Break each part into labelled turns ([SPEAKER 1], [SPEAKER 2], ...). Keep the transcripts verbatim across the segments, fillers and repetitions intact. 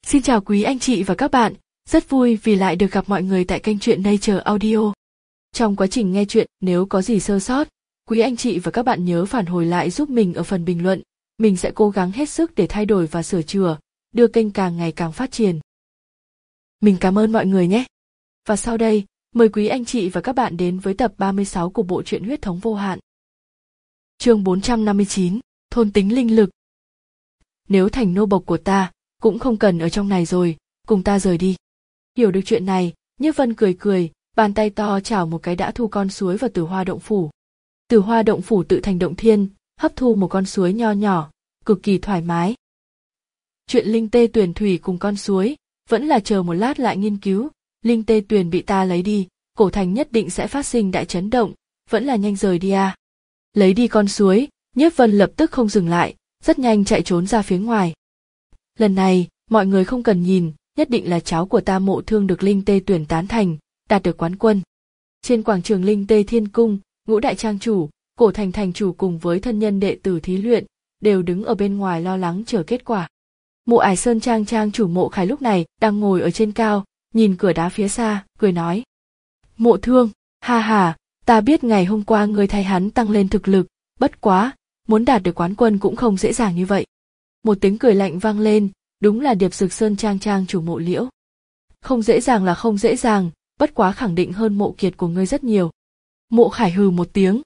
[SPEAKER 1] Xin chào quý anh chị và các bạn, rất vui vì lại được gặp mọi người tại kênh truyện Nature Audio. Trong quá trình nghe truyện, nếu có gì sơ sót, quý anh chị và các bạn nhớ phản hồi lại giúp mình ở phần bình luận. Mình sẽ cố gắng hết sức để thay đổi và sửa chữa, đưa kênh càng ngày càng phát triển. Mình cảm ơn mọi người nhé. Và sau đây, mời quý anh chị và các bạn đến với tập ba mươi sáu của bộ truyện Huyết thống vô hạn. Chương bốn trăm năm mươi chín, thôn tính linh lực. Nếu thành nô bộc của ta, cũng không cần ở trong này rồi, cùng ta rời đi. Hiểu được chuyện này, Nhiếp Vân cười cười, bàn tay to chảo một cái đã thu con suối vào Tử Hoa động phủ. Tử Hoa động phủ tự thành động thiên, hấp thu một con suối nho nhỏ, cực kỳ thoải mái. Chuyện linh tê tuyển thủy cùng con suối, vẫn là chờ một lát lại nghiên cứu. Linh tê tuyển bị ta lấy đi, cổ thành nhất định sẽ phát sinh đại chấn động, vẫn là nhanh rời đi à. Lấy đi con suối, Nhiếp Vân lập tức không dừng lại, rất nhanh chạy trốn ra phía ngoài. Lần này, mọi người không cần nhìn, nhất định là cháu của ta Mộ Thương được linh tê tuyển tán thành, đạt được quán quân. Trên quảng trường linh tê thiên cung, Ngũ đại trang chủ, Cổ thành thành chủ cùng với thân nhân đệ tử thí luyện, đều đứng ở bên ngoài lo lắng chờ kết quả. Mộ Ải Sơn trang trang chủ Mộ Khải lúc này đang ngồi ở trên cao, nhìn cửa đá phía xa, cười nói. Mộ Thương, ha ha, ta biết ngày hôm qua ngươi thay hắn tăng lên thực lực, bất quá, muốn đạt được quán quân cũng không dễ dàng như vậy. Một tiếng cười lạnh vang lên, đúng là Điệp Dực Sơn trang trang chủ Mộ Liễu. Không dễ dàng là không dễ dàng, bất quá khẳng định hơn Mộ Kiệt của ngươi rất nhiều. Mộ Khải hừ một tiếng.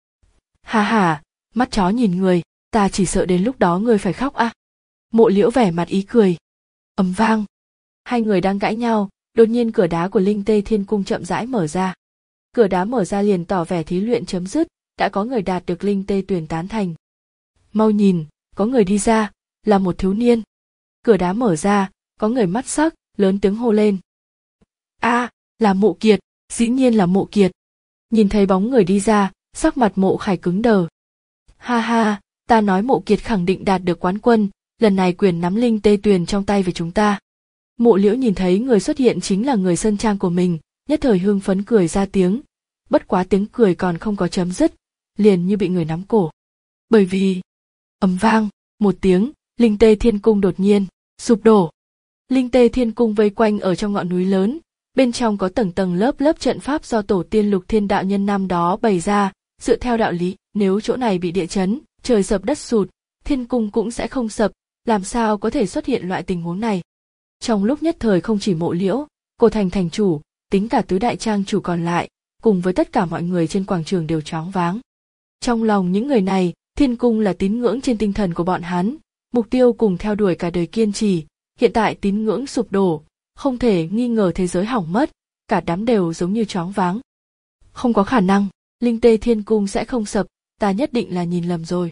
[SPEAKER 1] Ha ha, mắt chó nhìn người, ta chỉ sợ đến lúc đó ngươi phải khóc à. Mộ Liễu vẻ mặt ý cười. Ầm vang. Hai người đang cãi nhau, đột nhiên cửa đá của linh tê thiên cung chậm rãi mở ra. Cửa đá mở ra liền tỏ vẻ thí luyện chấm dứt, đã có người đạt được linh tê tuyển tán thành. Mau nhìn, có người đi ra, là một thiếu niên. Cửa đá mở ra, có người mắt sắc, lớn tiếng hô lên. A, à, là Mộ Kiệt, dĩ nhiên là Mộ Kiệt. Nhìn thấy bóng người đi ra, sắc mặt Mộ Khải cứng đờ. Ha ha, ta nói Mộ Kiệt khẳng định đạt được quán quân, lần này quyền nắm linh tê tuyền trong tay về chúng ta. Mộ Liễu nhìn thấy người xuất hiện chính là người sơn trang của mình, nhất thời hưng phấn cười ra tiếng. Bất quá tiếng cười còn không có chấm dứt, liền như bị người nắm cổ. Bởi vì, ầm vang, một tiếng, linh tê thiên cung đột nhiên sụp đổ. Linh tê thiên cung vây quanh ở trong ngọn núi lớn, bên trong có tầng tầng lớp lớp trận pháp do tổ tiên Lục Thiên đạo nhân năm đó bày ra. Dựa theo đạo lý, nếu chỗ này bị địa chấn, trời sập đất sụt, thiên cung cũng sẽ không sập, làm sao có thể xuất hiện loại tình huống này. Trong lúc nhất thời không chỉ Mộ Liễu, Cổ thành thành chủ, tính cả tứ đại trang chủ còn lại, cùng với tất cả mọi người trên quảng trường đều choáng váng. Trong lòng những người này, thiên cung là tín ngưỡng trên tinh thần của bọn hắn, mục tiêu cùng theo đuổi cả đời kiên trì, hiện tại tín ngưỡng sụp đổ, không thể nghi ngờ thế giới hỏng mất, cả đám đều giống như choáng váng. Không có khả năng, linh tê thiên cung sẽ không sập, ta nhất định là nhìn lầm rồi.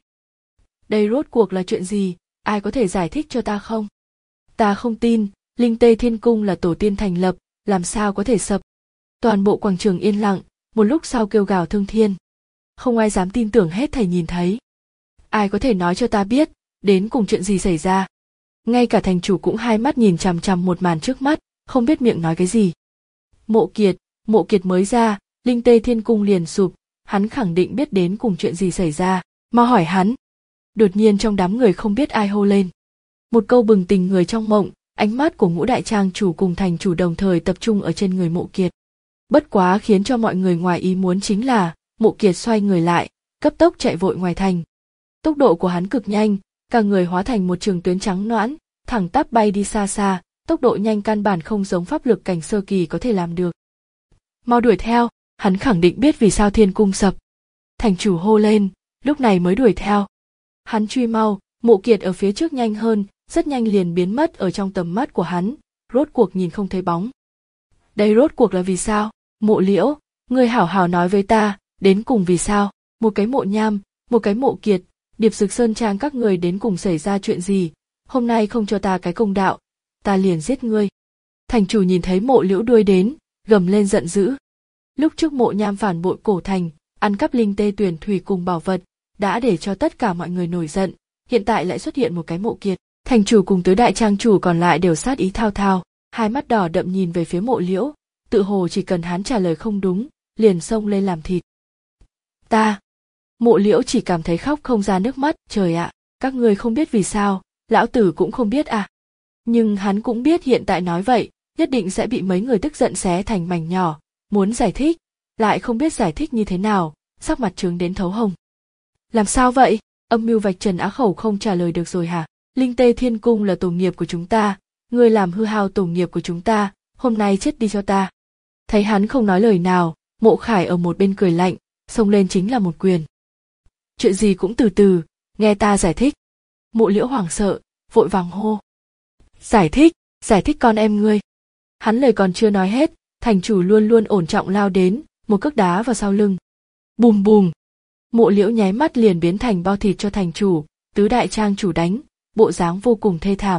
[SPEAKER 1] Đây rốt cuộc là chuyện gì, ai có thể giải thích cho ta không? Ta không tin, linh tê thiên cung là tổ tiên thành lập, làm sao có thể sập? Toàn bộ quảng trường yên lặng, một lúc sau kêu gào thương thiên. Không ai dám tin tưởng hết thảy nhìn thấy. Ai có thể nói cho ta biết, đến cùng chuyện gì xảy ra? Ngay cả thành chủ cũng hai mắt nhìn chằm chằm một màn trước mắt, không biết miệng nói cái gì. Mộ Kiệt, Mộ Kiệt mới ra, linh tê thiên cung liền sụp, hắn khẳng định biết đến cùng chuyện gì xảy ra, mau hỏi hắn. Đột nhiên trong đám người không biết ai hô lên. Một câu bừng tỉnh người trong mộng, ánh mắt của Ngũ đại trang chủ cùng thành chủ đồng thời tập trung ở trên người Mộ Kiệt. Bất quá khiến cho mọi người ngoài ý muốn chính là, Mộ Kiệt xoay người lại, cấp tốc chạy vội ngoài thành. Tốc độ của hắn cực nhanh, cả người hóa thành một trường tuyến trắng nõn, thẳng tắp bay đi xa xa, tốc độ nhanh căn bản không giống pháp lực cảnh sơ kỳ có thể làm được. Mau đuổi theo, hắn khẳng định biết vì sao thiên cung sập. Thành chủ hô lên, lúc này mới đuổi theo. Hắn truy mau, Mộ Kiệt ở phía trước nhanh hơn, rất nhanh liền biến mất ở trong tầm mắt của hắn, rốt cuộc nhìn không thấy bóng. Đây rốt cuộc là vì sao? Mộ Liễu, ngươi hảo hảo nói với ta, đến cùng vì sao? Một cái Mộ Nham, một cái Mộ Kiệt, Điệp Dực Sơn trang các người đến cùng xảy ra chuyện gì? Hôm nay không cho ta cái công đạo, ta liền giết ngươi. Thành chủ nhìn thấy Mộ Liễu đuôi đến, gầm lên giận dữ. Lúc trước Mộ Nham phản bội Cổ thành, ăn cắp linh tê tuyển thủy cùng bảo vật, đã để cho tất cả mọi người nổi giận, hiện tại lại xuất hiện một cái Mộ Kiệt. Thành chủ cùng tứ đại trang chủ còn lại đều sát ý thao thao, hai mắt đỏ đậm nhìn về phía Mộ Liễu, tự hồ chỉ cần hắn trả lời không đúng, liền xông lên làm thịt. Ta, Mộ Liễu chỉ cảm thấy khóc không ra nước mắt, trời ạ, các ngươi không biết vì sao, lão tử cũng không biết à. Nhưng hắn cũng biết hiện tại nói vậy, nhất định sẽ bị mấy người tức giận xé thành mảnh nhỏ, muốn giải thích, lại không biết giải thích như thế nào, sắc mặt trướng đến thấu hồng. Làm sao vậy? Âm mưu vạch trần Á Khẩu không trả lời được rồi hả? Linh Tê Thiên Cung là tổ nghiệp của chúng ta, ngươi làm hư hao tổ nghiệp của chúng ta, hôm nay chết đi cho ta. Thấy hắn không nói lời nào, Mộ Khải ở một bên cười lạnh, xông lên chính là một quyền. Chuyện gì cũng từ từ, nghe ta giải thích. Mộ Liễu hoảng sợ, vội vàng hô. Giải thích, giải thích con em ngươi. Hắn lời còn chưa nói hết, thành chủ luôn luôn ổn trọng lao đến, một cước đá vào sau lưng. Bùm bùm. Mộ Liễu nháy mắt liền biến thành bao thịt cho thành chủ, tứ đại trang chủ đánh, bộ dáng vô cùng thê thảm.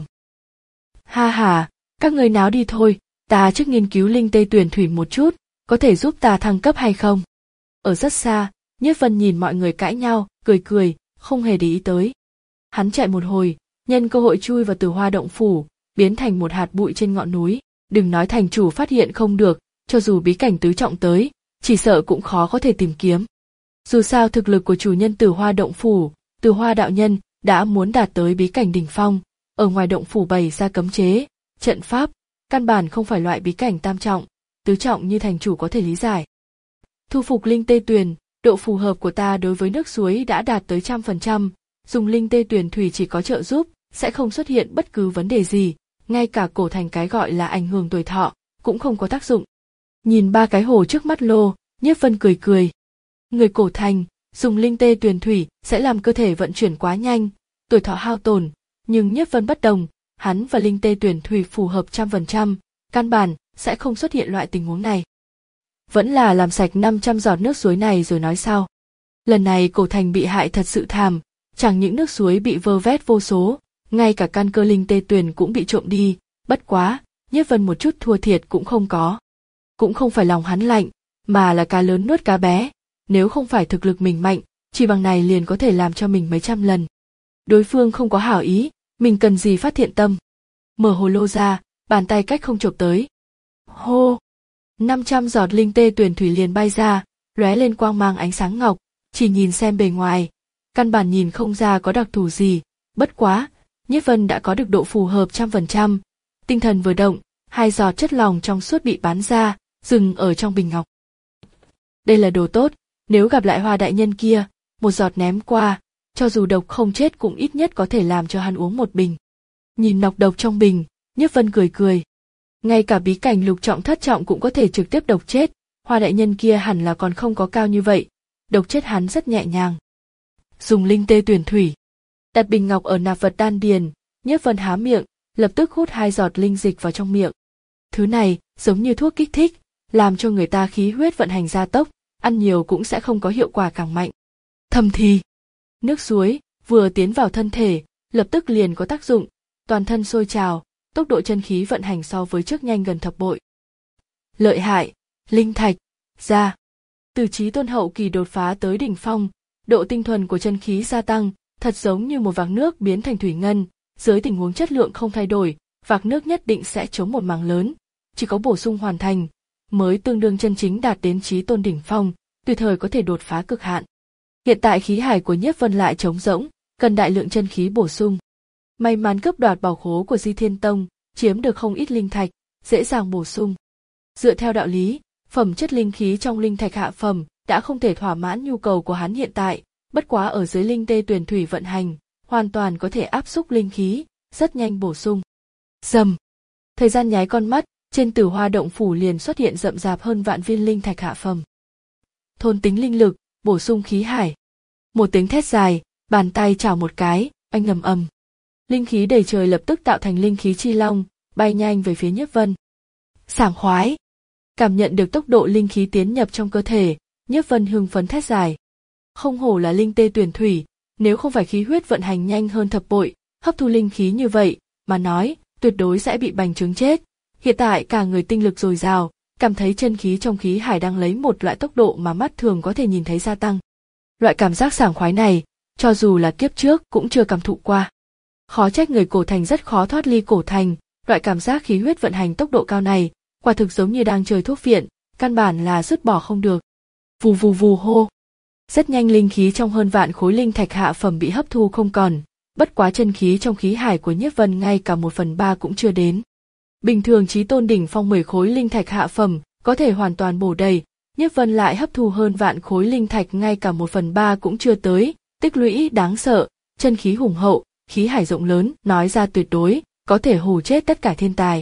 [SPEAKER 1] Ha ha, các ngươi náo đi thôi, ta trước nghiên cứu linh tê tuyển thủy một chút, có thể giúp ta thăng cấp hay không? Ở rất xa, Nhiếp Vân nhìn mọi người cãi nhau, cười cười, không hề để ý tới. Hắn chạy một hồi, nhân cơ hội chui vào Tử Hoa động phủ, biến thành một hạt bụi trên ngọn núi. Đừng nói thành chủ phát hiện không được, cho dù bí cảnh tứ trọng tới, chỉ sợ cũng khó có thể tìm kiếm. Dù sao thực lực của chủ nhân Tử Hoa động phủ, Tử Hoa đạo nhân đã muốn đạt tới bí cảnh đỉnh phong, ở ngoài động phủ bày ra cấm chế, trận pháp, căn bản không phải loại bí cảnh tam trọng, tứ trọng như thành chủ có thể lý giải. Thu phục linh tê tuyền, độ phù hợp của ta đối với nước suối đã đạt tới trăm phần trăm, dùng linh tê tuyền thủy chỉ có trợ giúp, sẽ không xuất hiện bất cứ vấn đề gì, ngay cả cổ thành cái gọi là ảnh hưởng tuổi thọ, cũng không có tác dụng. Nhìn ba cái hồ trước mắt lô, Nhiếp Vân cười cười. Người cổ thành, dùng linh tê tuyền thủy sẽ làm cơ thể vận chuyển quá nhanh, tuổi thọ hao tổn, nhưng Nhiếp Vân bất đồng, hắn và linh tê tuyển thủy phù hợp trăm phần trăm, căn bản sẽ không xuất hiện loại tình huống này. Vẫn là làm sạch năm trăm giọt nước suối này rồi nói sau. Lần này cổ thành bị hại thật sự thảm, chẳng những nước suối bị vơ vét vô số, ngay cả căn cơ linh tê tuyển cũng bị trộm đi, bất quá, Nhiếp Vân một chút thua thiệt cũng không có. Cũng không phải lòng hắn lạnh, mà là cá lớn nuốt cá bé, nếu không phải thực lực mình mạnh, chỉ bằng này liền có thể làm cho mình mấy trăm lần. Đối phương không có hảo ý, mình cần gì phát thiện tâm. Mở hồ lô ra, bàn tay cách không chộp tới. Hô! năm trăm giọt linh tê tuyển thủy liền bay ra, lóe lên quang mang ánh sáng ngọc, chỉ nhìn xem bề ngoài, căn bản nhìn không ra có đặc thù gì, bất quá, Nhiếp Vân đã có được độ phù hợp trăm phần trăm, tinh thần vừa động, hai giọt chất lỏng trong suốt bị bán ra, dừng ở trong bình ngọc. Đây là đồ tốt, nếu gặp lại Hoa đại nhân kia, một giọt ném qua, cho dù độc không chết cũng ít nhất có thể làm cho hắn uống một bình. Nhìn nọc độc trong bình, Nhiếp Vân cười cười. Ngay cả bí cảnh lục trọng thất trọng cũng có thể trực tiếp độc chết, Hoa đại nhân kia hẳn là còn không có cao như vậy, độc chết hắn rất nhẹ nhàng. Dùng linh tê tuyển thủy, đặt bình ngọc ở nạp vật đan điền, Nhiếp Vân há miệng, lập tức hút hai giọt linh dịch vào trong miệng. Thứ này giống như thuốc kích thích, làm cho người ta khí huyết vận hành gia tốc, ăn nhiều cũng sẽ không có hiệu quả càng mạnh. Thầm thì, nước suối vừa tiến vào thân thể, lập tức liền có tác dụng, toàn thân sôi trào, tốc độ chân khí vận hành so với trước nhanh gần thập bội. Lợi hại, linh thạch, ra. Từ chí tôn hậu kỳ đột phá tới đỉnh phong, độ tinh thuần của chân khí gia tăng, thật giống như một vạc nước biến thành thủy ngân, dưới tình huống chất lượng không thay đổi, vạc nước nhất định sẽ chống một mảng lớn, chỉ có bổ sung hoàn thành, mới tương đương chân chính đạt đến chí tôn đỉnh phong, tùy thời có thể đột phá cực hạn. Hiện tại khí hải của Nhiếp Vân lại trống rỗng, cần đại lượng chân khí bổ sung. May mắn cướp đoạt bảo khố của Di Thiên Tông, chiếm được không ít linh thạch, dễ dàng bổ sung. Dựa theo đạo lý, phẩm chất linh khí trong linh thạch hạ phẩm đã không thể thỏa mãn nhu cầu của hắn hiện tại, bất quá ở dưới linh tê tuyển thủy vận hành, hoàn toàn có thể áp xúc linh khí, rất nhanh bổ sung. Rầm. Thời gian nháy con mắt, trên Tử Hoa động phủ liền xuất hiện rậm rạp hơn vạn viên linh thạch hạ phẩm. Thôn tính linh lực, bổ sung khí hải. Một tiếng thét dài, bàn tay chảo một cái, oanh ngầm ầm. Linh khí đầy trời lập tức tạo thành linh khí chi long, bay nhanh về phía Nhiếp Vân. Sảng khoái. Cảm nhận được tốc độ linh khí tiến nhập trong cơ thể, Nhiếp Vân hưng phấn thét dài. Không hổ là linh tê tuyển thủy, nếu không phải khí huyết vận hành nhanh hơn thập bội, hấp thu linh khí như vậy, mà nói, tuyệt đối sẽ bị bành trướng chết. Hiện tại cả người tinh lực dồi dào, cảm thấy chân khí trong khí hải đang lấy một loại tốc độ mà mắt thường có thể nhìn thấy gia tăng. Loại cảm giác sảng khoái này, cho dù là kiếp trước cũng chưa cảm thụ qua. Khó trách người cổ thành rất khó thoát ly cổ thành, loại cảm giác khí huyết vận hành tốc độ cao này, quả thực giống như đang chơi thuốc viện, căn bản là dứt bỏ không được. Vù vù vù hô. Rất nhanh linh khí trong hơn vạn khối linh thạch hạ phẩm bị hấp thu không còn, Bất quá chân khí trong khí hải của Nhiếp Vân ngay cả một phần ba cũng chưa đến. Bình thường chí tôn đỉnh phong mười khối linh thạch hạ phẩm có thể hoàn toàn bổ đầy, Nhiếp Vân lại hấp thu hơn vạn khối linh thạch ngay cả một phần ba cũng chưa tới, tích lũy đáng sợ, chân khí hùng hậu, khí hải rộng lớn, nói ra tuyệt đối có thể hù chết tất cả thiên tài.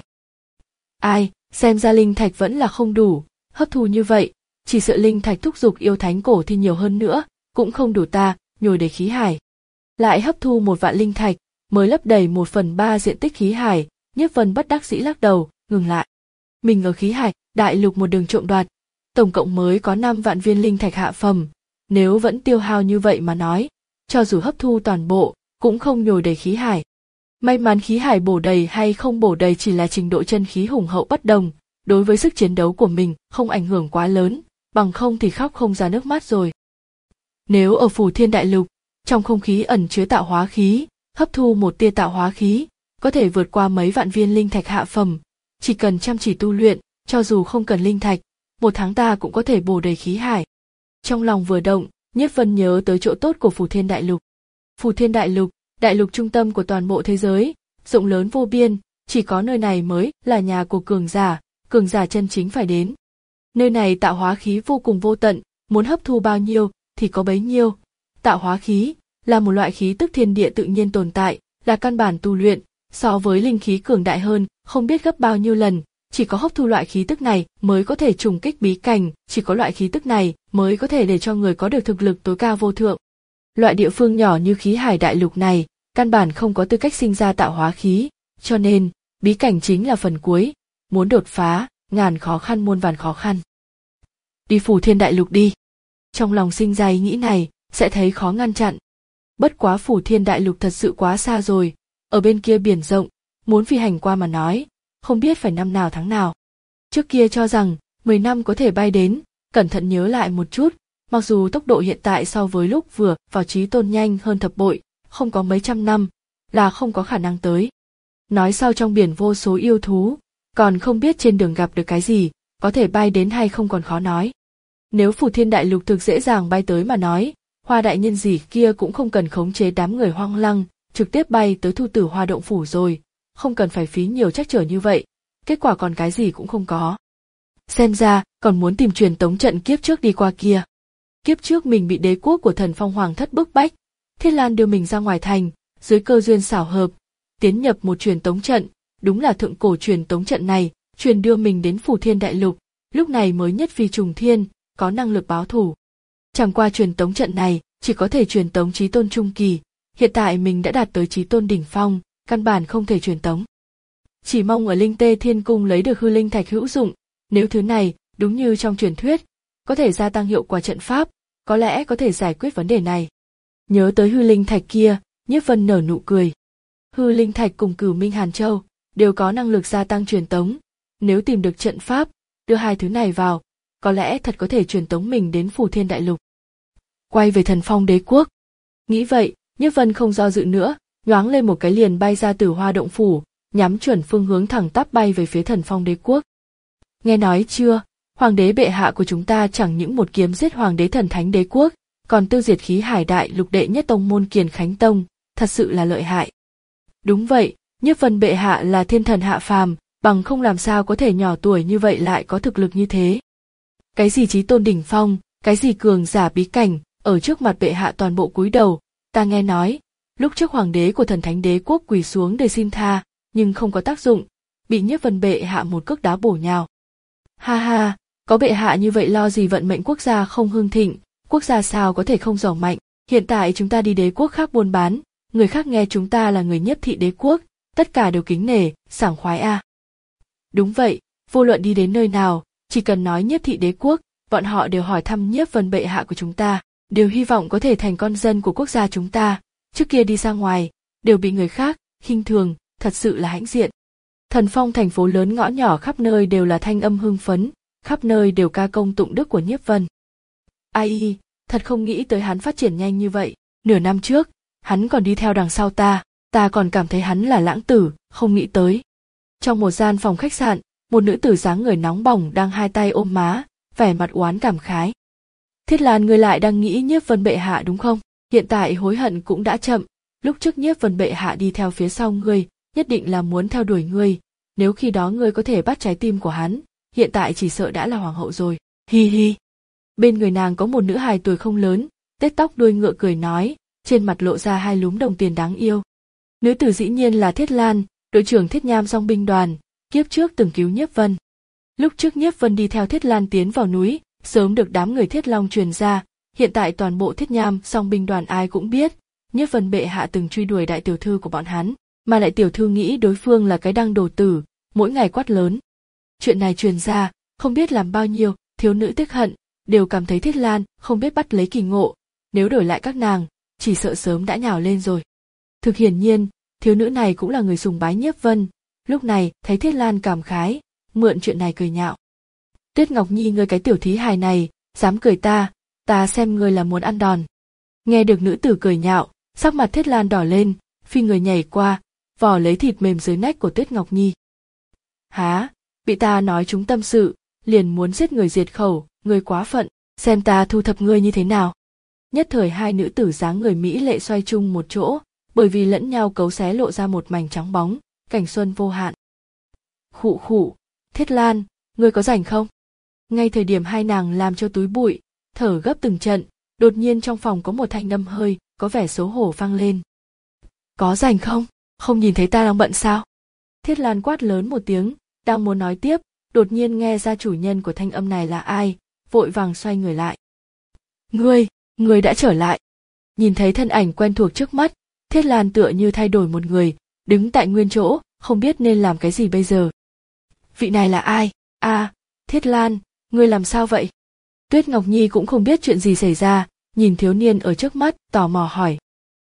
[SPEAKER 1] Ai, xem ra linh thạch vẫn là không đủ, hấp thu như vậy, chỉ sợ linh thạch thúc giục yêu thánh cổ thì nhiều hơn nữa, cũng không đủ ta, nhồi đầy khí hải. Lại hấp thu một vạn linh thạch, mới lấp đầy một phần ba diện tích khí hải, Nhiếp Vân bất đắc dĩ lắc đầu, ngừng lại. Mình ở khí hải, đại lục một đường trộm đoạt, tổng cộng mới có năm vạn viên linh thạch hạ phẩm, nếu vẫn tiêu hao như vậy mà nói, cho dù hấp thu toàn bộ, cũng không nhồi đầy khí hải. May mắn khí hải bổ đầy hay không bổ đầy chỉ là trình độ chân khí hùng hậu bất đồng, đối với sức chiến đấu của mình không ảnh hưởng quá lớn, bằng không thì khóc không ra nước mắt rồi. Nếu ở Phù Thiên Đại Lục, trong không khí ẩn chứa tạo hóa khí, hấp thu một tia tạo hóa khí, có thể vượt qua mấy vạn viên linh thạch hạ phẩm, chỉ cần chăm chỉ tu luyện, cho dù không cần linh thạch, một tháng ta cũng có thể bổ đầy khí hải. Trong lòng vừa động, Nhiếp Vân nhớ tới chỗ tốt của Phù Thiên Đại Lục. Phù Thiên Đại Lục, đại lục trung tâm của toàn bộ thế giới, rộng lớn vô biên, chỉ có nơi này mới là nhà của cường giả, cường giả chân chính phải đến. Nơi này tạo hóa khí vô cùng vô tận, muốn hấp thu bao nhiêu thì có bấy nhiêu. Tạo hóa khí là một loại khí tức thiên địa tự nhiên tồn tại, là căn bản tu luyện, so với linh khí cường đại hơn, không biết gấp bao nhiêu lần, chỉ có hấp thu loại khí tức này mới có thể trùng kích bí cảnh, chỉ có loại khí tức này mới có thể để cho người có được thực lực tối cao vô thượng. Loại địa phương nhỏ như khí hải đại lục này, căn bản không có tư cách sinh ra tạo hóa khí, cho nên, bí cảnh chính là phần cuối, muốn đột phá, ngàn khó khăn muôn vàn khó khăn. Đi Phù Thiên Đại Lục đi. Trong lòng sinh ra ý nghĩ này, sẽ thấy khó ngăn chặn. Bất quá Phù Thiên Đại Lục thật sự quá xa rồi, ở bên kia biển rộng, muốn phi hành qua mà nói, không biết phải năm nào tháng nào. Trước kia cho rằng, mười năm có thể bay đến, cẩn thận nhớ lại một chút, mặc dù tốc độ hiện tại so với lúc vừa vào chí tôn nhanh hơn thập bội, không có mấy trăm năm, là không có khả năng tới. Nói sau trong biển vô số yêu thú, còn không biết trên đường gặp được cái gì, có thể bay đến hay không còn khó nói. Nếu Phù Thiên Đại Lục thực dễ dàng bay tới mà nói, Hoa đại nhân gì kia cũng không cần khống chế đám người hoang lăng, trực tiếp bay tới Thu Tử Hoa động phủ rồi, không cần phải phí nhiều trắc trở như vậy, kết quả còn cái gì cũng không có. Xem ra, còn muốn tìm truyền tống trận kiếp trước đi qua kia. Kiếp trước mình bị đế quốc của Thần Phong Hoàng thất bức bách, Thiết Lan đưa mình ra ngoài thành, dưới cơ duyên xảo hợp, tiến nhập một truyền tống trận, đúng là thượng cổ truyền tống trận này, truyền đưa mình đến Phù Thiên Đại Lục, lúc này mới nhất phi trùng thiên, có năng lực báo thù. Chẳng qua truyền tống trận này, chỉ có thể truyền tống chí tôn trung kỳ, hiện tại mình đã đạt tới chí tôn đỉnh phong, căn bản không thể truyền tống. Chỉ mong ở Linh Tê Thiên Cung lấy được hư linh thạch hữu dụng, nếu thứ này, đúng như trong truyền thuyết, có thể gia tăng hiệu quả trận pháp, có lẽ có thể giải quyết vấn đề này. Nhớ tới hư linh thạch kia, Nhiếp Vân nở nụ cười. Hư linh thạch cùng Cửu Minh Hàn Châu đều có năng lực gia tăng truyền tống, nếu tìm được trận pháp, đưa hai thứ này vào, có lẽ thật có thể truyền tống mình đến Phù Thiên Đại Lục. Quay về Thần Phong Đế quốc. Nghĩ vậy, Nhiếp Vân không do dự nữa, nhoáng lên một cái liền bay ra Tử Hoa động phủ, nhắm chuẩn phương hướng thẳng tắp bay về phía Thần Phong Đế quốc. Nghe nói chưa, hoàng đế bệ hạ của chúng ta chẳng những một kiếm giết hoàng đế Thần Thánh Đế quốc, còn tiêu diệt khí hải đại lục đệ nhất tông môn Kiền Khánh Tông, thật sự là lợi hại. Đúng vậy, Nhiếp Vân bệ hạ là thiên thần hạ phàm, bằng không làm sao có thể nhỏ tuổi như vậy lại có thực lực như thế. Cái gì chí tôn đỉnh phong, cái gì cường giả bí cảnh, ở trước mặt bệ hạ toàn bộ cúi đầu, ta nghe nói, lúc trước hoàng đế của Thần Thánh Đế quốc quỳ xuống để xin tha, nhưng không có tác dụng, bị Nhiếp Vân bệ hạ một cước đá bổ nhào. Ha ha, có bệ hạ như vậy lo gì vận mệnh quốc gia không hưng thịnh, quốc gia sao có thể không giàu mạnh, hiện tại chúng ta đi đế quốc khác buôn bán, người khác nghe chúng ta là người Nhiếp thị đế quốc, tất cả đều kính nể, sảng khoái a. À. Đúng vậy, vô luận đi đến nơi nào, chỉ cần nói Nhiếp thị đế quốc, bọn họ đều hỏi thăm Nhiếp Vân bệ hạ của chúng ta, đều hy vọng có thể thành con dân của quốc gia chúng ta, trước kia đi ra ngoài, đều bị người khác khinh thường, thật sự là hãnh diện. Thần Phong thành phố lớn ngõ nhỏ khắp nơi đều là thanh âm hưng phấn, khắp nơi đều ca công tụng đức của Nhiếp Vân. Ai, thật không nghĩ tới hắn phát triển nhanh như vậy, nửa năm trước, hắn còn đi theo đằng sau ta, ta còn cảm thấy hắn là lãng tử, không nghĩ tới. Trong một gian phòng khách sạn, một nữ tử dáng người nóng bỏng đang hai tay ôm má, vẻ mặt oán cảm khái. Thiết Lan, ngươi lại đang nghĩ Nhiếp Vân bệ hạ đúng không? Hiện tại hối hận cũng đã chậm, lúc trước Nhiếp Vân bệ hạ đi theo phía sau ngươi, nhất định là muốn theo đuổi ngươi, nếu khi đó ngươi có thể bắt trái tim của hắn, hiện tại chỉ sợ đã là hoàng hậu rồi. Hi hi. Bên người nàng có một nữ hài tuổi không lớn, tết tóc đuôi ngựa cười nói, trên mặt lộ ra hai lúm đồng tiền đáng yêu. Nữ tử dĩ nhiên là Thiết Lan, đội trưởng Thiết Nham Song binh đoàn, kiếp trước từng cứu Nhiếp Vân. Lúc trước Nhiếp Vân đi theo Thiết Lan tiến vào núi, sớm được đám người Thiết Long truyền ra, hiện tại toàn bộ Thiết Nham Song binh đoàn ai cũng biết, Nhiếp Vân bệ hạ từng truy đuổi đại tiểu thư của bọn hắn, mà lại tiểu thư nghĩ đối phương là cái đăng đồ tử, mỗi ngày quát lớn. Chuyện này truyền ra, không biết làm bao nhiêu thiếu nữ tiếc hận, đều cảm thấy Thiết Lan không biết bắt lấy kỳ ngộ, nếu đổi lại các nàng, chỉ sợ sớm đã nhào lên rồi. Thực hiển nhiên, thiếu nữ này cũng là người sùng bái Nhiếp Vân, lúc này thấy Thiết Lan cảm khái, mượn chuyện này cười nhạo. Tuyết Ngọc Nhi ngươi cái tiểu thí hài này, dám cười ta, ta xem ngươi là muốn ăn đòn. Nghe được nữ tử cười nhạo, sắc mặt Thiết Lan đỏ lên, phi người nhảy qua, vò lấy thịt mềm dưới nách của Tuyết Ngọc Nhi. Há, bị ta nói chúng tâm sự, liền muốn giết người diệt khẩu, ngươi quá phận, xem ta thu thập ngươi như thế nào. Nhất thời hai nữ tử dáng người mỹ lệ xoay chung một chỗ, bởi vì lẫn nhau cấu xé lộ ra một mảnh trắng bóng, cảnh xuân vô hạn. Khụ khụ, Thiết Lan, ngươi có rảnh không? Ngay thời điểm hai nàng làm cho túi bụi, thở gấp từng trận, đột nhiên trong phòng có một thanh âm hơi, có vẻ xấu hổ vang lên. Có rảnh không? Không nhìn thấy ta đang bận sao? Thiết Lan quát lớn một tiếng, đang muốn nói tiếp, đột nhiên nghe ra chủ nhân của thanh âm này là ai, vội vàng xoay người lại. Ngươi, ngươi đã trở lại. Nhìn thấy thân ảnh quen thuộc trước mắt, Thiết Lan tựa như thay đổi một người, đứng tại nguyên chỗ, không biết nên làm cái gì bây giờ. Vị này là ai? A, à, Thiết Lan, ngươi làm sao vậy? Tuyết Ngọc Nhi cũng không biết chuyện gì xảy ra, nhìn thiếu niên ở trước mắt, tò mò hỏi.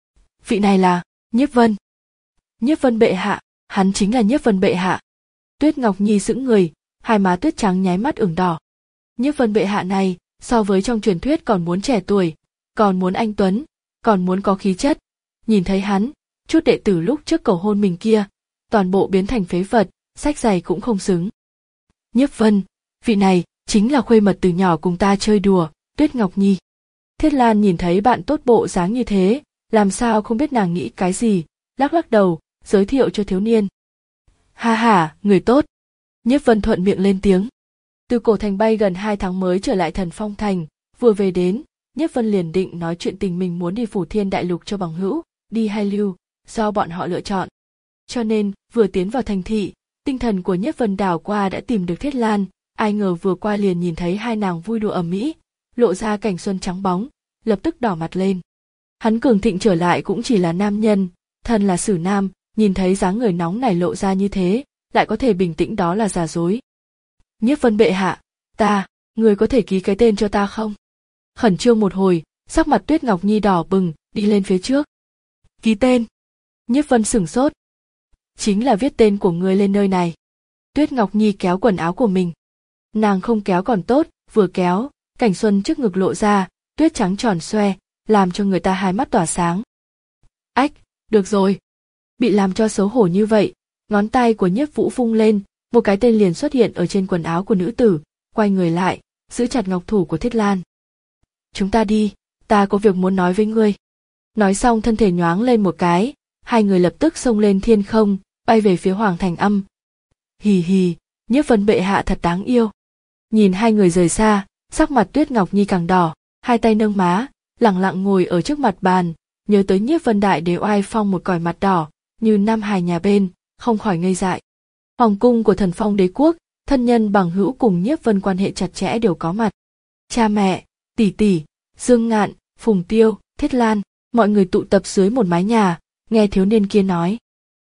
[SPEAKER 1] Vị này là Nhiếp Vân. Nhiếp Vân bệ hạ, hắn chính là Nhiếp Vân bệ hạ. Tuyết Ngọc Nhi sững người, hai má tuyết trắng nháy mắt ửng đỏ. Nhiếp Vân bệ hạ này, so với trong truyền thuyết còn muốn trẻ tuổi, còn muốn anh tuấn, còn muốn có khí chất. Nhìn thấy hắn, chút đệ tử lúc trước cầu hôn mình kia, toàn bộ biến thành phế vật, sách giày cũng không xứng. Nhiếp Vân, vị này chính là khuê mật từ nhỏ cùng ta chơi đùa, Tuyết Ngọc Nhi. Thiết Lan nhìn thấy bạn tốt bộ dáng như thế, làm sao không biết nàng nghĩ cái gì, lắc lắc đầu, giới thiệu cho thiếu niên. Ha ha, người tốt. Nhiếp Vân thuận miệng lên tiếng. Từ cổ thành bay gần hai tháng mới trở lại Thần Phong thành, vừa về đến, Nhiếp Vân liền định nói chuyện tình mình muốn đi Phủ Thiên Đại Lục cho bằng hữu, đi hay lưu, do bọn họ lựa chọn. Cho nên, vừa tiến vào thành thị, tinh thần của Nhiếp Vân đảo qua đã tìm được Thiết Lan, ai ngờ vừa qua liền nhìn thấy hai nàng vui đùa ầm ĩ, lộ ra cảnh xuân trắng bóng, lập tức đỏ mặt lên. Hắn cường thịnh trở lại cũng chỉ là nam nhân, thân là sử nam, nhìn thấy dáng người nóng này lộ ra như thế, lại có thể bình tĩnh đó là giả dối. Nhiếp Vân bệ hạ, ta, người có thể ký cái tên cho ta không? Khẩn trương một hồi, sắc mặt Tuyết Ngọc Nhi đỏ bừng, đi lên phía trước. Ký tên. Nhiếp Vân sửng sốt. Chính là viết tên của ngươi lên nơi này. Tuyết Ngọc Nhi kéo quần áo của mình. Nàng không kéo còn tốt, vừa kéo, cảnh xuân trước ngực lộ ra, tuyết trắng tròn xoe, làm cho người ta hai mắt tỏa sáng. Ách, được rồi. Bị làm cho xấu hổ như vậy, ngón tay của Nhiếp Vũ vung lên, một cái tên liền xuất hiện ở trên quần áo của nữ tử, quay người lại, giữ chặt ngọc thủ của Thiết Lan. Chúng ta đi, ta có việc muốn nói với ngươi. Nói xong thân thể nhoáng lên một cái, hai người lập tức xông lên thiên không, bay về phía Hoàng Thành Âm. Hì hì, Nhiếp Vân bệ hạ thật đáng yêu. Nhìn hai người rời xa, sắc mặt Tuyết Ngọc Nhi càng đỏ, hai tay nâng má, lẳng lặng ngồi ở trước mặt bàn, nhớ tới Nhiếp Vân đại đế oai phong một còi mặt đỏ, như nam hài nhà bên, không khỏi ngây dại. Hoàng cung của Thần Phong đế quốc, thân nhân bằng hữu cùng Nhiếp Vân quan hệ chặt chẽ đều có mặt. Cha mẹ, tỷ tỷ, Dương Ngạn, Phùng Tiêu, Thiết Lan, mọi người tụ tập dưới một mái nhà, nghe thiếu niên kia nói.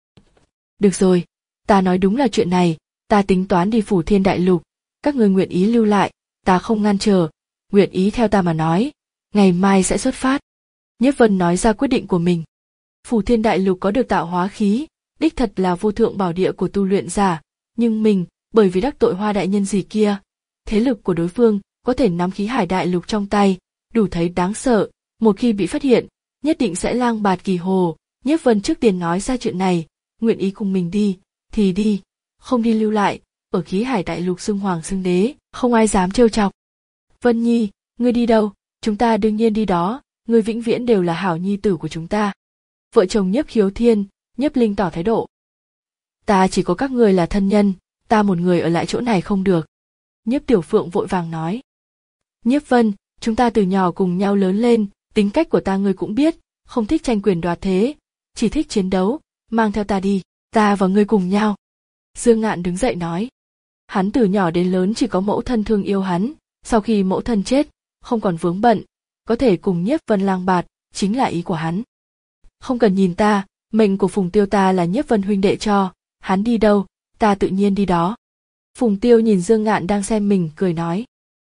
[SPEAKER 1] Được rồi, ta nói đúng là chuyện này, ta tính toán đi Phủ Thiên Đại Lục, các người nguyện ý lưu lại, ta không ngăn trở, nguyện ý theo ta mà nói, ngày mai sẽ xuất phát. Nhiếp Vân nói ra quyết định của mình. Phủ Thiên Đại Lục có được tạo hóa khí, đích thật là vô thượng bảo địa của tu luyện giả, nhưng mình, bởi vì đắc tội Hoa đại nhân gì kia, thế lực của đối phương có thể nắm khí hải đại lục trong tay, đủ thấy đáng sợ, một khi bị phát hiện, nhất định sẽ lang bạt kỳ hồ. Nhiếp Vân trước tiên nói ra chuyện này, nguyện ý cùng mình đi, thì đi, không đi lưu lại, ở khí hải đại lục xưng hoàng xưng đế, không ai dám trêu chọc. Vân Nhi, ngươi đi đâu, chúng ta đương nhiên đi đó, ngươi vĩnh viễn đều là hảo nhi tử của chúng ta. Vợ chồng Nhiếp Khiếu Thiên, Nhiếp Linh tỏ thái độ. Ta chỉ có các người là thân nhân, ta một người ở lại chỗ này không được. Nhiếp Tiểu Phượng vội vàng nói. Nhiếp Vân, chúng ta từ nhỏ cùng nhau lớn lên, tính cách của ta ngươi cũng biết, không thích tranh quyền đoạt thế, chỉ thích chiến đấu, mang theo ta đi, ta và ngươi cùng nhau. Dương Ngạn đứng dậy nói. Hắn từ nhỏ đến lớn chỉ có mẫu thân thương yêu hắn, sau khi mẫu thân chết, không còn vướng bận, có thể cùng Nhiếp Vân lang bạt, chính là ý của hắn. Không cần nhìn ta, mệnh của Phùng Tiêu ta là Nhiếp Vân huynh đệ cho, hắn đi đâu, ta tự nhiên đi đó. Phùng Tiêu nhìn Dương Ngạn đang xem mình, cười nói.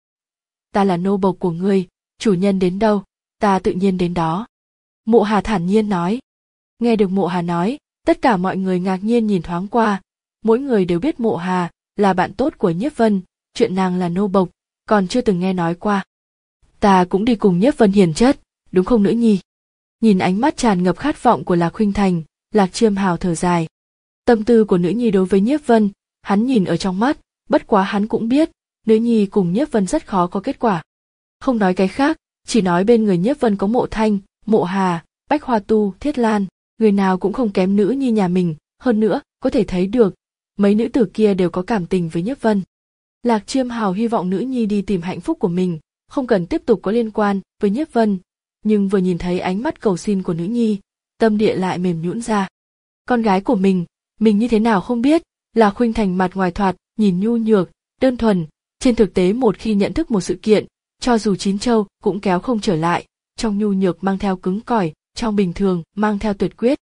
[SPEAKER 1] Ta là nô bộc của ngươi, chủ nhân đến đâu, ta tự nhiên đến đó. Mộ Hà thản nhiên nói. Nghe được Mộ Hà nói, tất cả mọi người ngạc nhiên nhìn thoáng qua, mỗi người đều biết Mộ Hà là bạn tốt của Nhiếp Vân, chuyện nàng là nô bộc, còn chưa từng nghe nói qua. Ta cũng đi cùng Nhiếp Vân hiền chất, đúng không nữ nhi? Nhìn ánh mắt tràn ngập khát vọng của Lạc Khuynh Thành, Lạc Chiêm Hào thở dài. Tâm tư của nữ nhi đối với Nhiếp Vân, hắn nhìn ở trong mắt, bất quá hắn cũng biết, nữ nhi cùng Nhiếp Vân rất khó có kết quả. Không nói cái khác, chỉ nói bên người Nhiếp Vân có Mộ Thanh, Mộ Hà, Bách Hoa Tu, Thiết Lan, người nào cũng không kém nữ nhi nhà mình, hơn nữa, có thể thấy được, mấy nữ tử kia đều có cảm tình với Nhiếp Vân. Lạc Chiêm Hào hy vọng nữ nhi đi tìm hạnh phúc của mình, không cần tiếp tục có liên quan với Nhiếp Vân, nhưng vừa nhìn thấy ánh mắt cầu xin của nữ nhi, tâm địa lại mềm nhũn ra. Con gái của mình, mình như thế nào không biết, là Khuynh Thành mặt ngoài thoạt, nhìn nhu nhược, đơn thuần, trên thực tế một khi nhận thức một sự kiện, cho dù chín châu cũng kéo không trở lại, trong nhu nhược mang theo cứng cỏi, trong bình thường mang theo tuyệt quyết.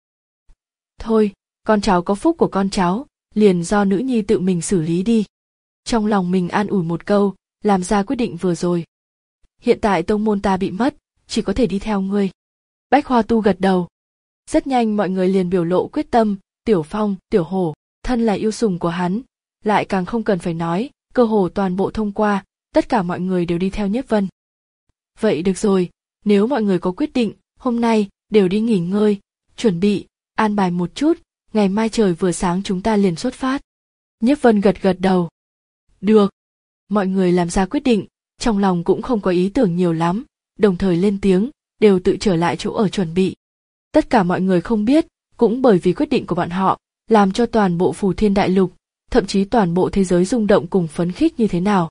[SPEAKER 1] Thôi, con cháu có phúc của con cháu, liền do nữ nhi tự mình xử lý đi. Trong lòng mình an ủi một câu, làm ra quyết định vừa rồi. Hiện tại tông môn ta bị mất, chỉ có thể đi theo ngươi. Bách Hoa Tu gật đầu. Rất nhanh mọi người liền biểu lộ quyết tâm, Tiểu Phong, Tiểu Hổ, thân là yêu sủng của hắn, lại càng không cần phải nói, cơ hồ toàn bộ thông qua, tất cả mọi người đều đi theo Nhiếp Vân. Vậy được rồi, nếu mọi người có quyết định, hôm nay đều đi nghỉ ngơi, chuẩn bị, an bài một chút, ngày mai trời vừa sáng chúng ta liền xuất phát. Nhiếp Vân gật gật đầu. Được. Mọi người làm ra quyết định, trong lòng cũng không có ý tưởng nhiều lắm, đồng thời lên tiếng, đều tự trở lại chỗ ở chuẩn bị. Tất cả mọi người không biết, cũng bởi vì quyết định của bọn họ, làm cho toàn bộ Phù Thiên Đại Lục, thậm chí toàn bộ thế giới rung động cùng phấn khích như thế nào.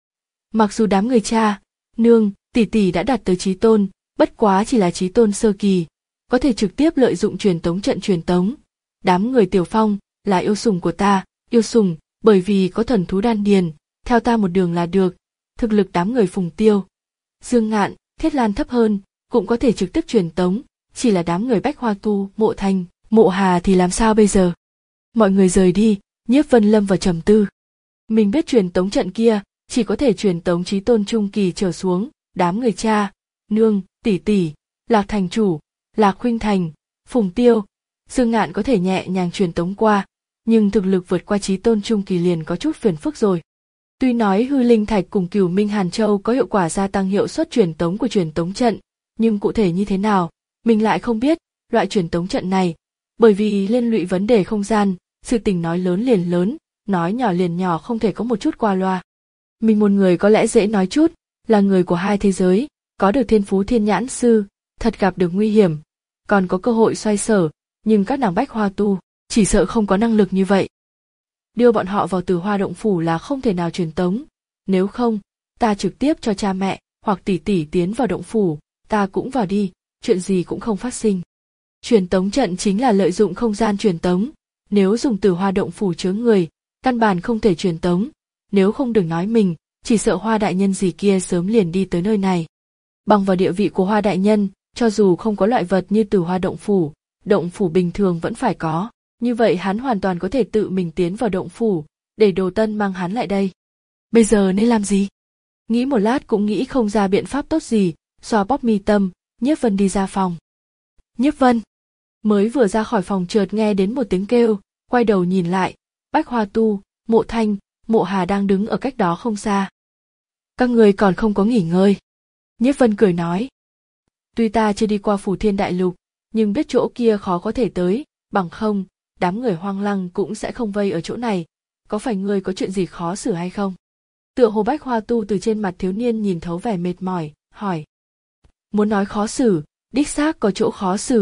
[SPEAKER 1] Mặc dù đám người cha, nương, tỷ tỷ đã đạt tới chí tôn, bất quá chỉ là chí tôn sơ kỳ, có thể trực tiếp lợi dụng truyền tống trận truyền tống. Đám người Tiểu Phong là yêu sủng của ta, yêu sủng, bởi vì có thần thú đan điền, theo ta một đường là được. Thực lực đám người Phùng Tiêu, Dương Ngạn, Thiết Lan thấp hơn, cũng có thể trực tiếp truyền tống, chỉ là đám người Bách Hoa Tu, Mộ Thanh, Mộ Hà thì làm sao bây giờ? Mọi người rời đi, Nhiếp Vân lâm vào trầm tư. Mình biết truyền tống trận kia, chỉ có thể truyền tống chí tôn trung kỳ trở xuống, đám người cha, nương, tỷ tỷ, Lạc Thành Chủ, Lạc Khuynh Thành, Phùng Tiêu, Dương Ngạn có thể nhẹ nhàng truyền tống qua, nhưng thực lực vượt qua chí tôn trung kỳ liền có chút phiền phức rồi. Tuy nói hư linh thạch cùng Cửu Minh Hàn Châu có hiệu quả gia tăng hiệu suất truyền tống của truyền tống trận, nhưng cụ thể như thế nào, mình lại không biết. Loại truyền tống trận này, bởi vì liên lụy vấn đề không gian, sự tình nói lớn liền lớn, nói nhỏ liền nhỏ, không thể có một chút qua loa. Mình một người có lẽ dễ nói chút, là người của hai thế giới, có được thiên phú thiên nhãn sư, thật gặp được nguy hiểm, còn có cơ hội xoay sở, nhưng các nàng Bách Hoa Tu, chỉ sợ không có năng lực như vậy. Đưa bọn họ vào Từ Hoa động phủ là không thể nào truyền tống, nếu không, ta trực tiếp cho cha mẹ hoặc tỷ tỷ tiến vào động phủ, ta cũng vào đi, chuyện gì cũng không phát sinh. Truyền tống trận chính là lợi dụng không gian truyền tống, nếu dùng Từ Hoa động phủ chứa người, căn bản không thể truyền tống, nếu không đừng nói mình, chỉ sợ Hoa đại nhân gì kia sớm liền đi tới nơi này. Bằng vào địa vị của Hoa đại nhân, cho dù không có loại vật như Từ Hoa động phủ, động phủ bình thường vẫn phải có, như vậy hắn hoàn toàn có thể tự mình tiến vào động phủ, để Đồ Tân mang hắn lại đây. Bây giờ nên làm gì? Nghĩ một lát cũng nghĩ không ra biện pháp tốt gì, xoa bóp mi tâm, Nhiếp Vân đi ra phòng. Nhiếp Vân mới vừa ra khỏi phòng chợt nghe đến một tiếng kêu, quay đầu nhìn lại, Bách Hoa Tu, Mộ Thanh, Mộ Hà đang đứng ở cách đó không xa. Các người còn không có nghỉ ngơi. Nhiếp Vân cười nói. Tuy ta chưa đi qua Phù Thiên Đại Lục, nhưng biết chỗ kia khó có thể tới, bằng không, đám người hoang lăng cũng sẽ không vây ở chỗ này, có phải ngươi có chuyện gì khó xử hay không? Tựa hồ Bách Hoa Tu từ trên mặt thiếu niên nhìn thấu vẻ mệt mỏi, hỏi. Muốn nói khó xử, đích xác có chỗ khó xử,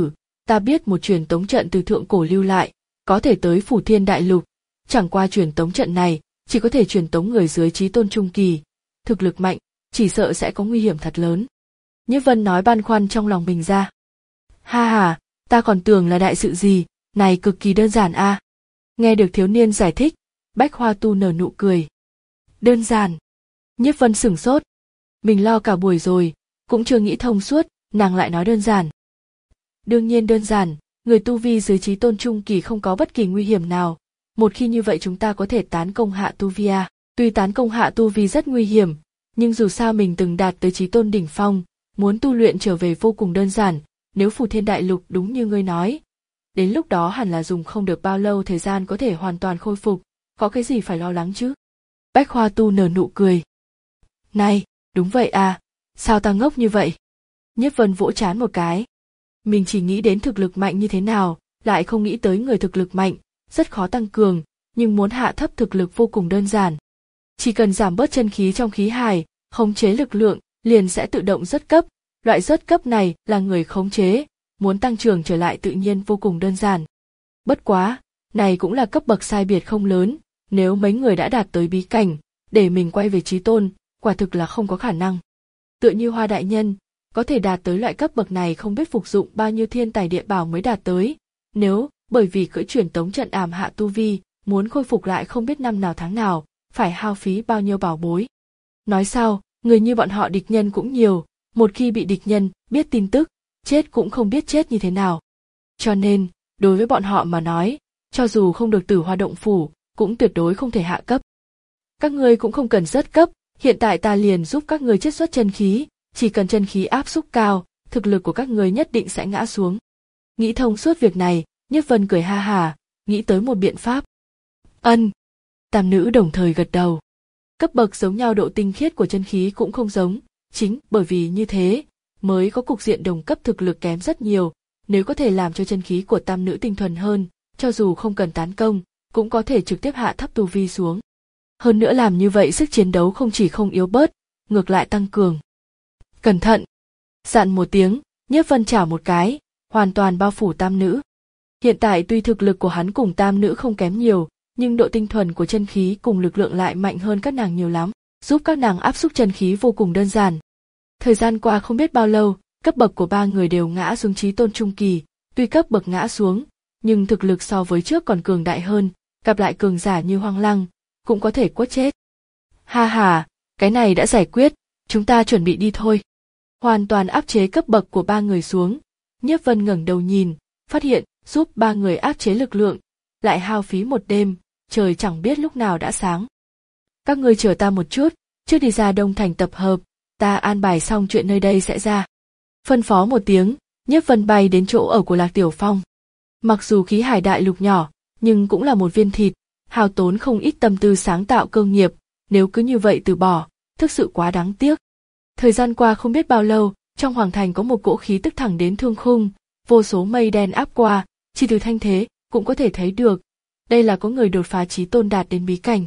[SPEAKER 1] Ta biết một truyền tống trận từ thượng cổ lưu lại, có thể tới Phủ Thiên Đại Lục, chẳng qua truyền tống trận này chỉ có thể truyền tống người dưới chí tôn trung kỳ, thực lực mạnh, chỉ sợ sẽ có nguy hiểm thật lớn. Nhiếp Vân nói băn khoăn trong lòng mình ra. Ha ha, ta còn tưởng là đại sự gì, này cực kỳ đơn giản a. À. Nghe được thiếu niên giải thích, Bách Hoa Tu nở nụ cười. Đơn giản. Nhiếp Vân sửng sốt. Mình lo cả buổi rồi, cũng chưa nghĩ thông suốt, nàng lại nói đơn giản. Đương nhiên đơn giản, người tu vi dưới chí tôn trung kỳ không có bất kỳ nguy hiểm nào. Một khi như vậy chúng ta có thể tán công hạ tu vi à. Tuy tán công hạ tu vi rất nguy hiểm, nhưng dù sao mình từng đạt tới chí tôn đỉnh phong, muốn tu luyện trở về vô cùng đơn giản, nếu Phủ Thiên Đại Lục đúng như ngươi nói. Đến lúc đó hẳn là dùng không được bao lâu thời gian có thể hoàn toàn khôi phục, có cái gì phải lo lắng chứ? Bách Hoa Tu nở nụ cười. Này, đúng vậy à, sao ta ngốc như vậy? Nhiếp Vân vỗ trán một cái. Mình chỉ nghĩ đến thực lực mạnh như thế nào, lại không nghĩ tới người thực lực mạnh, rất khó tăng cường, nhưng muốn hạ thấp thực lực vô cùng đơn giản. Chỉ cần giảm bớt chân khí trong khí hải, khống chế lực lượng, liền sẽ tự động rớt cấp. Loại rớt cấp này là người khống chế, muốn tăng trưởng trở lại tự nhiên vô cùng đơn giản. Bất quá, này cũng là cấp bậc sai biệt không lớn, nếu mấy người đã đạt tới bí cảnh, để mình quay về chí tôn, quả thực là không có khả năng. Tựa như Hoa đại nhân, có thể đạt tới loại cấp bậc này không biết phục dụng bao nhiêu thiên tài địa bảo mới đạt tới, nếu bởi vì cưỡi truyền tống trận ảm hạ tu vi, muốn khôi phục lại không biết năm nào tháng nào, phải hao phí bao nhiêu bảo bối. Nói sao, người như bọn họ địch nhân cũng nhiều, một khi bị địch nhân biết tin tức, chết cũng không biết chết như thế nào. Cho nên, đối với bọn họ mà nói, cho dù không được Tử Hoa động phủ, cũng tuyệt đối không thể hạ cấp. Các ngươi cũng không cần rớt cấp, hiện tại ta liền giúp các ngươi chiết xuất chân khí, chỉ cần chân khí áp xúc cao, thực lực của các ngươi nhất định sẽ ngã xuống. Nghĩ thông suốt việc này, Nhiếp Vân cười ha hà, nghĩ tới một biện pháp. Ân. Tam nữ đồng thời gật đầu. Cấp bậc giống nhau độ tinh khiết của chân khí cũng không giống, chính bởi vì như thế, mới có cục diện đồng cấp thực lực kém rất nhiều, nếu có thể làm cho chân khí của tam nữ tinh thuần hơn, cho dù không cần tán công, cũng có thể trực tiếp hạ thấp tu vi xuống. Hơn nữa làm như vậy sức chiến đấu không chỉ không yếu bớt, ngược lại tăng cường. Cẩn thận! Dặn một tiếng, Nhiếp Vân chảo một cái, hoàn toàn bao phủ tam nữ. Hiện tại tuy thực lực của hắn cùng tam nữ không kém nhiều, nhưng độ tinh thuần của chân khí cùng lực lượng lại mạnh hơn các nàng nhiều lắm, giúp các nàng áp xúc chân khí vô cùng đơn giản. Thời gian qua không biết bao lâu, cấp bậc của ba người đều ngã xuống chí tôn trung kỳ, tuy cấp bậc ngã xuống, nhưng thực lực so với trước còn cường đại hơn, gặp lại cường giả như Hoang Lăng, cũng có thể quất chết. Ha ha, cái này đã giải quyết, chúng ta chuẩn bị đi thôi. Hoàn toàn áp chế cấp bậc của ba người xuống, Nhiếp Vân ngẩng đầu nhìn, phát hiện giúp ba người áp chế lực lượng, lại hao phí một đêm, trời chẳng biết lúc nào đã sáng. Các ngươi chờ ta một chút, trước đi ra Đông Thành tập hợp, ta an bài xong chuyện nơi đây sẽ ra. Phân phó một tiếng, Nhiếp Vân bay đến chỗ ở của Lạc Tiểu Phong. Mặc dù khí hải đại lục nhỏ, nhưng cũng là một viên thịt, hao tốn không ít tâm tư sáng tạo cơ nghiệp, nếu cứ như vậy từ bỏ, thực sự quá đáng tiếc. Thời gian qua không biết bao lâu, trong hoàng thành có một cỗ khí tức thẳng đến thương khung, vô số mây đen áp qua, chỉ từ thanh thế cũng có thể thấy được, đây là có người đột phá chí tôn đạt đến bí cảnh.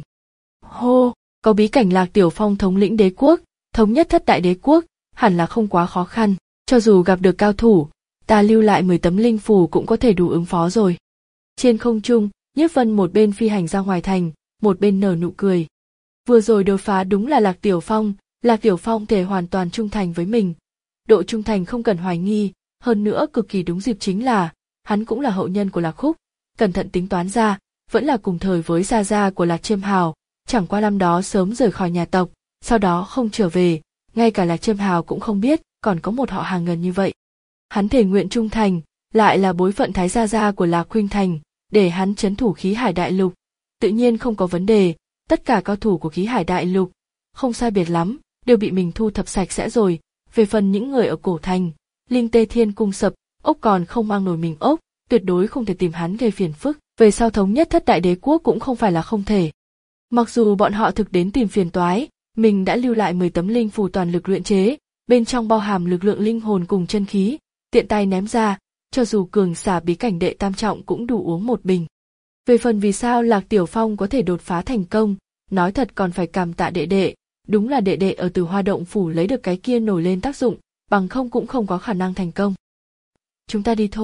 [SPEAKER 1] Hô, có bí cảnh Lạc Tiểu Phong thống lĩnh đế quốc, thống nhất thất đại đế quốc, hẳn là không quá khó khăn, cho dù gặp được cao thủ, ta lưu lại mười tấm linh phù cũng có thể đủ ứng phó rồi. Trên không trung, Nhiếp Vân một bên phi hành ra ngoài thành, một bên nở nụ cười. Vừa rồi đột phá đúng là Lạc Tiểu Phong, Lạc Tiểu Phong thể hoàn toàn trung thành với mình. Độ trung thành không cần hoài nghi, hơn nữa cực kỳ đúng dịp chính là, hắn cũng là hậu nhân của Lạc Khúc, cẩn thận tính toán ra, vẫn là cùng thời với gia gia của Lạc Chiêm Hào, chẳng qua năm đó sớm rời khỏi nhà tộc, sau đó không trở về, ngay cả Lạc Chiêm Hào cũng không biết, còn có một họ hàng gần như vậy. Hắn thể nguyện trung thành, lại là bối phận thái gia gia của Lạc Khuynh Thành, để hắn trấn thủ khí hải đại lục, tự nhiên không có vấn đề, tất cả cao thủ của khí hải đại lục, không sai biệt lắm, đều bị mình thu thập sạch sẽ rồi, về phần những người ở cổ thành, Linh Tê Thiên cung sập, ốc còn không mang nổi mình ốc, tuyệt đối không thể tìm hắn gây phiền phức, về sau thống nhất thất đại đế quốc cũng không phải là không thể. Mặc dù bọn họ thực đến tìm phiền toái, mình đã lưu lại mười tấm linh phù toàn lực luyện chế, bên trong bao hàm lực lượng linh hồn cùng chân khí, tiện tay ném ra, cho dù cường giả bí cảnh đệ tam trọng cũng đủ uống một bình. Về phần vì sao Lạc Tiểu Phong có thể đột phá thành công, nói thật còn phải cảm tạ đệ đệ, đúng là đệ đệ ở Tử Hoa động phủ lấy được cái kia nổi lên tác dụng, bằng không cũng không có khả năng thành công. Chúng ta đi thôi,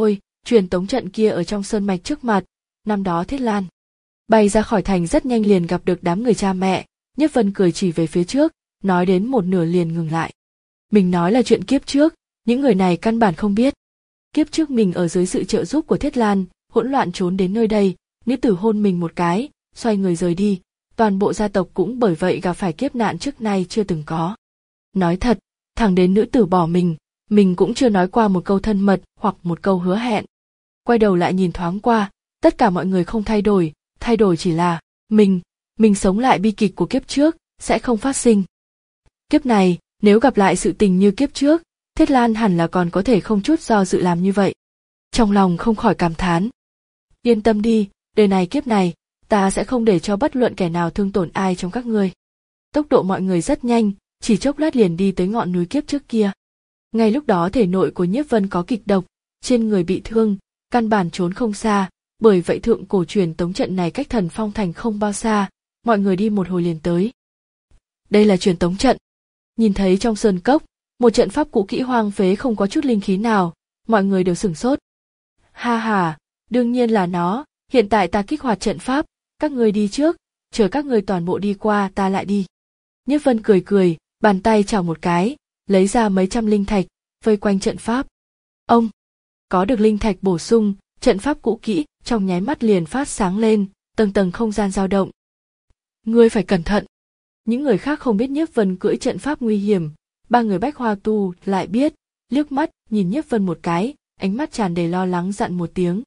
[SPEAKER 1] truyền tống trận kia ở trong sơn mạch trước mặt, năm đó Thiết Lan bay ra khỏi thành rất nhanh liền gặp được đám người cha mẹ. Nhiếp Vân cười chỉ về phía trước, nói đến một nửa liền ngừng lại. Mình nói là chuyện kiếp trước, những người này căn bản không biết. Kiếp trước mình ở dưới sự trợ giúp của Thiết Lan, hỗn loạn trốn đến nơi đây, nữ tử hôn mình một cái, xoay người rời đi, toàn bộ gia tộc cũng bởi vậy gặp phải kiếp nạn trước nay chưa từng có. Nói thật, thẳng đến nữ tử bỏ mình, mình cũng chưa nói qua một câu thân mật hoặc một câu hứa hẹn. Quay đầu lại nhìn thoáng qua, tất cả mọi người không thay đổi, thay đổi chỉ là mình, mình sống lại bi kịch của kiếp trước, sẽ không phát sinh. Kiếp này, nếu gặp lại sự tình như kiếp trước, Thiết Lan hẳn là còn có thể không chút do dự làm như vậy. Trong lòng không khỏi cảm thán. Yên tâm đi, đời này kiếp này, ta sẽ không để cho bất luận kẻ nào thương tổn ai trong các ngươi. Tốc độ mọi người rất nhanh, chỉ chốc lát liền đi tới ngọn núi kiếp trước kia. Ngay lúc đó thể nội của Nhiếp Vân có kịch độc, trên người bị thương, căn bản trốn không xa, bởi vậy thượng cổ truyền tống trận này cách Thần Phong thành không bao xa, mọi người đi một hồi liền tới. Đây là truyền tống trận. Nhìn thấy trong sơn cốc, một trận pháp cũ kỹ hoang phế không có chút linh khí nào, mọi người đều sửng sốt. Ha ha, đương nhiên là nó, hiện tại ta kích hoạt trận pháp, các ngươi đi trước, chờ các ngươi toàn bộ đi qua ta lại đi. Nhiếp Vân cười cười, bàn tay chảo một cái, lấy ra mấy trăm linh thạch, vây quanh trận pháp. Ông, có được linh thạch bổ sung, trận pháp cũ kỹ trong nháy mắt liền phát sáng lên, tầng tầng không gian dao động. Ngươi phải cẩn thận. Những người khác không biết Nhiếp Vân cưỡi trận pháp nguy hiểm, ba người Bách Hoa tu lại biết, liếc mắt nhìn Nhiếp Vân một cái, ánh mắt tràn đầy lo lắng dặn một tiếng.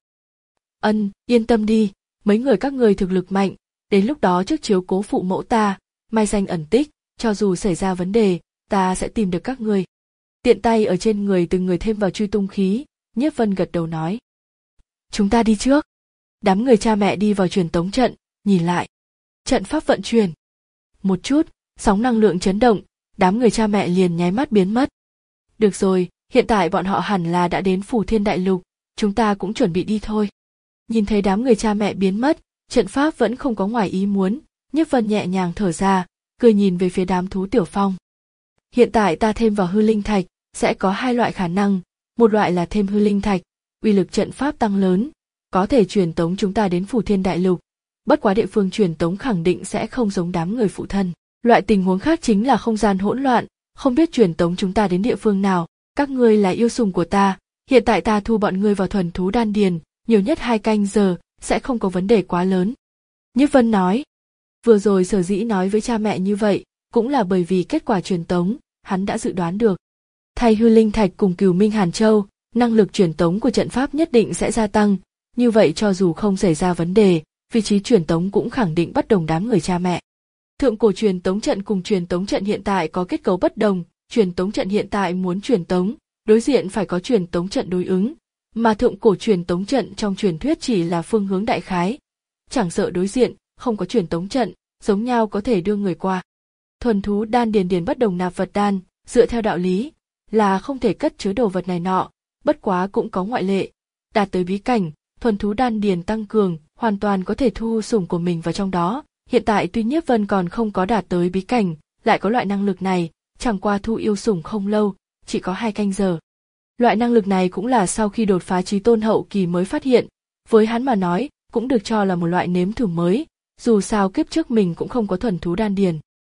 [SPEAKER 1] Ân, yên tâm đi, mấy người các ngươi thực lực mạnh, đến lúc đó trước chiếu cố phụ mẫu ta, mai danh ẩn tích, cho dù xảy ra vấn đề, ta sẽ tìm được các ngươi. Tiện tay ở trên người từng người thêm vào truy tung khí, Nhiếp Vân gật đầu nói. Chúng ta đi trước. Đám người cha mẹ đi vào truyền tống trận, nhìn lại. Trận pháp vận chuyển. Một chút, sóng năng lượng chấn động, đám người cha mẹ liền nháy mắt biến mất. Được rồi, hiện tại bọn họ hẳn là đã đến Phù Thiên Đại Lục, chúng ta cũng chuẩn bị đi thôi. Nhìn thấy đám người cha mẹ biến mất, trận pháp vẫn không có ngoài ý muốn, Nhiếp Vân nhẹ nhàng thở ra, cười nhìn về phía đám thú tiểu phong. Hiện tại ta thêm vào hư linh thạch, sẽ có hai loại khả năng, một loại là thêm hư linh thạch, uy lực trận pháp tăng lớn, có thể truyền tống chúng ta đến Phù Thiên Đại Lục. Bất quá địa phương truyền tống khẳng định sẽ không giống đám người phụ thân. Loại tình huống khác chính là không gian hỗn loạn, không biết truyền tống chúng ta đến địa phương nào. Các ngươi là yêu sủng của ta, hiện tại ta thu bọn ngươi vào thuần thú đan điền, nhiều nhất hai canh giờ, sẽ không có vấn đề quá lớn. Nhiếp Vân nói. Vừa rồi sở dĩ nói với cha mẹ như vậy, cũng là bởi vì kết quả truyền tống, hắn đã dự đoán được. Thay hư linh thạch cùng Cửu Minh Hàn Châu, năng lực truyền tống của trận pháp nhất định sẽ gia tăng, như vậy cho dù không xảy ra vấn đề, vị trí truyền tống cũng khẳng định bất đồng đám người cha mẹ. Thượng cổ truyền tống trận cùng truyền tống trận hiện tại có kết cấu bất đồng, truyền tống trận hiện tại muốn truyền tống, đối diện phải có truyền tống trận đối ứng, mà thượng cổ truyền tống trận trong truyền thuyết chỉ là phương hướng đại khái, chẳng sợ đối diện không có truyền tống trận, giống nhau có thể đưa người qua. Thuần thú đan điền điền bất đồng nạp vật đan, dựa theo đạo lý là không thể cất chứa đồ vật này nọ, bất quá cũng có ngoại lệ, đạt tới bí cảnh, thuần thú đan điền tăng cường, hoàn toàn có thể thu sủng của mình vào trong đó. Hiện tại tuy Nhiếp Vân còn không có đạt tới bí cảnh, lại có loại năng lực này, chẳng qua thu yêu sủng không lâu, chỉ có hai canh giờ. Loại năng lực này cũng là sau khi đột phá chí tôn hậu kỳ mới phát hiện, với hắn mà nói, cũng được cho là một loại nếm thử mới, dù sao kiếp trước mình cũng không có thuần thú đan điền.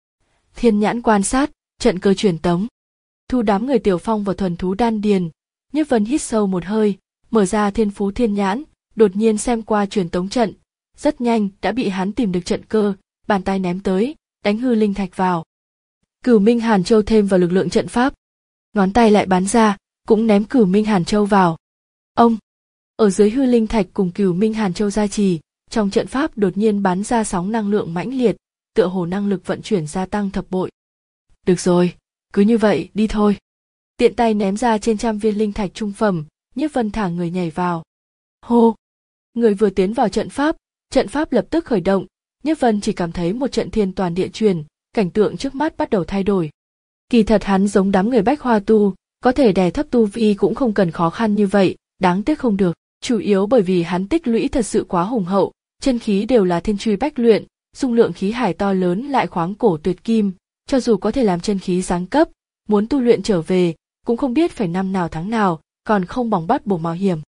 [SPEAKER 1] Thiên nhãn quan sát, trận cơ truyền tống. Thu đám người tiểu phong vào thuần thú đan điền, Nhiếp Vân hít sâu một hơi, mở ra thiên phú thiên nhãn, đột nhiên xem qua truyền tống trận, rất nhanh đã bị hắn tìm được trận cơ, bàn tay ném tới, đánh hư linh thạch vào. Cửu Minh Hàn Châu thêm vào lực lượng trận pháp, ngón tay lại bắn ra, cũng ném Cửu Minh Hàn Châu vào. Ông, ở dưới hư linh thạch cùng Cửu Minh Hàn Châu gia trì, trong trận pháp đột nhiên bắn ra sóng năng lượng mãnh liệt, tựa hồ năng lực vận chuyển gia tăng thập bội. Được rồi, cứ như vậy, đi thôi. Tiện tay ném ra trên trăm viên linh thạch trung phẩm, Nhiếp Vân thả người nhảy vào. Hô! Người vừa tiến vào trận pháp, trận pháp lập tức khởi động, Nhiếp Vân chỉ cảm thấy một trận thiên toàn địa chuyển, cảnh tượng trước mắt bắt đầu thay đổi. Kỳ thật hắn giống đám người Bách Hoa tu, có thể đè thấp tu vi cũng không cần khó khăn như vậy, đáng tiếc không được, chủ yếu bởi vì hắn tích lũy thật sự quá hùng hậu, chân khí đều là thiên truy bách luyện, dung lượng khí hải to lớn lại khoáng cổ tuyệt kim, cho dù có thể làm chân khí giáng cấp, muốn tu luyện trở về, cũng không biết phải năm nào tháng nào, còn không bỏng bắt bổ mạo hiểm.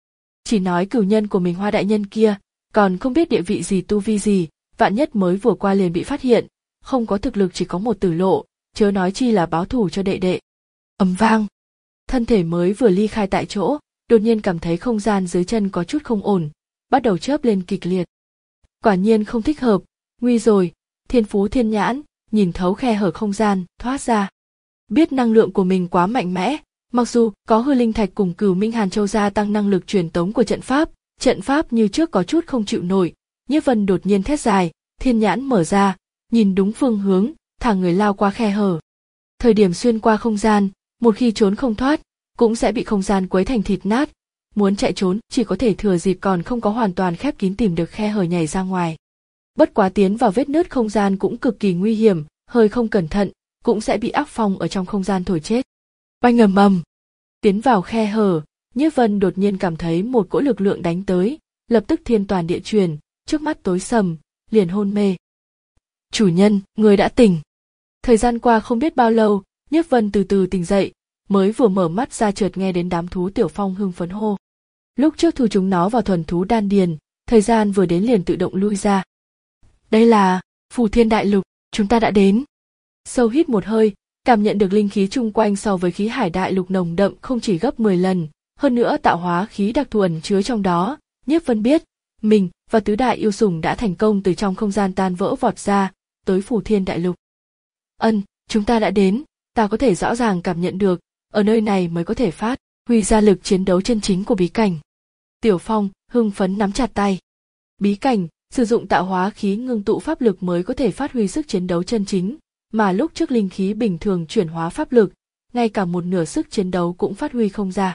[SPEAKER 1] chỉ nói cửu nhân của mình Hoa đại nhân kia, còn không biết địa vị gì tu vi gì, vạn nhất mới vừa qua liền bị phát hiện, không có thực lực chỉ có một tử lộ, chớ nói chi là báo thù cho đệ đệ. Ầm vang, thân thể mới vừa ly khai tại chỗ, đột nhiên cảm thấy không gian dưới chân có chút không ổn, bắt đầu chớp lên kịch liệt. Quả nhiên không thích hợp, nguy rồi, thiên phú thiên nhãn, nhìn thấu khe hở không gian, thoát ra. Biết năng lượng của mình quá mạnh mẽ, mặc dù có hư linh thạch cùng Cửu Minh Hàn Châu gia tăng năng lực truyền tống của trận pháp, trận pháp như trước có chút không chịu nổi. Nhiếp Vân đột nhiên thét dài, thiên nhãn mở ra, nhìn đúng phương hướng, thả người lao qua khe hở. Thời điểm xuyên qua không gian, một khi trốn không thoát, cũng sẽ bị không gian quấy thành thịt nát. Muốn chạy trốn chỉ có thể thừa dịp còn không có hoàn toàn khép kín tìm được khe hở nhảy ra ngoài. Bất quá tiến vào vết nứt không gian cũng cực kỳ nguy hiểm, hơi không cẩn thận, cũng sẽ bị ác phong ở trong không gian thổi chết. Oanh ầm ầm, tiến vào khe hở, Nhiếp Vân đột nhiên cảm thấy một cỗ lực lượng đánh tới, lập tức thiên toàn địa chuyển, trước mắt tối sầm, liền hôn mê. Chủ nhân, người đã tỉnh. Thời gian qua không biết bao lâu, Nhiếp Vân từ từ tỉnh dậy, mới vừa mở mắt ra chợt nghe đến đám thú Tiểu Phong hưng phấn hô. Lúc trước thu chúng nó vào thuần thú đan điền, thời gian vừa đến liền tự động lui ra. Đây là Phù Thiên Đại Lục, chúng ta đã đến. Sâu hít một hơi, cảm nhận được linh khí chung quanh so với khí hải đại lục nồng đậm không chỉ gấp mười lần, hơn nữa tạo hóa khí đặc thù ẩn chứa trong đó, Nhiếp Vân biết, mình và tứ đại yêu sủng đã thành công từ trong không gian tan vỡ vọt ra, tới Phù Thiên Đại Lục. Ân, chúng ta đã đến, ta có thể rõ ràng cảm nhận được, ở nơi này mới có thể phát huy ra lực chiến đấu chân chính của bí cảnh. Tiểu Phong hưng phấn nắm chặt tay. Bí cảnh sử dụng tạo hóa khí ngưng tụ pháp lực mới có thể phát huy sức chiến đấu chân chính, mà lúc trước linh khí bình thường chuyển hóa pháp lực, ngay cả một nửa sức chiến đấu cũng phát huy không ra.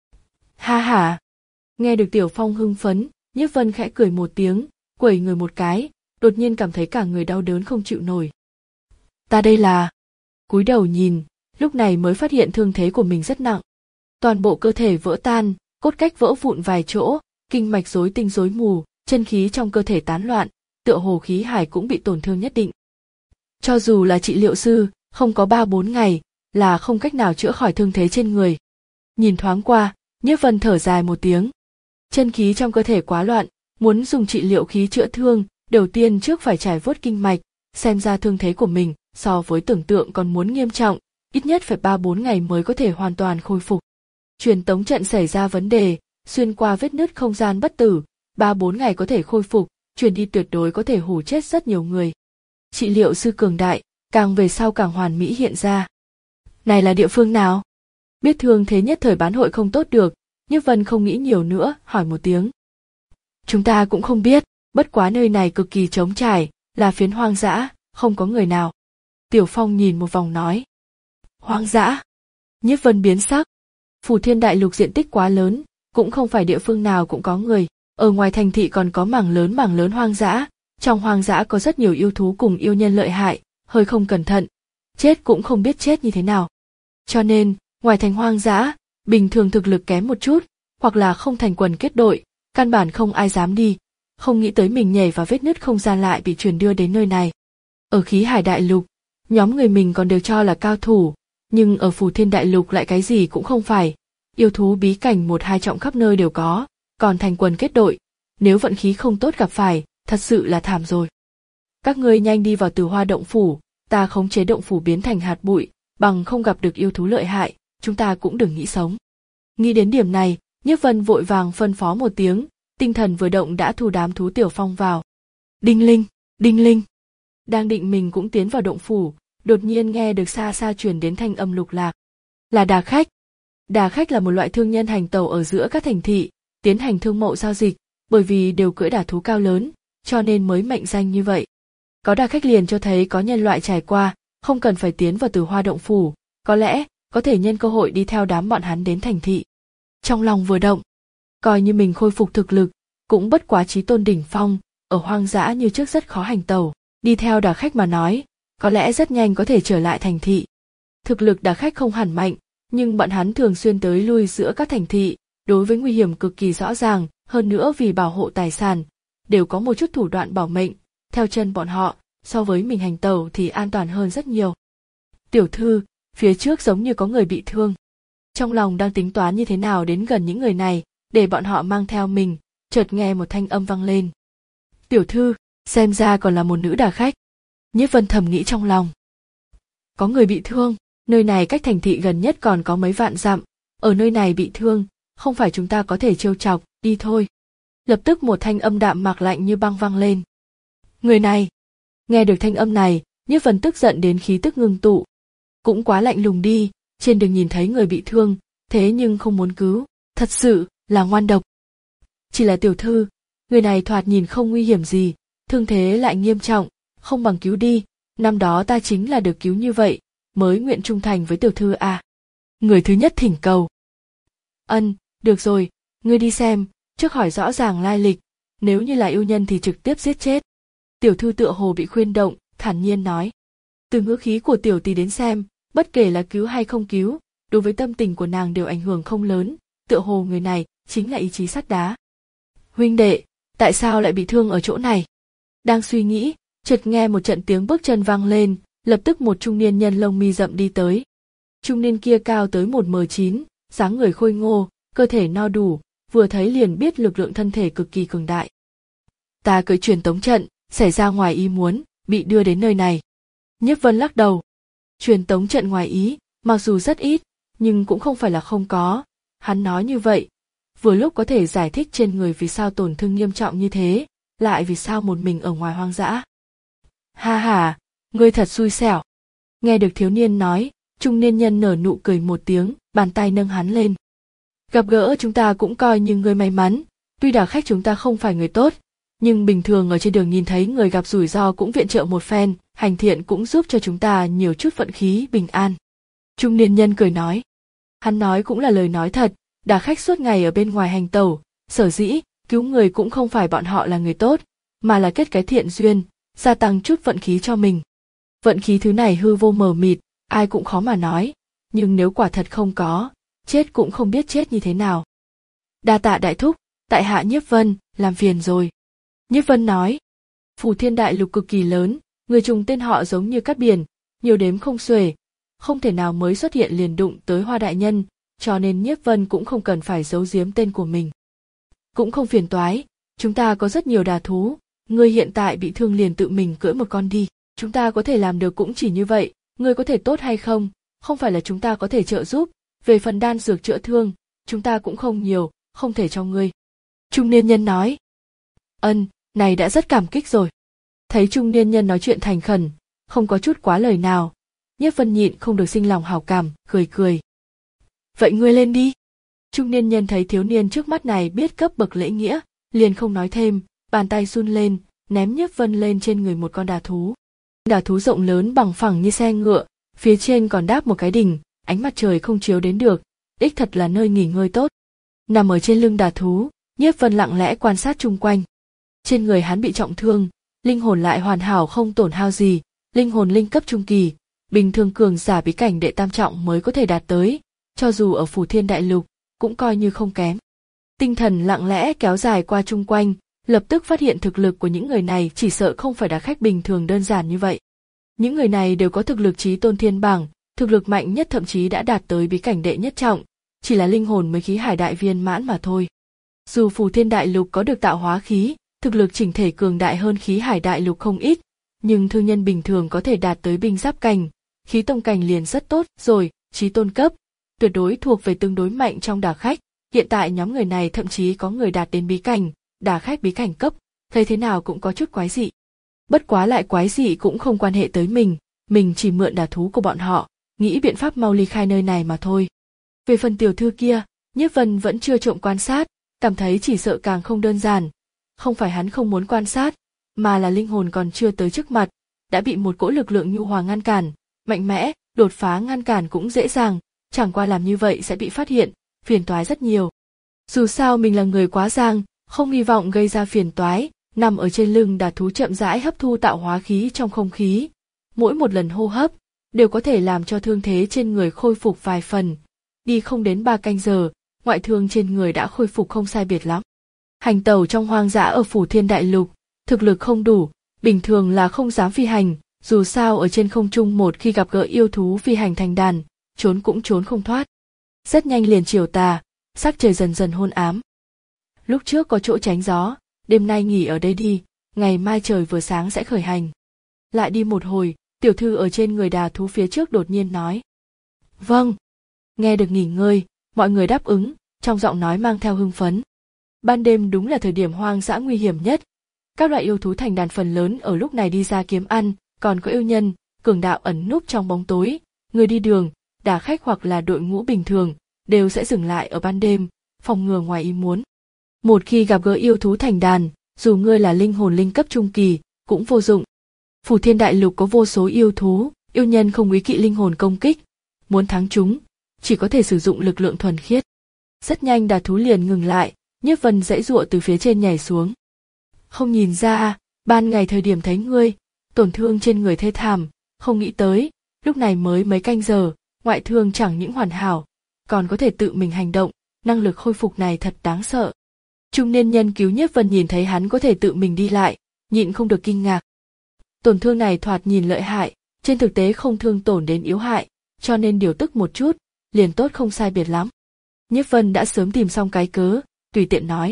[SPEAKER 1] Ha ha! Nghe được Tiểu Phong hưng phấn, Nhiếp Vân khẽ cười một tiếng, quẩy người một cái, đột nhiên cảm thấy cả người đau đớn không chịu nổi. Ta đây là... Cúi đầu nhìn, lúc này mới phát hiện thương thế của mình rất nặng. Toàn bộ cơ thể vỡ tan, cốt cách vỡ vụn vài chỗ, kinh mạch rối tinh rối mù, chân khí trong cơ thể tán loạn, tựa hồ khí hải cũng bị tổn thương nhất định. Cho dù là trị liệu sư, không có ba bốn ngày, là không cách nào chữa khỏi thương thế trên người. Nhìn thoáng qua, Nhiếp Vân thở dài một tiếng. Chân khí trong cơ thể quá loạn, muốn dùng trị liệu khí chữa thương, đầu tiên trước phải trải vớt kinh mạch, xem ra thương thế của mình so với tưởng tượng còn muốn nghiêm trọng, ít nhất phải ba bốn ngày mới có thể hoàn toàn khôi phục. Truyền tống trận xảy ra vấn đề, xuyên qua vết nứt không gian bất tử, ba bốn ngày có thể khôi phục, truyền đi tuyệt đối có thể hù chết rất nhiều người. Trị liệu sư cường đại, càng về sau càng hoàn mỹ hiện ra. Này là địa phương nào? Biết thương thế nhất thời bán hội không tốt được, Nhiếp Vân không nghĩ nhiều nữa, hỏi một tiếng. Chúng ta cũng không biết, bất quá nơi này cực kỳ trống trải, là phiến hoang dã, không có người nào. Tiểu Phong nhìn một vòng nói. Hoang dã? Nhiếp Vân biến sắc. Phù Thiên Đại Lục diện tích quá lớn, cũng không phải địa phương nào cũng có người, ở ngoài thành thị còn có mảng lớn mảng lớn hoang dã, trong hoang dã có rất nhiều yêu thú cùng yêu nhân lợi hại, hơi không cẩn thận, chết cũng không biết chết như thế nào. Cho nên, ngoài thành hoang dã, bình thường thực lực kém một chút, hoặc là không thành quần kết đội, căn bản không ai dám đi, không nghĩ tới mình nhảy vào vết nứt không gian lại bị truyền đưa đến nơi này. Ở khí hải đại lục, nhóm người mình còn được cho là cao thủ, nhưng ở Phù Thiên Đại Lục lại cái gì cũng không phải, yêu thú bí cảnh một hai trọng khắp nơi đều có, còn thành quần kết đội, nếu vận khí không tốt gặp phải, thật sự là thảm rồi. Các ngươi nhanh đi vào Từ Hoa động phủ, ta khống chế động phủ biến thành hạt bụi, bằng không gặp được yêu thú lợi hại, chúng ta cũng đừng nghĩ sống. Nghĩ đến điểm này, Nhiếp Vân vội vàng phân phó một tiếng, tinh thần vừa động đã thu đám thú Tiểu Phong vào. Đinh linh, đinh linh. Đang định mình cũng tiến vào động phủ, đột nhiên nghe được xa xa truyền đến thanh âm lục lạc. Là đà khách. Đà khách là một loại thương nhân hành tẩu ở giữa các thành thị, tiến hành thương mậu giao dịch, bởi vì đều cưỡi đà thú cao lớn, cho nên mới mệnh danh như vậy. Có đà khách liền cho thấy có nhân loại trải qua, không cần phải tiến vào Từ Hoa động phủ, có lẽ có thể nhân cơ hội đi theo đám bọn hắn đến thành thị. Trong lòng vừa động, coi như mình khôi phục thực lực, cũng bất quá chí tôn đỉnh phong, ở hoang dã như trước rất khó hành tẩu, đi theo đà khách mà nói, có lẽ rất nhanh có thể trở lại thành thị. Thực lực đà khách không hẳn mạnh, nhưng bọn hắn thường xuyên tới lui giữa các thành thị, đối với nguy hiểm cực kỳ rõ ràng, hơn nữa vì bảo hộ tài sản, đều có một chút thủ đoạn bảo mệnh, theo chân bọn họ, so với mình hành tẩu thì an toàn hơn rất nhiều. Tiểu thư, phía trước giống như có người bị thương. Trong lòng đang tính toán như thế nào đến gần những người này, để bọn họ mang theo mình, chợt nghe một thanh âm vang lên. Tiểu thư, xem ra còn là một nữ đả khách. Nhiếp Vân thầm nghĩ trong lòng. Có người bị thương, nơi này cách thành thị gần nhất còn có mấy vạn dặm, ở nơi này bị thương, không phải chúng ta có thể trêu chọc, đi thôi. Lập tức một thanh âm đạm mạc lạnh như băng vang lên. Người này! Nghe được thanh âm này, Nhiếp Vân tức giận đến khí tức ngưng tụ. Cũng quá lạnh lùng đi, trên đường nhìn thấy người bị thương, thế nhưng không muốn cứu, thật sự là ngoan độc. Chỉ là tiểu thư, người này thoạt nhìn không nguy hiểm gì, thương thế lại nghiêm trọng, không bằng cứu đi, năm đó ta chính là được cứu như vậy, mới nguyện trung thành với tiểu thư à. Người thứ nhất thỉnh cầu. Ân, được rồi, ngươi đi xem, trước hỏi rõ ràng lai lịch, nếu như là yêu nhân thì trực tiếp giết chết. Tiểu thư tựa hồ bị khuyên động, thản nhiên nói. Từ ngữ khí của tiểu tỷ đến xem, bất kể là cứu hay không cứu, đối với tâm tình của nàng đều ảnh hưởng không lớn, tựa hồ người này chính là ý chí sắt đá. Huynh đệ, tại sao lại bị thương ở chỗ này? Đang suy nghĩ, chợt nghe một trận tiếng bước chân vang lên, lập tức một trung niên nhân lông mi rậm đi tới. Trung niên kia cao tới một mét chín, dáng người khôi ngô, cơ thể no đủ, vừa thấy liền biết lực lượng thân thể cực kỳ cường đại. Ta cưỡi truyền tống trận, xảy ra ngoài ý muốn, bị đưa đến nơi này. Nhiếp Vân lắc đầu. Truyền tống trận ngoài ý, mặc dù rất ít, nhưng cũng không phải là không có. Hắn nói như vậy, vừa lúc có thể giải thích trên người vì sao tổn thương nghiêm trọng như thế, lại vì sao một mình ở ngoài hoang dã. Ha ha, ngươi thật xui xẻo. Nghe được thiếu niên nói, trung niên nhân nở nụ cười một tiếng, bàn tay nâng hắn lên. Gặp gỡ chúng ta cũng coi như ngươi may mắn, tuy đả khách chúng ta không phải người tốt, nhưng bình thường ở trên đường nhìn thấy người gặp rủi ro cũng viện trợ một phen, hành thiện cũng giúp cho chúng ta nhiều chút vận khí bình an. Trung niên nhân cười nói. Hắn nói cũng là lời nói thật, đả khách suốt ngày ở bên ngoài hành tẩu, sở dĩ, cứu người cũng không phải bọn họ là người tốt, mà là kết cái thiện duyên, gia tăng chút vận khí cho mình. Vận khí thứ này hư vô mờ mịt, ai cũng khó mà nói, nhưng nếu quả thật không có, chết cũng không biết chết như thế nào. Đa tạ đại thúc, tại hạ Nhiếp Vân, làm phiền rồi. Nhiếp Vân nói, Phù Thiên Đại Lục cực kỳ lớn, người trùng tên họ giống như cát biển, nhiều đếm không xuể, không thể nào mới xuất hiện liền đụng tới Hoa đại nhân, cho nên Nhiếp Vân cũng không cần phải giấu giếm tên của mình. Cũng không phiền toái, chúng ta có rất nhiều đà thú, ngươi hiện tại bị thương liền tự mình cưỡi một con đi, chúng ta có thể làm được cũng chỉ như vậy, ngươi có thể tốt hay không, không phải là chúng ta có thể trợ giúp, về phần đan dược chữa thương, chúng ta cũng không nhiều, không thể cho ngươi. Trung niên nhân nói. Ân, này đã rất cảm kích rồi. Thấy trung niên nhân nói chuyện thành khẩn, không có chút quá lời nào, Nhiếp Vân nhịn không được sinh lòng hảo cảm, cười cười. Vậy ngươi lên đi. Trung niên nhân thấy thiếu niên trước mắt này biết cấp bậc lễ nghĩa, liền không nói thêm, bàn tay run lên, ném Nhiếp Vân lên trên người một con đà thú. Đà thú rộng lớn bằng phẳng như xe ngựa, phía trên còn đáp một cái đỉnh, ánh mặt trời không chiếu đến được, đích thật là nơi nghỉ ngơi tốt. Nằm ở trên lưng đà thú, Nhiếp Vân lặng lẽ quan sát chung quanh. Trên người hắn bị trọng thương, linh hồn lại hoàn hảo không tổn hao gì, linh hồn linh cấp trung kỳ, bình thường cường giả bí cảnh đệ tam trọng mới có thể đạt tới, cho dù ở Phù Thiên Đại Lục, cũng coi như không kém. Tinh thần lặng lẽ kéo dài qua chung quanh, lập tức phát hiện thực lực của những người này chỉ sợ không phải đả khách bình thường đơn giản như vậy. Những người này đều có thực lực chí tôn thiên bảng, thực lực mạnh nhất thậm chí đã đạt tới bí cảnh đệ nhất trọng, chỉ là linh hồn mới khí hải đại viên mãn mà thôi. Dù Phù Thiên Đại Lục có được tạo hóa khí, thực lực chỉnh thể cường đại hơn khí hải đại lục không ít, nhưng thương nhân bình thường có thể đạt tới binh giáp cảnh, khí tông cảnh liền rất tốt rồi, chí tôn cấp, tuyệt đối thuộc về tương đối mạnh trong đả khách. Hiện tại nhóm người này thậm chí có người đạt đến bí cảnh, đả khách bí cảnh cấp, thấy thế nào cũng có chút quái dị. Bất quá lại quái dị cũng không quan hệ tới mình, mình chỉ mượn đả thú của bọn họ, nghĩ biện pháp mau ly khai nơi này mà thôi. Về phần tiểu thư kia, Nhiếp Vân vẫn chưa trộm quan sát, cảm thấy chỉ sợ càng không đơn giản. Không phải hắn không muốn quan sát, mà là linh hồn còn chưa tới trước mặt, đã bị một cỗ lực lượng nhu hòa ngăn cản, mạnh mẽ, đột phá ngăn cản cũng dễ dàng, chẳng qua làm như vậy sẽ bị phát hiện, phiền toái rất nhiều. Dù sao mình là người quá giang, không hy vọng gây ra phiền toái, nằm ở trên lưng đà thú chậm rãi hấp thu tạo hóa khí trong không khí. Mỗi một lần hô hấp, đều có thể làm cho thương thế trên người khôi phục vài phần. Đi không đến ba canh giờ, ngoại thương trên người đã khôi phục không sai biệt lắm. Hành tẩu trong hoang dã ở Phù Thiên Đại Lục, thực lực không đủ, bình thường là không dám phi hành, dù sao ở trên không trung một khi gặp gỡ yêu thú phi hành thành đàn, trốn cũng trốn không thoát. Rất nhanh liền chiều tà, sắc trời dần dần hôn ám. lúc trước có chỗ tránh gió, đêm nay nghỉ ở đây đi, ngày mai trời vừa sáng sẽ khởi hành. Lại đi một hồi, tiểu thư ở trên người đà thú phía trước đột nhiên nói. Vâng. Nghe được nghỉ ngơi, mọi người đáp ứng, trong giọng nói mang theo hưng phấn. Ban đêm đúng là thời điểm hoang dã nguy hiểm nhất. Các loại yêu thú thành đàn phần lớn ở lúc này đi ra kiếm ăn, còn có yêu nhân, cường đạo ẩn núp trong bóng tối, người đi đường, đả khách hoặc là đội ngũ bình thường, đều sẽ dừng lại ở ban đêm, phòng ngừa ngoài ý muốn. Một khi gặp gỡ yêu thú thành đàn, dù ngươi là linh hồn linh cấp trung kỳ, cũng vô dụng. Phù Thiên Đại Lục có vô số yêu thú, yêu nhân không úy kỵ linh hồn công kích, muốn thắng chúng, chỉ có thể sử dụng lực lượng thuần khiết. Rất nhanh đà thú liền ngừng lại, Nhiếp Vân giãy giụa từ phía trên nhảy xuống. Không nhìn ra, ban ngày thời điểm thấy ngươi, tổn thương trên người thê thảm, không nghĩ tới, lúc này mới mấy canh giờ, ngoại thương chẳng những hoàn hảo, còn có thể tự mình hành động, năng lực khôi phục này thật đáng sợ. Trung niên nhân cứu Nhiếp Vân nhìn thấy hắn có thể tự mình đi lại, nhịn không được kinh ngạc. Tổn thương này thoạt nhìn lợi hại, trên thực tế không thương tổn đến yếu hại, cho nên điều tức một chút, liền tốt không sai biệt lắm. Nhiếp Vân đã sớm tìm xong cái cớ, tùy tiện nói.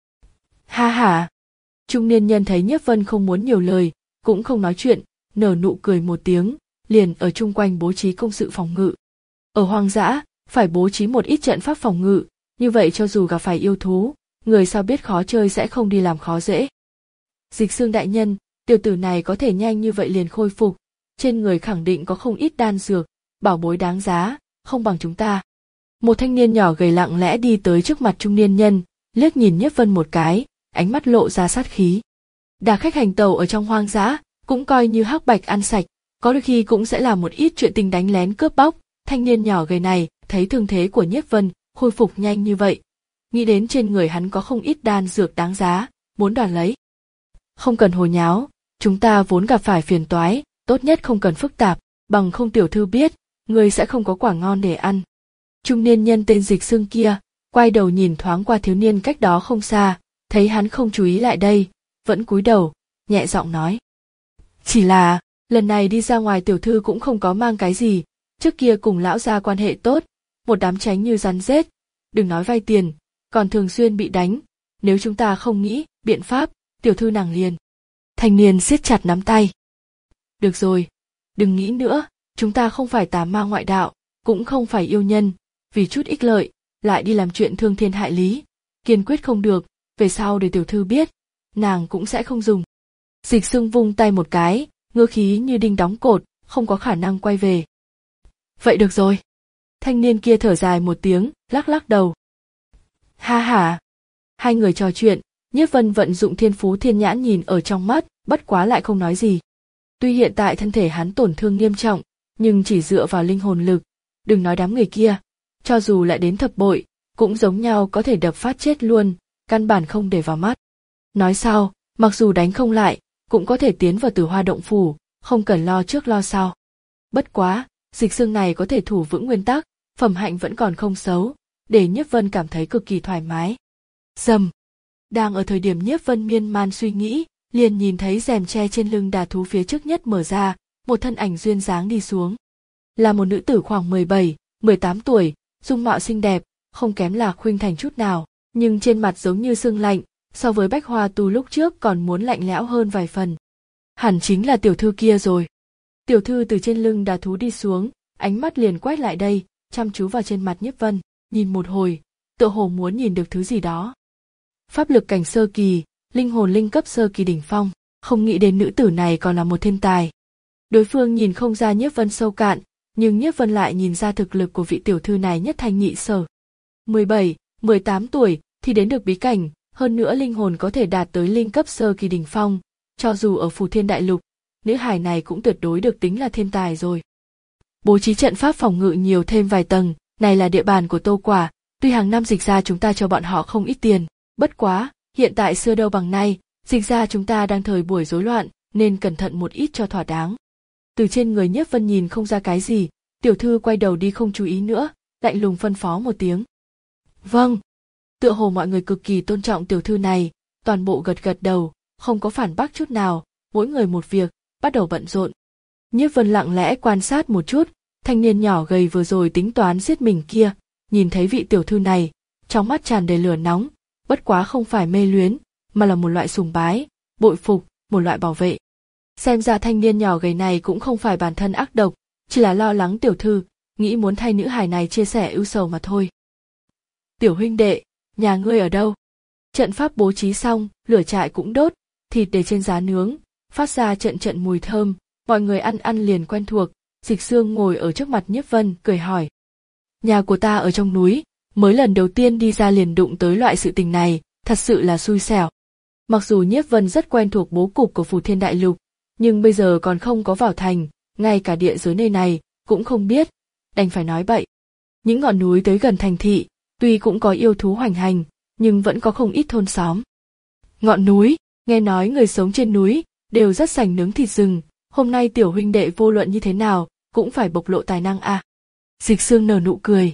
[SPEAKER 1] Ha ha. Trung niên nhân thấy Nhiếp Vân không muốn nhiều lời, cũng không nói chuyện, nở nụ cười một tiếng, liền ở chung quanh bố trí công sự phòng ngự. Ở hoang dã, phải bố trí một ít trận pháp phòng ngự, như vậy cho dù gặp phải yêu thú, người sao biết khó chơi sẽ không đi làm khó dễ. Dịch Xương đại nhân, tiểu tử này có thể nhanh như vậy liền khôi phục, trên người khẳng định có không ít đan dược, bảo bối đáng giá, không bằng chúng ta. Một thanh niên nhỏ gầy lặng lẽ đi tới trước mặt trung niên nhân, liếc nhìn Nhiếp Vân một cái, ánh mắt lộ ra sát khí. Đà khách hành tàu ở trong hoang dã, cũng coi như hắc bạch ăn sạch, có đôi khi cũng sẽ làm một ít chuyện tình đánh lén cướp bóc. Thanh niên nhỏ gầy này thấy thương thế của Nhiếp Vân khôi phục nhanh như vậy, nghĩ đến trên người hắn có không ít đan dược đáng giá, muốn đoạt lấy. Không cần hồ nháo, chúng ta vốn gặp phải phiền toái, tốt nhất không cần phức tạp, bằng không tiểu thư biết, người sẽ không có quả ngon để ăn. Trung niên nhân tên Dịch Xương kia, quay đầu nhìn thoáng qua thiếu niên cách đó không xa, thấy hắn không chú ý lại đây, vẫn cúi đầu, nhẹ giọng nói. Chỉ là, lần này đi ra ngoài tiểu thư cũng không có mang cái gì, trước kia cùng lão gia quan hệ tốt, một đám tránh như rắn rết, đừng nói vay tiền, còn thường xuyên bị đánh, nếu chúng ta không nghĩ biện pháp, tiểu thư nàng liền. Thanh niên siết chặt nắm tay. Được rồi, đừng nghĩ nữa, chúng ta không phải tà ma ngoại đạo, cũng không phải yêu nhân, vì chút ích lợi, lại đi làm chuyện thương thiên hại lý, kiên quyết không được, về sau để tiểu thư biết, nàng cũng sẽ không dùng. Dịch Xương vung tay một cái, ngữ khí như đinh đóng cột, không có khả năng quay về. Vậy được rồi. Thanh niên kia thở dài một tiếng, lắc lắc đầu. Ha ha. Hai người trò chuyện, Nhiếp Vân vận dụng thiên phú thiên nhãn nhìn ở trong mắt, bất quá lại không nói gì. Tuy hiện tại thân thể hắn tổn thương nghiêm trọng, nhưng chỉ dựa vào linh hồn lực, đừng nói đám người kia, cho dù lại đến thập bội, cũng giống nhau có thể đập phát chết luôn, căn bản không để vào mắt. Nói sau, mặc dù đánh không lại, cũng có thể tiến vào Tử Hoa động phủ, không cần lo trước lo sau. Bất quá, Dịch Xương này có thể thủ vững nguyên tắc, phẩm hạnh vẫn còn không xấu, để Nhiếp Vân cảm thấy cực kỳ thoải mái. Rầm. Đang ở thời điểm Nhiếp Vân miên man suy nghĩ, liền nhìn thấy rèm tre trên lưng đà thú phía trước nhất mở ra, một thân ảnh duyên dáng đi xuống. Là một nữ tử khoảng mười bảy, mười tám tuổi, dung mạo xinh đẹp, không kém là khuynh thành chút nào, nhưng trên mặt giống như sương lạnh, so với Bách Hoa Tu lúc trước còn muốn lạnh lẽo hơn vài phần. Hẳn chính là tiểu thư kia rồi. Tiểu thư từ trên lưng đà thú đi xuống, ánh mắt liền quét lại đây, chăm chú vào trên mặt Nhiếp Vân, nhìn một hồi, tựa hồ muốn nhìn được thứ gì đó. Pháp lực cảnh sơ kỳ, linh hồn linh cấp sơ kỳ đỉnh phong, không nghĩ đến nữ tử này còn là một thiên tài. Đối phương nhìn không ra Nhiếp Vân sâu cạn, nhưng Nhiếp Vân lại nhìn ra thực lực của vị tiểu thư này nhất thanh nhị sở. mười bảy, mười tám tuổi thì đến được bí cảnh, hơn nữa linh hồn có thể đạt tới linh cấp sơ kỳ đỉnh phong, cho dù ở Phù Thiên Đại Lục, nữ hài này cũng tuyệt đối được tính là thiên tài rồi. Bố trí trận pháp phòng ngự nhiều thêm vài tầng, này là địa bàn của Tô Quả, tuy hàng năm Dịch gia chúng ta cho bọn họ không ít tiền, bất quá, hiện tại xưa đâu bằng nay, Dịch gia chúng ta đang thời buổi rối loạn, nên cẩn thận một ít cho thỏa đáng. Từ trên người Nhiếp Vân nhìn không ra cái gì, tiểu thư quay đầu đi không chú ý nữa, lạnh lùng phân phó một tiếng. Vâng. Tựa hồ mọi người cực kỳ tôn trọng tiểu thư này, toàn bộ gật gật đầu, không có phản bác chút nào, mỗi người một việc, bắt đầu bận rộn. Nhiếp Vân lặng lẽ quan sát một chút, thanh niên nhỏ gầy vừa rồi tính toán giết mình kia, nhìn thấy vị tiểu thư này, trong mắt tràn đầy lửa nóng, bất quá không phải mê luyến, mà là một loại sùng bái, bội phục, một loại bảo vệ. Xem ra thanh niên nhỏ gầy này cũng không phải bản thân ác độc, chỉ là lo lắng tiểu thư, nghĩ muốn thay nữ hài này chia sẻ ưu sầu mà thôi. Tiểu huynh đệ, nhà ngươi ở đâu? Trận pháp bố trí xong, lửa trại cũng đốt, thịt để trên giá nướng, phát ra trận trận mùi thơm, mọi người ăn ăn liền quen thuộc. Dịch Xương ngồi ở trước mặt Nhiếp Vân, cười hỏi. Nhà của ta ở trong núi, mới lần đầu tiên đi ra liền đụng tới loại sự tình này, thật sự là xui xẻo. Mặc dù Nhiếp Vân rất quen thuộc bố cục của Phù Thiên Đại Lục, nhưng bây giờ còn không có vào thành, ngay cả địa giới nơi này cũng không biết, đành phải nói bậy. Những ngọn núi tới gần thành thị, tuy cũng có yêu thú hoành hành, nhưng vẫn có không ít thôn xóm. Ngọn núi, nghe nói người sống trên núi đều rất sành nướng thịt rừng, hôm nay tiểu huynh đệ vô luận như thế nào cũng phải bộc lộ tài năng à. Dịch Xương nở nụ cười.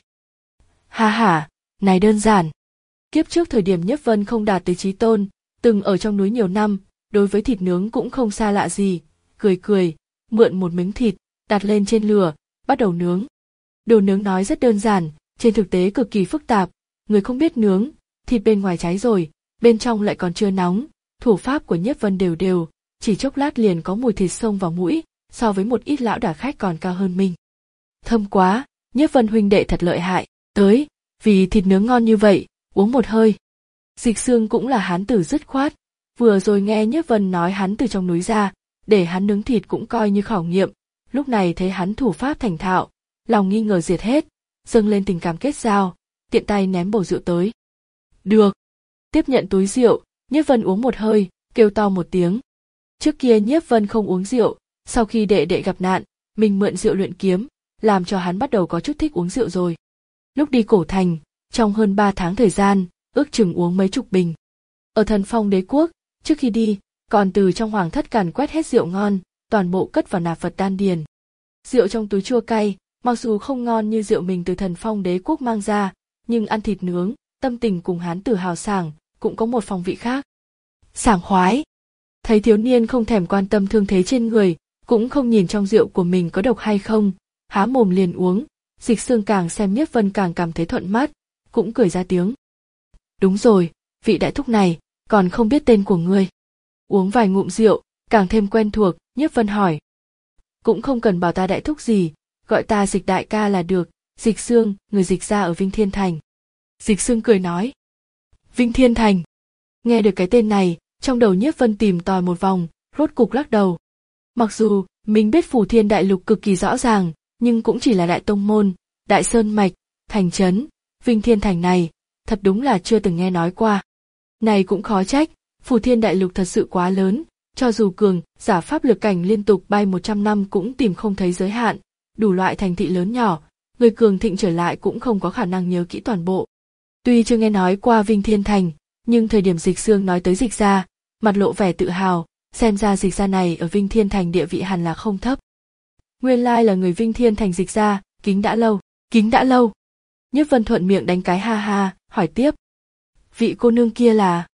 [SPEAKER 1] Ha ha, này đơn giản. Kiếp trước thời điểm Nhiếp Vân không đạt tới chí tôn, từng ở trong núi nhiều năm, đối với thịt nướng cũng không xa lạ gì, cười cười, mượn một miếng thịt, đặt lên trên lửa, bắt đầu nướng. Đồ nướng nói rất đơn giản, trên thực tế cực kỳ phức tạp, người không biết nướng, thịt bên ngoài cháy rồi, bên trong lại còn chưa nóng, thủ pháp của Nhiếp Vân đều đều, chỉ chốc lát liền có mùi thịt xông vào mũi, so với một ít lão đả khách còn cao hơn mình. Thơm quá, Nhiếp Vân huynh đệ thật lợi hại, tới, vì thịt nướng ngon như vậy, uống một hơi. Dịch Xương cũng là hán tử dứt khoát, vừa rồi nghe Nhiếp Vân nói hắn từ trong núi ra, để hắn nướng thịt cũng coi như khảo nghiệm, lúc này thấy hắn thủ pháp thành thạo, lòng nghi ngờ diệt hết, dâng lên tình cảm kết giao, tiện tay ném bầu rượu tới. Được. Tiếp nhận túi rượu, Nhiếp Vân uống một hơi, kêu to một tiếng. Trước kia Nhiếp Vân không uống rượu, sau khi đệ đệ gặp nạn, mình mượn rượu luyện kiếm, làm cho hắn bắt đầu có chút thích uống rượu rồi. Lúc đi cổ thành, trong hơn ba tháng thời gian, ước chừng uống mấy chục bình. Ở Thần Phong Đế quốc, trước khi đi, còn từ trong hoàng thất càn quét hết rượu ngon, toàn bộ cất vào nạp vật đan điền. Rượu trong túi chua cay, mặc dù không ngon như rượu mình từ Thần Phong Đế quốc mang ra, nhưng ăn thịt nướng, tâm tình cùng hán tử hào sảng, cũng có một phong vị khác. Sảng khoái. Thấy thiếu niên không thèm quan tâm thương thế trên người, cũng không nhìn trong rượu của mình có độc hay không, há mồm liền uống, Dịch Xương càng xem Nhiếp Vân càng cảm thấy thuận mắt, cũng cười ra tiếng. Đúng rồi, vị đại thúc này, còn không biết tên của ngươi. Uống vài ngụm rượu, càng thêm quen thuộc, Nhiếp Vân hỏi. Cũng không cần bảo ta đại thúc gì, gọi ta Dịch đại ca là được, Dịch Xương, người Dịch gia ở Vinh Thiên Thành. Dịch Xương cười nói. Vinh Thiên Thành. Nghe được cái tên này, trong đầu Nhiếp Vân tìm tòi một vòng, rốt cục lắc đầu. Mặc dù mình biết Phù Thiên Đại Lục cực kỳ rõ ràng, nhưng cũng chỉ là đại tông môn, đại sơn mạch, thành trấn, Vinh Thiên Thành này, thật đúng là chưa từng nghe nói qua. Này cũng khó trách, Phù Thiên Đại Lục thật sự quá lớn, cho dù cường giả pháp lực cảnh liên tục bay một trăm năm cũng tìm không thấy giới hạn, đủ loại thành thị lớn nhỏ, người cường thịnh trở lại cũng không có khả năng nhớ kỹ toàn bộ. Tuy chưa nghe nói qua Vinh Thiên Thành, nhưng thời điểm Dịch Xương nói tới Dịch gia, mặt lộ vẻ tự hào, xem ra Dịch gia này ở Vinh Thiên Thành địa vị hẳn là không thấp. Nguyên lai là người Vinh Thiên Thành Dịch gia, kính đã lâu, kính đã lâu. Nhiếp Vân thuận miệng đánh cái ha ha, hỏi tiếp. Vị cô nương kia là...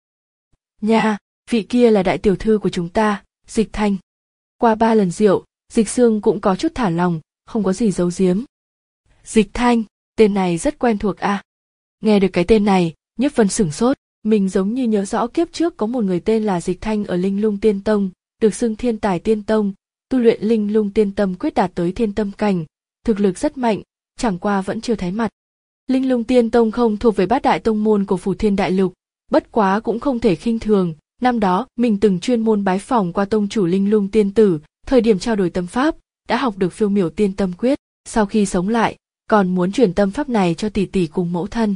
[SPEAKER 1] Nha, vị kia là đại tiểu thư của chúng ta, Dịch Thanh. Qua ba lần rượu, Dịch Xương cũng có chút thả lòng, không có gì giấu giếm. Dịch Thanh, tên này rất quen thuộc à. Nghe được cái tên này, Nhiếp Vân sửng sốt, mình giống như nhớ rõ kiếp trước có một người tên là Dịch Thanh ở Linh Lung Tiên Tông, được xưng Thiên Tài Tiên Tông, tu luyện Linh Lung Tiên Tâm quyết đạt tới thiên tâm cảnh, thực lực rất mạnh, chẳng qua vẫn chưa thấy mặt. Linh Lung Tiên Tông không thuộc về bát đại tông môn của Phù Thiên Đại Lục, bất quá cũng không thể khinh thường, năm đó mình từng chuyên môn bái phỏng qua tông chủ Linh Lung Tiên Tử, thời điểm trao đổi tâm pháp, đã học được phiêu miểu tiên tâm quyết, sau khi sống lại, còn muốn truyền tâm pháp này cho tỷ tỷ cùng mẫu thân.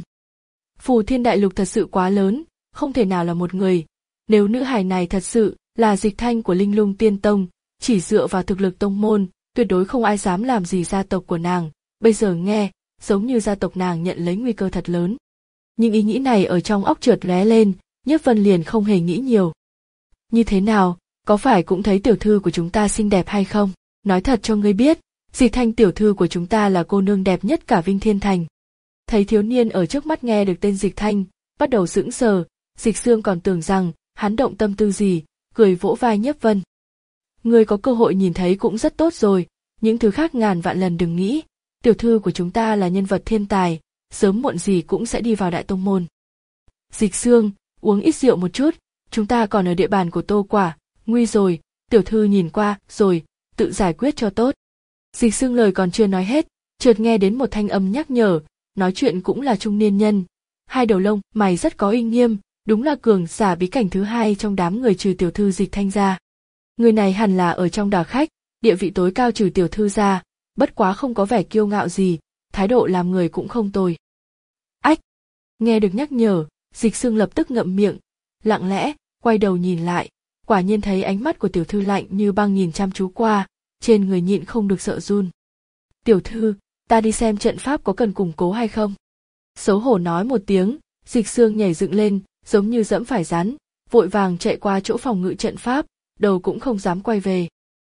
[SPEAKER 1] Phù Thiên Đại Lục thật sự quá lớn, không thể nào là một người, nếu nữ hài này thật sự là Dịch Thanh của Linh Lung Tiên Tông, chỉ dựa vào thực lực tông môn, tuyệt đối không ai dám làm gì gia tộc của nàng, bây giờ nghe, giống như gia tộc nàng nhận lấy nguy cơ thật lớn. Nhưng ý nghĩ này ở trong óc chợt lóe lên, Nhiếp Vân liền không hề nghĩ nhiều. Như thế nào, có phải cũng thấy tiểu thư của chúng ta xinh đẹp hay không? Nói thật cho ngươi biết, Dịch Thanh tiểu thư của chúng ta là cô nương đẹp nhất cả Vinh Thiên Thành. Thấy thiếu niên ở trước mắt nghe được tên Dịch Thanh, bắt đầu sững sờ, Dịch Xương còn tưởng rằng hắn động tâm tư gì, cười vỗ vai Nhiếp Vân. Ngươi có cơ hội nhìn thấy cũng rất tốt rồi, những thứ khác ngàn vạn lần đừng nghĩ, tiểu thư của chúng ta là nhân vật thiên tài, sớm muộn gì cũng sẽ đi vào đại tông môn. Dịch Xương, uống ít rượu một chút, chúng ta còn ở địa bàn của Tô Quả, nguy rồi, tiểu thư nhìn qua, rồi, tự giải quyết cho tốt. Dịch Xương lời còn chưa nói hết, chợt nghe đến một thanh âm nhắc nhở, nói chuyện cũng là trung niên nhân. Hai đầu lông mày rất có uy nghiêm, đúng là cường giả bí cảnh thứ hai trong đám người trừ tiểu thư Dịch Thanh ra. Người này hẳn là ở trong đảo khách, địa vị tối cao trừ tiểu thư ra, bất quá không có vẻ kiêu ngạo gì, thái độ làm người cũng không tồi. Ách! Nghe được nhắc nhở, Dịch Xương lập tức ngậm miệng, lặng lẽ, quay đầu nhìn lại, quả nhiên thấy ánh mắt của tiểu thư lạnh như băng nhìn chăm chú qua, trên người nhịn không được sợ run. Tiểu thư, ta đi xem trận pháp có cần củng cố hay không? Xấu hổ nói một tiếng, Dịch Xương nhảy dựng lên, giống như dẫm phải rắn, vội vàng chạy qua chỗ phòng ngự trận pháp, đầu cũng không dám quay về.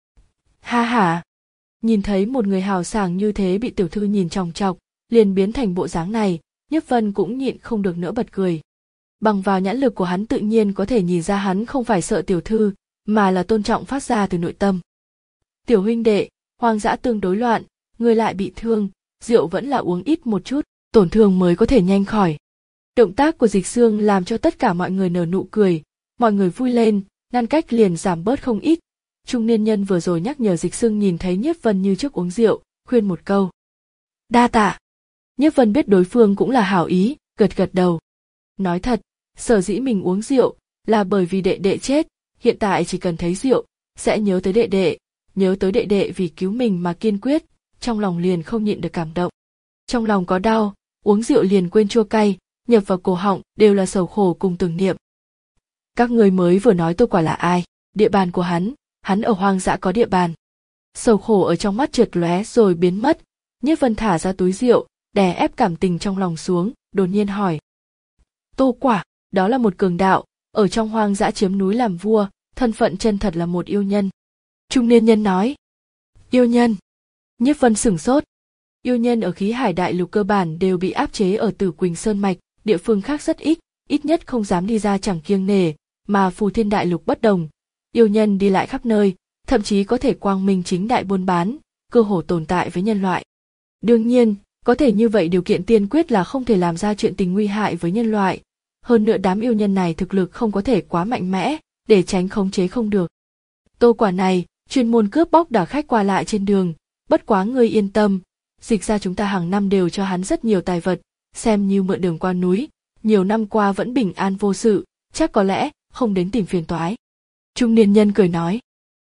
[SPEAKER 1] Ha ha! Nhìn thấy một người hào sảng như thế bị tiểu thư nhìn chòng chọc, liền biến thành bộ dáng này, Nhiếp Vân cũng nhịn không được nữa bật cười. Bằng vào nhãn lực của hắn tự nhiên có thể nhìn ra hắn không phải sợ tiểu thư, mà là tôn trọng phát ra từ nội tâm. Tiểu huynh đệ, hoang dã tương đối loạn, người lại bị thương, rượu vẫn là uống ít một chút, tổn thương mới có thể nhanh khỏi. Động tác của Dịch Xương làm cho tất cả mọi người nở nụ cười, mọi người vui lên, ngăn cách liền giảm bớt không ít. Trung niên nhân vừa rồi nhắc nhở Dịch Xương nhìn thấy Nhiếp Vân như trước uống rượu, khuyên một câu. Đa tạ. Nhiếp Vân biết đối phương cũng là hảo ý, gật gật đầu. Nói thật, sở dĩ mình uống rượu là bởi vì đệ đệ chết, hiện tại chỉ cần thấy rượu, sẽ nhớ tới đệ đệ, nhớ tới đệ đệ vì cứu mình mà kiên quyết, trong lòng liền không nhịn được cảm động. Trong lòng có đau, uống rượu liền quên chua cay, nhập vào cổ họng đều là sầu khổ cùng tưởng niệm. Các người mới vừa nói Tô Quả là ai? Địa bàn của hắn, hắn ở hoang dã có địa bàn. Sầu khổ ở trong mắt trượt lóe rồi biến mất, Nhiếp Vân thả ra túi rượu, đè ép cảm tình trong lòng xuống, đột nhiên hỏi. Tô Quả, đó là một cường đạo, ở trong hoang dã chiếm núi làm vua, thân phận chân thật là một yêu nhân. Trung niên nhân nói. Yêu nhân. Nhiếp Vân sửng sốt. Yêu nhân ở khí hải đại lục cơ bản đều bị áp chế ở Tử Quỳnh Sơn Mạch, địa phương khác rất ít, ít nhất không dám đi ra chẳng kiêng nể, mà Phù Thiên đại lục bất đồng. Yêu nhân đi lại khắp nơi, thậm chí có thể quang minh chính đại buôn bán, cơ hồ tồn tại với nhân loại. Đương nhiên, có thể như vậy điều kiện tiên quyết là không thể làm ra chuyện tình nguy hại với nhân loại. Hơn nữa đám yêu nhân này thực lực không có thể quá mạnh mẽ, để tránh khống chế không được. Tô Quả này, chuyên môn cướp bóc đả khách qua lại trên đường, bất quá ngươi yên tâm, Dịch ra chúng ta hàng năm đều cho hắn rất nhiều tài vật, xem như mượn đường qua núi, nhiều năm qua vẫn bình an vô sự, chắc có lẽ không đến tìm phiền toái. Trung niên nhân cười nói.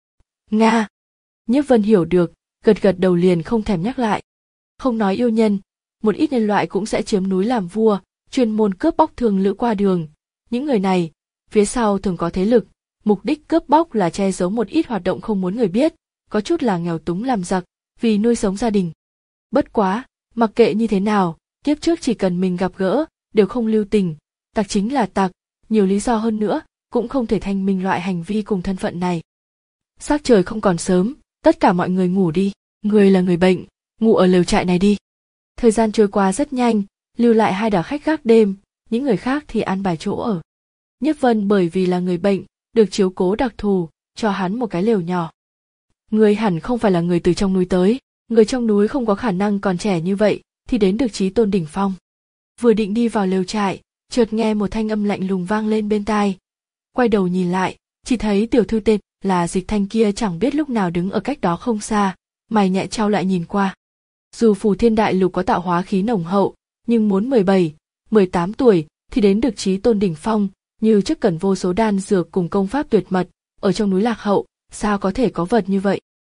[SPEAKER 1] Nga. Nhiếp Vân hiểu được, gật gật đầu liền không thèm nhắc lại. Không nói yêu nhân, một ít nhân loại cũng sẽ chiếm núi làm vua, chuyên môn cướp bóc thương lữ qua đường. Những người này, phía sau thường có thế lực, mục đích cướp bóc là che giấu một ít hoạt động không muốn người biết, có chút là nghèo túng làm giặc, vì nuôi sống gia đình. Bất quá, mặc kệ như thế nào, kiếp trước chỉ cần mình gặp gỡ, đều không lưu tình, tặc chính là tặc, nhiều lý do hơn nữa, cũng không thể thanh minh loại hành vi cùng thân phận này. Sắc trời không còn sớm, tất cả mọi người ngủ đi, người là người bệnh, ngủ ở lều trại này đi. Thời gian trôi qua rất nhanh, lưu lại hai đảo khách gác đêm, những người khác thì an bài chỗ ở. Nhiếp Vân bởi vì là người bệnh, được chiếu cố đặc thù, cho hắn một cái lều nhỏ. Người hẳn không phải là người từ trong núi tới, người trong núi không có khả năng còn trẻ như vậy, thì đến được chí tôn đỉnh phong. Vừa định đi vào lều trại, chợt nghe một thanh âm lạnh lùng vang lên bên tai. Quay đầu nhìn lại, chỉ thấy tiểu thư tên là Dịch Thanh kia chẳng biết lúc nào đứng ở cách đó không xa, mày nhẹ trao lại nhìn qua. Dù Phù Thiên đại lục có tạo hóa khí nồng hậu, nhưng muốn mười bảy, mười tám tuổi thì đến được chí tôn đỉnh phong, như trước cần vô số đan dược cùng công pháp tuyệt mật, ở trong núi lạc hậu, sao có thể có vật như vậy?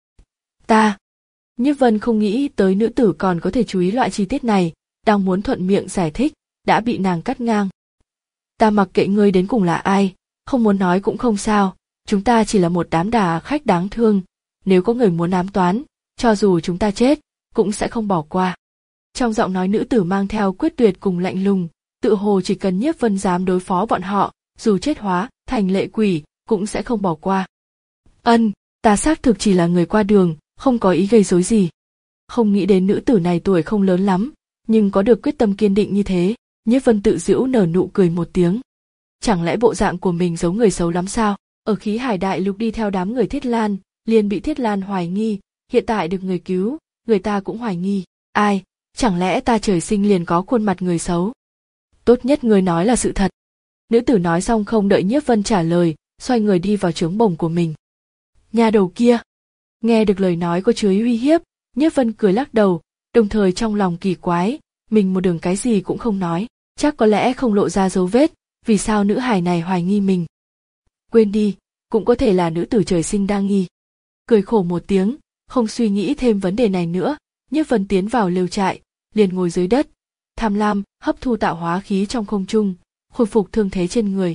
[SPEAKER 1] Ta, Nhiếp Vân không nghĩ tới nữ tử còn có thể chú ý loại chi tiết này, đang muốn thuận miệng giải thích, đã bị nàng cắt ngang. Ta mặc kệ ngươi đến cùng là ai, không muốn nói cũng không sao, chúng ta chỉ là một đám đà khách đáng thương, nếu có người muốn ám toán, cho dù chúng ta chết, cũng sẽ không bỏ qua. Trong giọng nói nữ tử mang theo quyết tuyệt cùng lạnh lùng, tự hồ chỉ cần Nhiếp Vân dám đối phó bọn họ, dù chết hóa thành lệ quỷ, cũng sẽ không bỏ qua. Ân, ta xác thực chỉ là người qua đường, không có ý gây rối gì. Không nghĩ đến nữ tử này tuổi không lớn lắm, nhưng có được quyết tâm kiên định như thế, Nhiếp Vân tự giễu nở nụ cười một tiếng. Chẳng lẽ bộ dạng của mình giống người xấu lắm sao? Ở khí hải đại lục đi theo đám người Thiết Lan, liền bị Thiết Lan hoài nghi, hiện tại được người cứu, người ta cũng hoài nghi. Ai, chẳng lẽ ta trời sinh liền có khuôn mặt người xấu? Tốt nhất người nói là sự thật. Nữ tử nói xong không đợi Nhiếp Vân trả lời, xoay người đi vào trướng bồng của mình. Nhà đầu kia. Nghe được lời nói có chứa uy hiếp, Nhiếp Vân cười lắc đầu, đồng thời trong lòng kỳ quái, mình một đường cái gì cũng không nói, chắc có lẽ không lộ ra dấu vết, vì sao nữ hài này hoài nghi mình. Quên đi, cũng có thể là nữ tử trời sinh đa nghi. Cười khổ một tiếng, không suy nghĩ thêm vấn đề này nữa, Nhiếp Vân tiến vào lều trại, liền ngồi dưới đất, tham lam hấp thu tạo hóa khí trong không trung, khôi phục thương thế trên người.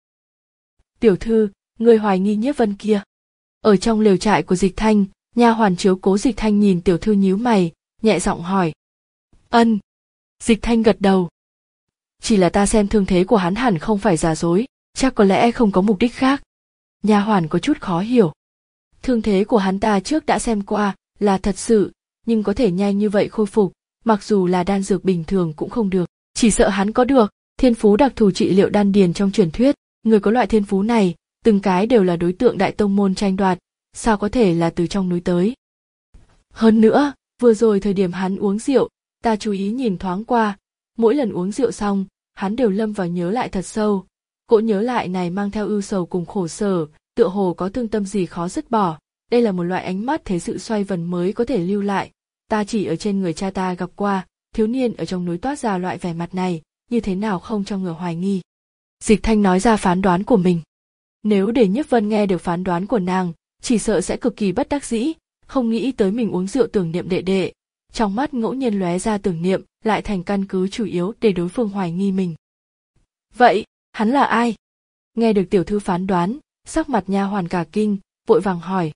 [SPEAKER 1] Tiểu thư, người hoài nghi Nhiếp Vân kia. Ở trong lều trại của Dịch Thanh, nha hoàn chiếu cố Dịch Thanh nhìn tiểu thư nhíu mày, nhẹ giọng hỏi. Ân. Dịch Thanh gật đầu. Chỉ là ta xem thương thế của hắn hẳn không phải giả dối, chắc có lẽ không có mục đích khác. Nha hoàn có chút khó hiểu. Thương thế của hắn ta trước đã xem qua, là thật sự, nhưng có thể nhanh như vậy khôi phục, mặc dù là đan dược bình thường cũng không được. Chỉ sợ hắn có được thiên phú đặc thù trị liệu đan điền trong truyền thuyết, người có loại thiên phú này, từng cái đều là đối tượng đại tông môn tranh đoạt, sao có thể là từ trong núi tới. Hơn nữa, vừa rồi thời điểm hắn uống rượu, ta chú ý nhìn thoáng qua, mỗi lần uống rượu xong, hắn đều lâm vào nhớ lại thật sâu. Cỗ nhớ lại này mang theo ưu sầu cùng khổ sở, tựa hồ có thương tâm gì khó dứt bỏ. Đây là một loại ánh mắt thế sự xoay vần mới có thể lưu lại. Ta chỉ ở trên người cha ta gặp qua, thiếu niên ở trong núi toát ra loại vẻ mặt này, như thế nào không cho người hoài nghi. Dịch Thanh nói ra phán đoán của mình. Nếu để Nhiếp Vân nghe được phán đoán của nàng, chỉ sợ sẽ cực kỳ bất đắc dĩ, không nghĩ tới mình uống rượu tưởng niệm đệ đệ. Trong mắt ngẫu nhiên lóe ra tưởng niệm, lại thành căn cứ chủ yếu để đối phương hoài nghi mình. Vậy, hắn là ai? Nghe được tiểu thư phán đoán, sắc mặt nha hoàn cả kinh, vội vàng hỏi.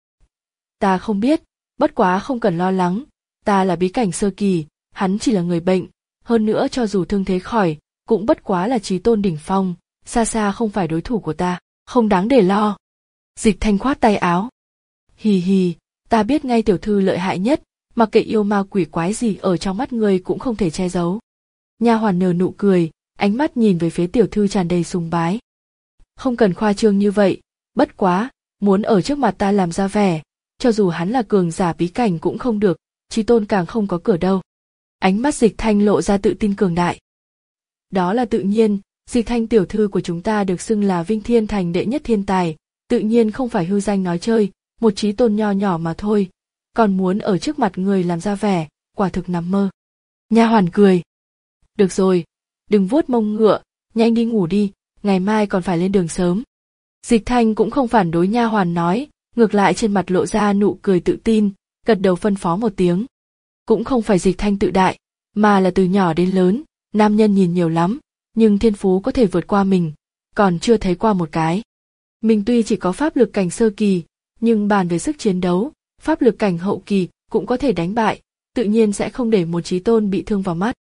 [SPEAKER 1] Ta không biết, bất quá không cần lo lắng, ta là bí cảnh sơ kỳ, hắn chỉ là người bệnh, hơn nữa cho dù thương thế khỏi, cũng bất quá là chí tôn đỉnh phong, xa xa không phải đối thủ của ta, không đáng để lo. Dịch Thanh khoát tay áo. Hì hì, ta biết ngay tiểu thư lợi hại nhất, mặc kệ yêu ma quỷ quái gì ở trong mắt người cũng không thể che giấu. Nha hoàn nở nụ cười, ánh mắt nhìn về phía tiểu thư tràn đầy sùng bái. Không cần khoa trương như vậy, bất quá, muốn ở trước mặt ta làm ra vẻ, cho dù hắn là cường giả bí cảnh cũng không được, chí tôn càng không có cửa đâu. Ánh mắt Dịch Thanh lộ ra tự tin cường đại. Đó là tự nhiên, Dịch Thanh tiểu thư của chúng ta được xưng là Vinh Thiên Thành đệ nhất thiên tài, tự nhiên không phải hư danh nói chơi, một chí tôn nho nhỏ mà thôi, còn muốn ở trước mặt người làm ra vẻ, quả thực nằm mơ. Nha hoàn cười. Được rồi, đừng vuốt mông ngựa, nhanh đi ngủ đi, ngày mai còn phải lên đường sớm. Dịch Thanh cũng không phản đối nha hoàn nói, ngược lại trên mặt lộ ra nụ cười tự tin, gật đầu phân phó một tiếng. Cũng không phải Dịch Thanh tự đại, mà là từ nhỏ đến lớn, nam nhân nhìn nhiều lắm, nhưng thiên phú có thể vượt qua mình, còn chưa thấy qua một cái. Mình tuy chỉ có pháp lực cảnh sơ kỳ, nhưng bàn về sức chiến đấu, pháp lực cảnh hậu kỳ cũng có thể đánh bại, tự nhiên sẽ không để một chí tôn bị thương vào mắt.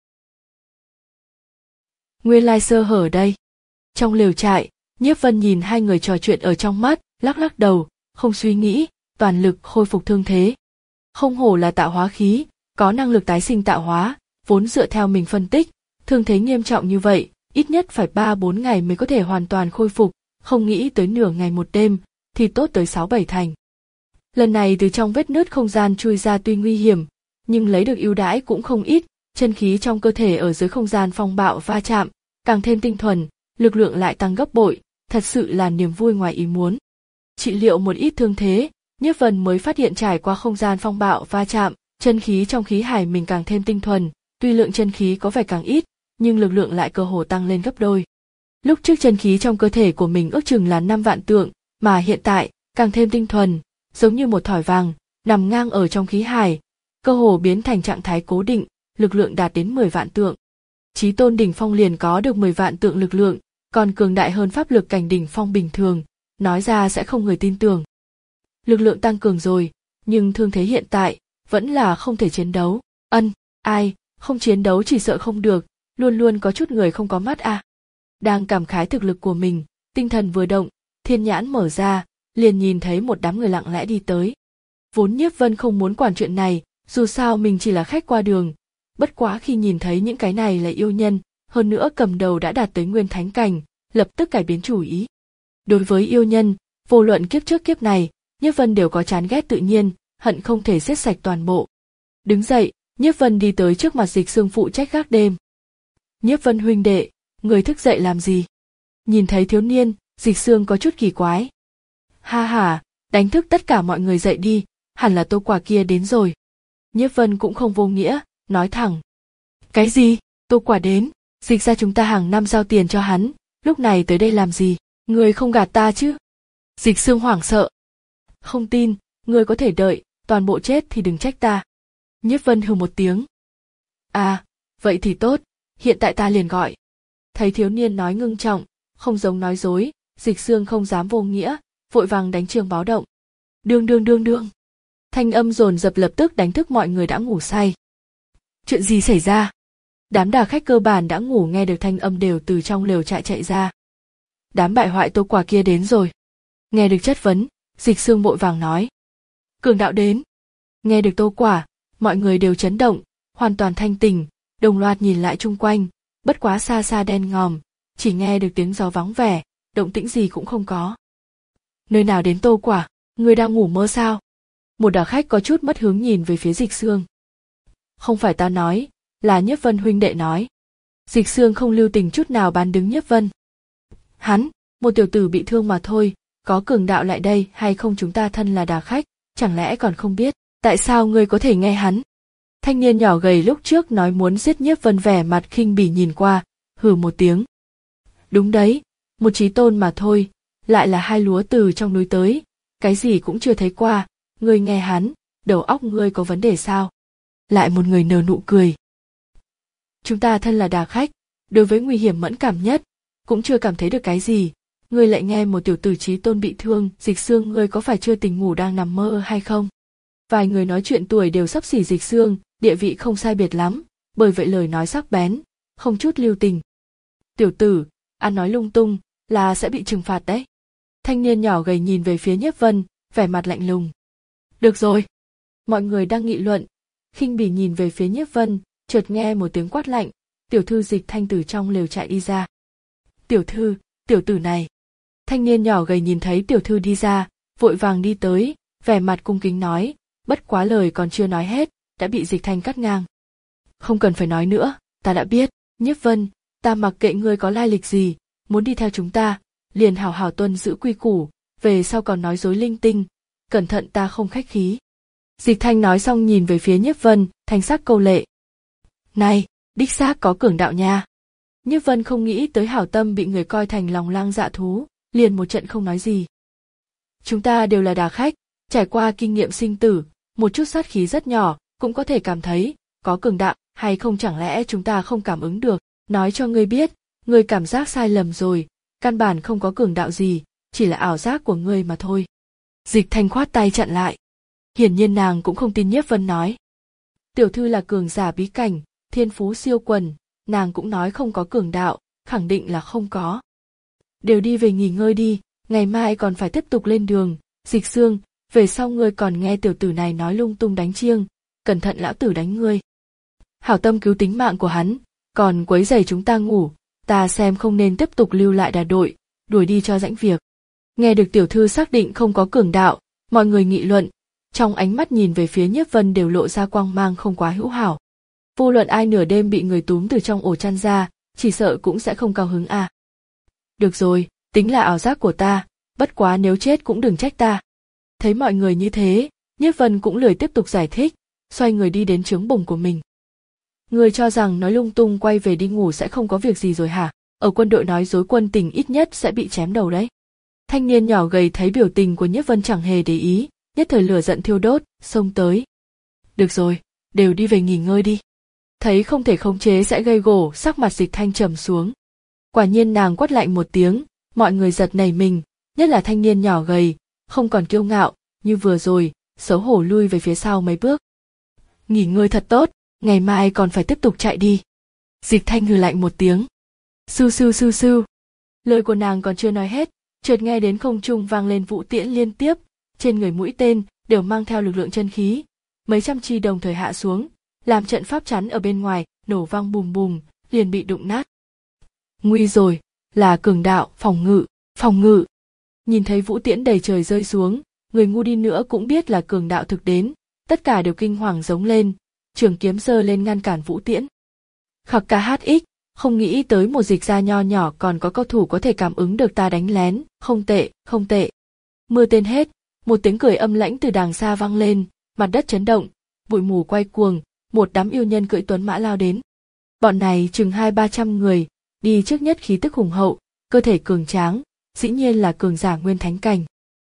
[SPEAKER 1] Nguyên lai sơ hở đây. Trong lều trại, Nhiếp Vân nhìn hai người trò chuyện ở trong mắt, lắc lắc đầu, không suy nghĩ, toàn lực khôi phục thương thế. Không hổ là tạo hóa khí, có năng lực tái sinh tạo hóa, vốn dựa theo mình phân tích, thương thế nghiêm trọng như vậy, ít nhất phải ba bốn ngày mới có thể hoàn toàn khôi phục, không nghĩ tới nửa ngày một đêm, thì tốt tới sáu bảy thành. Lần này từ trong vết nứt không gian chui ra tuy nguy hiểm, nhưng lấy được ưu đãi cũng không ít, chân khí trong cơ thể ở dưới không gian phong bạo va chạm, càng thêm tinh thuần, lực lượng lại tăng gấp bội, thật sự là niềm vui ngoài ý muốn. Trị liệu một ít thương thế, Nhiếp Vân mới phát hiện trải qua không gian phong bạo va chạm, chân khí trong khí hải mình càng thêm tinh thuần, tuy lượng chân khí có vẻ càng ít, nhưng lực lượng lại cơ hồ tăng lên gấp đôi. Lúc trước chân khí trong cơ thể của mình ước chừng là năm vạn tượng, mà hiện tại càng thêm tinh thuần, giống như một thỏi vàng, nằm ngang ở trong khí hải, cơ hồ biến thành trạng thái cố định, lực lượng đạt đến mười vạn tượng. Chí tôn đỉnh phong liền có được mười vạn tượng lực lượng, còn cường đại hơn pháp lực cảnh đỉnh phong bình thường, nói ra sẽ không người tin tưởng. Lực lượng tăng cường rồi, nhưng thương thế hiện tại vẫn là không thể chiến đấu. Ân, ai, không chiến đấu chỉ sợ không được, luôn luôn có chút người không có mắt à. Đang cảm khái thực lực của mình, tinh thần vừa động, thiên nhãn mở ra, liền nhìn thấy một đám người lặng lẽ đi tới. Vốn Nhiếp Vân không muốn quản chuyện này, dù sao mình chỉ là khách qua đường, bất quá khi nhìn thấy những cái này là yêu nhân, hơn nữa cầm đầu đã đạt tới nguyên thánh cảnh, lập tức cải biến chủ ý. Đối với yêu nhân, vô luận kiếp trước kiếp này, Nhiếp Vân đều có chán ghét tự nhiên, hận không thể giết sạch toàn bộ. Đứng dậy, Nhiếp Vân đi tới trước mặt Dịch Xương phụ trách gác đêm. Nhiếp Vân huynh đệ, người thức dậy làm gì? Nhìn thấy thiếu niên, Dịch Xương có chút kỳ quái. Ha ha, đánh thức tất cả mọi người dậy đi, hẳn là Tô Quả kia đến rồi. Nhiếp Vân cũng không vô nghĩa, nói thẳng. Cái gì? Tô Quả đến? Dịch ra chúng ta hàng năm giao tiền cho hắn, lúc này tới đây làm gì? Người không gạt ta chứ? Dịch Xương hoảng sợ. Không tin, người có thể đợi, toàn bộ chết thì đừng trách ta. Nhiếp Vân hừ một tiếng. À, vậy thì tốt, hiện tại ta liền gọi. Thấy thiếu niên nói ngưng trọng, không giống nói dối, Dịch Xương không dám vô nghĩa, vội vàng đánh chuông báo động. Đương đương đương đương. Thanh âm dồn dập lập tức đánh thức mọi người đã ngủ say. Chuyện gì xảy ra? Đám đà khách cơ bản đã ngủ nghe được thanh âm đều từ trong lều trại chạy ra. Đám bại hoại Tô Quả kia đến rồi. Nghe được chất vấn, Dịch Xương vội vàng nói. Cường đạo đến. Nghe được Tô Quả, mọi người đều chấn động, hoàn toàn thanh tỉnh, đồng loạt nhìn lại chung quanh, bất quá xa xa đen ngòm, chỉ nghe được tiếng gió vắng vẻ, động tĩnh gì cũng không có. Nơi nào đến Tô Quả, người đang ngủ mơ sao? Một đà khách có chút mất hướng nhìn về phía Dịch Xương. Không phải ta nói, là Nhiếp Vân huynh đệ nói. Dịch Xương không lưu tình chút nào bán đứng Nhiếp Vân. Hắn, một tiểu tử bị thương mà thôi, có cường đạo lại đây hay không chúng ta thân là đà khách, chẳng lẽ còn không biết, tại sao ngươi có thể nghe hắn? Thanh niên nhỏ gầy lúc trước nói muốn giết Nhiếp Vân vẻ mặt khinh bỉ nhìn qua, hừ một tiếng. Đúng đấy, một chí tôn mà thôi, lại là hai lúa từ trong núi tới, cái gì cũng chưa thấy qua, ngươi nghe hắn, đầu óc ngươi có vấn đề sao? Lại một người nở nụ cười. Chúng ta thân là đà khách, đối với nguy hiểm mẫn cảm nhất, cũng chưa cảm thấy được cái gì, ngươi lại nghe một tiểu tử chí tôn bị thương, Dịch Xương ngươi có phải chưa tỉnh ngủ đang nằm mơ hay không? Vài người nói chuyện tuổi đều xấp xỉ Dịch Xương, địa vị không sai biệt lắm, bởi vậy lời nói sắc bén, không chút lưu tình. Tiểu tử, ăn nói lung tung, là sẽ bị trừng phạt đấy. Thanh niên nhỏ gầy nhìn về phía Nhiếp Vân, vẻ mặt lạnh lùng. Được rồi. Mọi người đang nghị luận, khinh bỉ nhìn về phía Nhiếp Vân, chợt nghe một tiếng quát lạnh, tiểu thư Dịch Thanh từ trong lều chạy đi ra. Tiểu thư, tiểu tử này. Thanh niên nhỏ gầy nhìn thấy tiểu thư đi ra, vội vàng đi tới, vẻ mặt cung kính nói, bất quá lời còn chưa nói hết, đã bị Dịch Thanh cắt ngang. Không cần phải nói nữa, ta đã biết, Nhiếp Vân, ta mặc kệ ngươi có lai lịch gì, muốn đi theo chúng ta, liền hảo hảo tuân giữ quy củ, về sau còn nói dối linh tinh, cẩn thận ta không khách khí. Dịch Thanh nói xong nhìn về phía Nhiếp Vân, thanh sắc câu lệ. Này, đích xác có cường đạo nha. Nhiếp Vân không nghĩ tới hảo tâm bị người coi thành lòng lang dạ thú, liền một trận không nói gì. Chúng ta đều là đà khách, trải qua kinh nghiệm sinh tử, một chút sát khí rất nhỏ, cũng có thể cảm thấy, có cường đạo hay không chẳng lẽ chúng ta không cảm ứng được, nói cho ngươi biết, ngươi cảm giác sai lầm rồi, căn bản không có cường đạo gì, chỉ là ảo giác của ngươi mà thôi. Dịch Thanh khoát tay chặn lại. Hiển nhiên nàng cũng không tin Nhiếp Vân nói. Tiểu thư là cường giả bí cảnh, thiên phú siêu quần, nàng cũng nói không có cường đạo, khẳng định là không có. Đều đi về nghỉ ngơi đi, ngày mai còn phải tiếp tục lên đường, Dịch Xương, về sau ngươi còn nghe tiểu tử này nói lung tung đánh chiêng, cẩn thận lão tử đánh ngươi. Hảo tâm cứu tính mạng của hắn, còn quấy rầy chúng ta ngủ, ta xem không nên tiếp tục lưu lại đà đội, đuổi đi cho rãnh việc. Nghe được tiểu thư xác định không có cường đạo, mọi người nghị luận, trong ánh mắt nhìn về phía Nhiếp Vân đều lộ ra quang mang không quá hữu hảo. Vô luận ai nửa đêm bị người túm từ trong ổ chăn ra, chỉ sợ cũng sẽ không cao hứng à. Được rồi, tính là ảo giác của ta, bất quá nếu chết cũng đừng trách ta. Thấy mọi người như thế, Nhiếp Vân cũng lười tiếp tục giải thích, xoay người đi đến trướng bồng của mình. Người cho rằng nói lung tung quay về đi ngủ sẽ không có việc gì rồi hả? Ở quân đội nói dối quân tình ít nhất sẽ bị chém đầu đấy. Thanh niên nhỏ gầy thấy biểu tình của Nhiếp Vân chẳng hề để ý, nhất thời lửa giận thiêu đốt, xông tới. Được rồi, đều đi về nghỉ ngơi đi. Thấy không thể khống chế sẽ gây gổ, sắc mặt Dịch Thanh trầm xuống. Quả nhiên nàng quát lạnh một tiếng, mọi người giật nảy mình, nhất là thanh niên nhỏ gầy, không còn kiêu ngạo, như vừa rồi, xấu hổ lui về phía sau mấy bước. Nghỉ ngơi thật tốt, ngày mai còn phải tiếp tục chạy đi. Dịch Thanh hừ lạnh một tiếng. Su su su su. Lời của nàng còn chưa nói hết, chợt nghe đến không trung vang lên vũ tiễn liên tiếp, trên người mũi tên đều mang theo lực lượng chân khí, mấy trăm chi đồng thời hạ xuống, làm trận pháp chắn ở bên ngoài nổ vang bùm bùm, liền bị đụng nát. Nguy rồi, là cường đạo, phòng ngự, phòng ngự. Nhìn thấy vũ tiễn đầy trời rơi xuống, người ngu đi nữa cũng biết là cường đạo thực đến, tất cả đều kinh hoàng giống lên, trường kiếm giơ lên ngăn cản vũ tiễn. Khắc ca hát ích, Không nghĩ tới một dịch gia nho nhỏ còn có cao thủ có thể cảm ứng được ta đánh lén, không tệ, không tệ. Mưa tên hết, một tiếng cười âm lãnh từ đàng xa vang lên, mặt đất chấn động, bụi mù quay cuồng, một đám yêu nhân cưỡi tuấn mã lao đến. Bọn này chừng hai ba trăm người, đi trước nhất khí tức hùng hậu, cơ thể cường tráng, dĩ nhiên là cường giả nguyên thánh cảnh.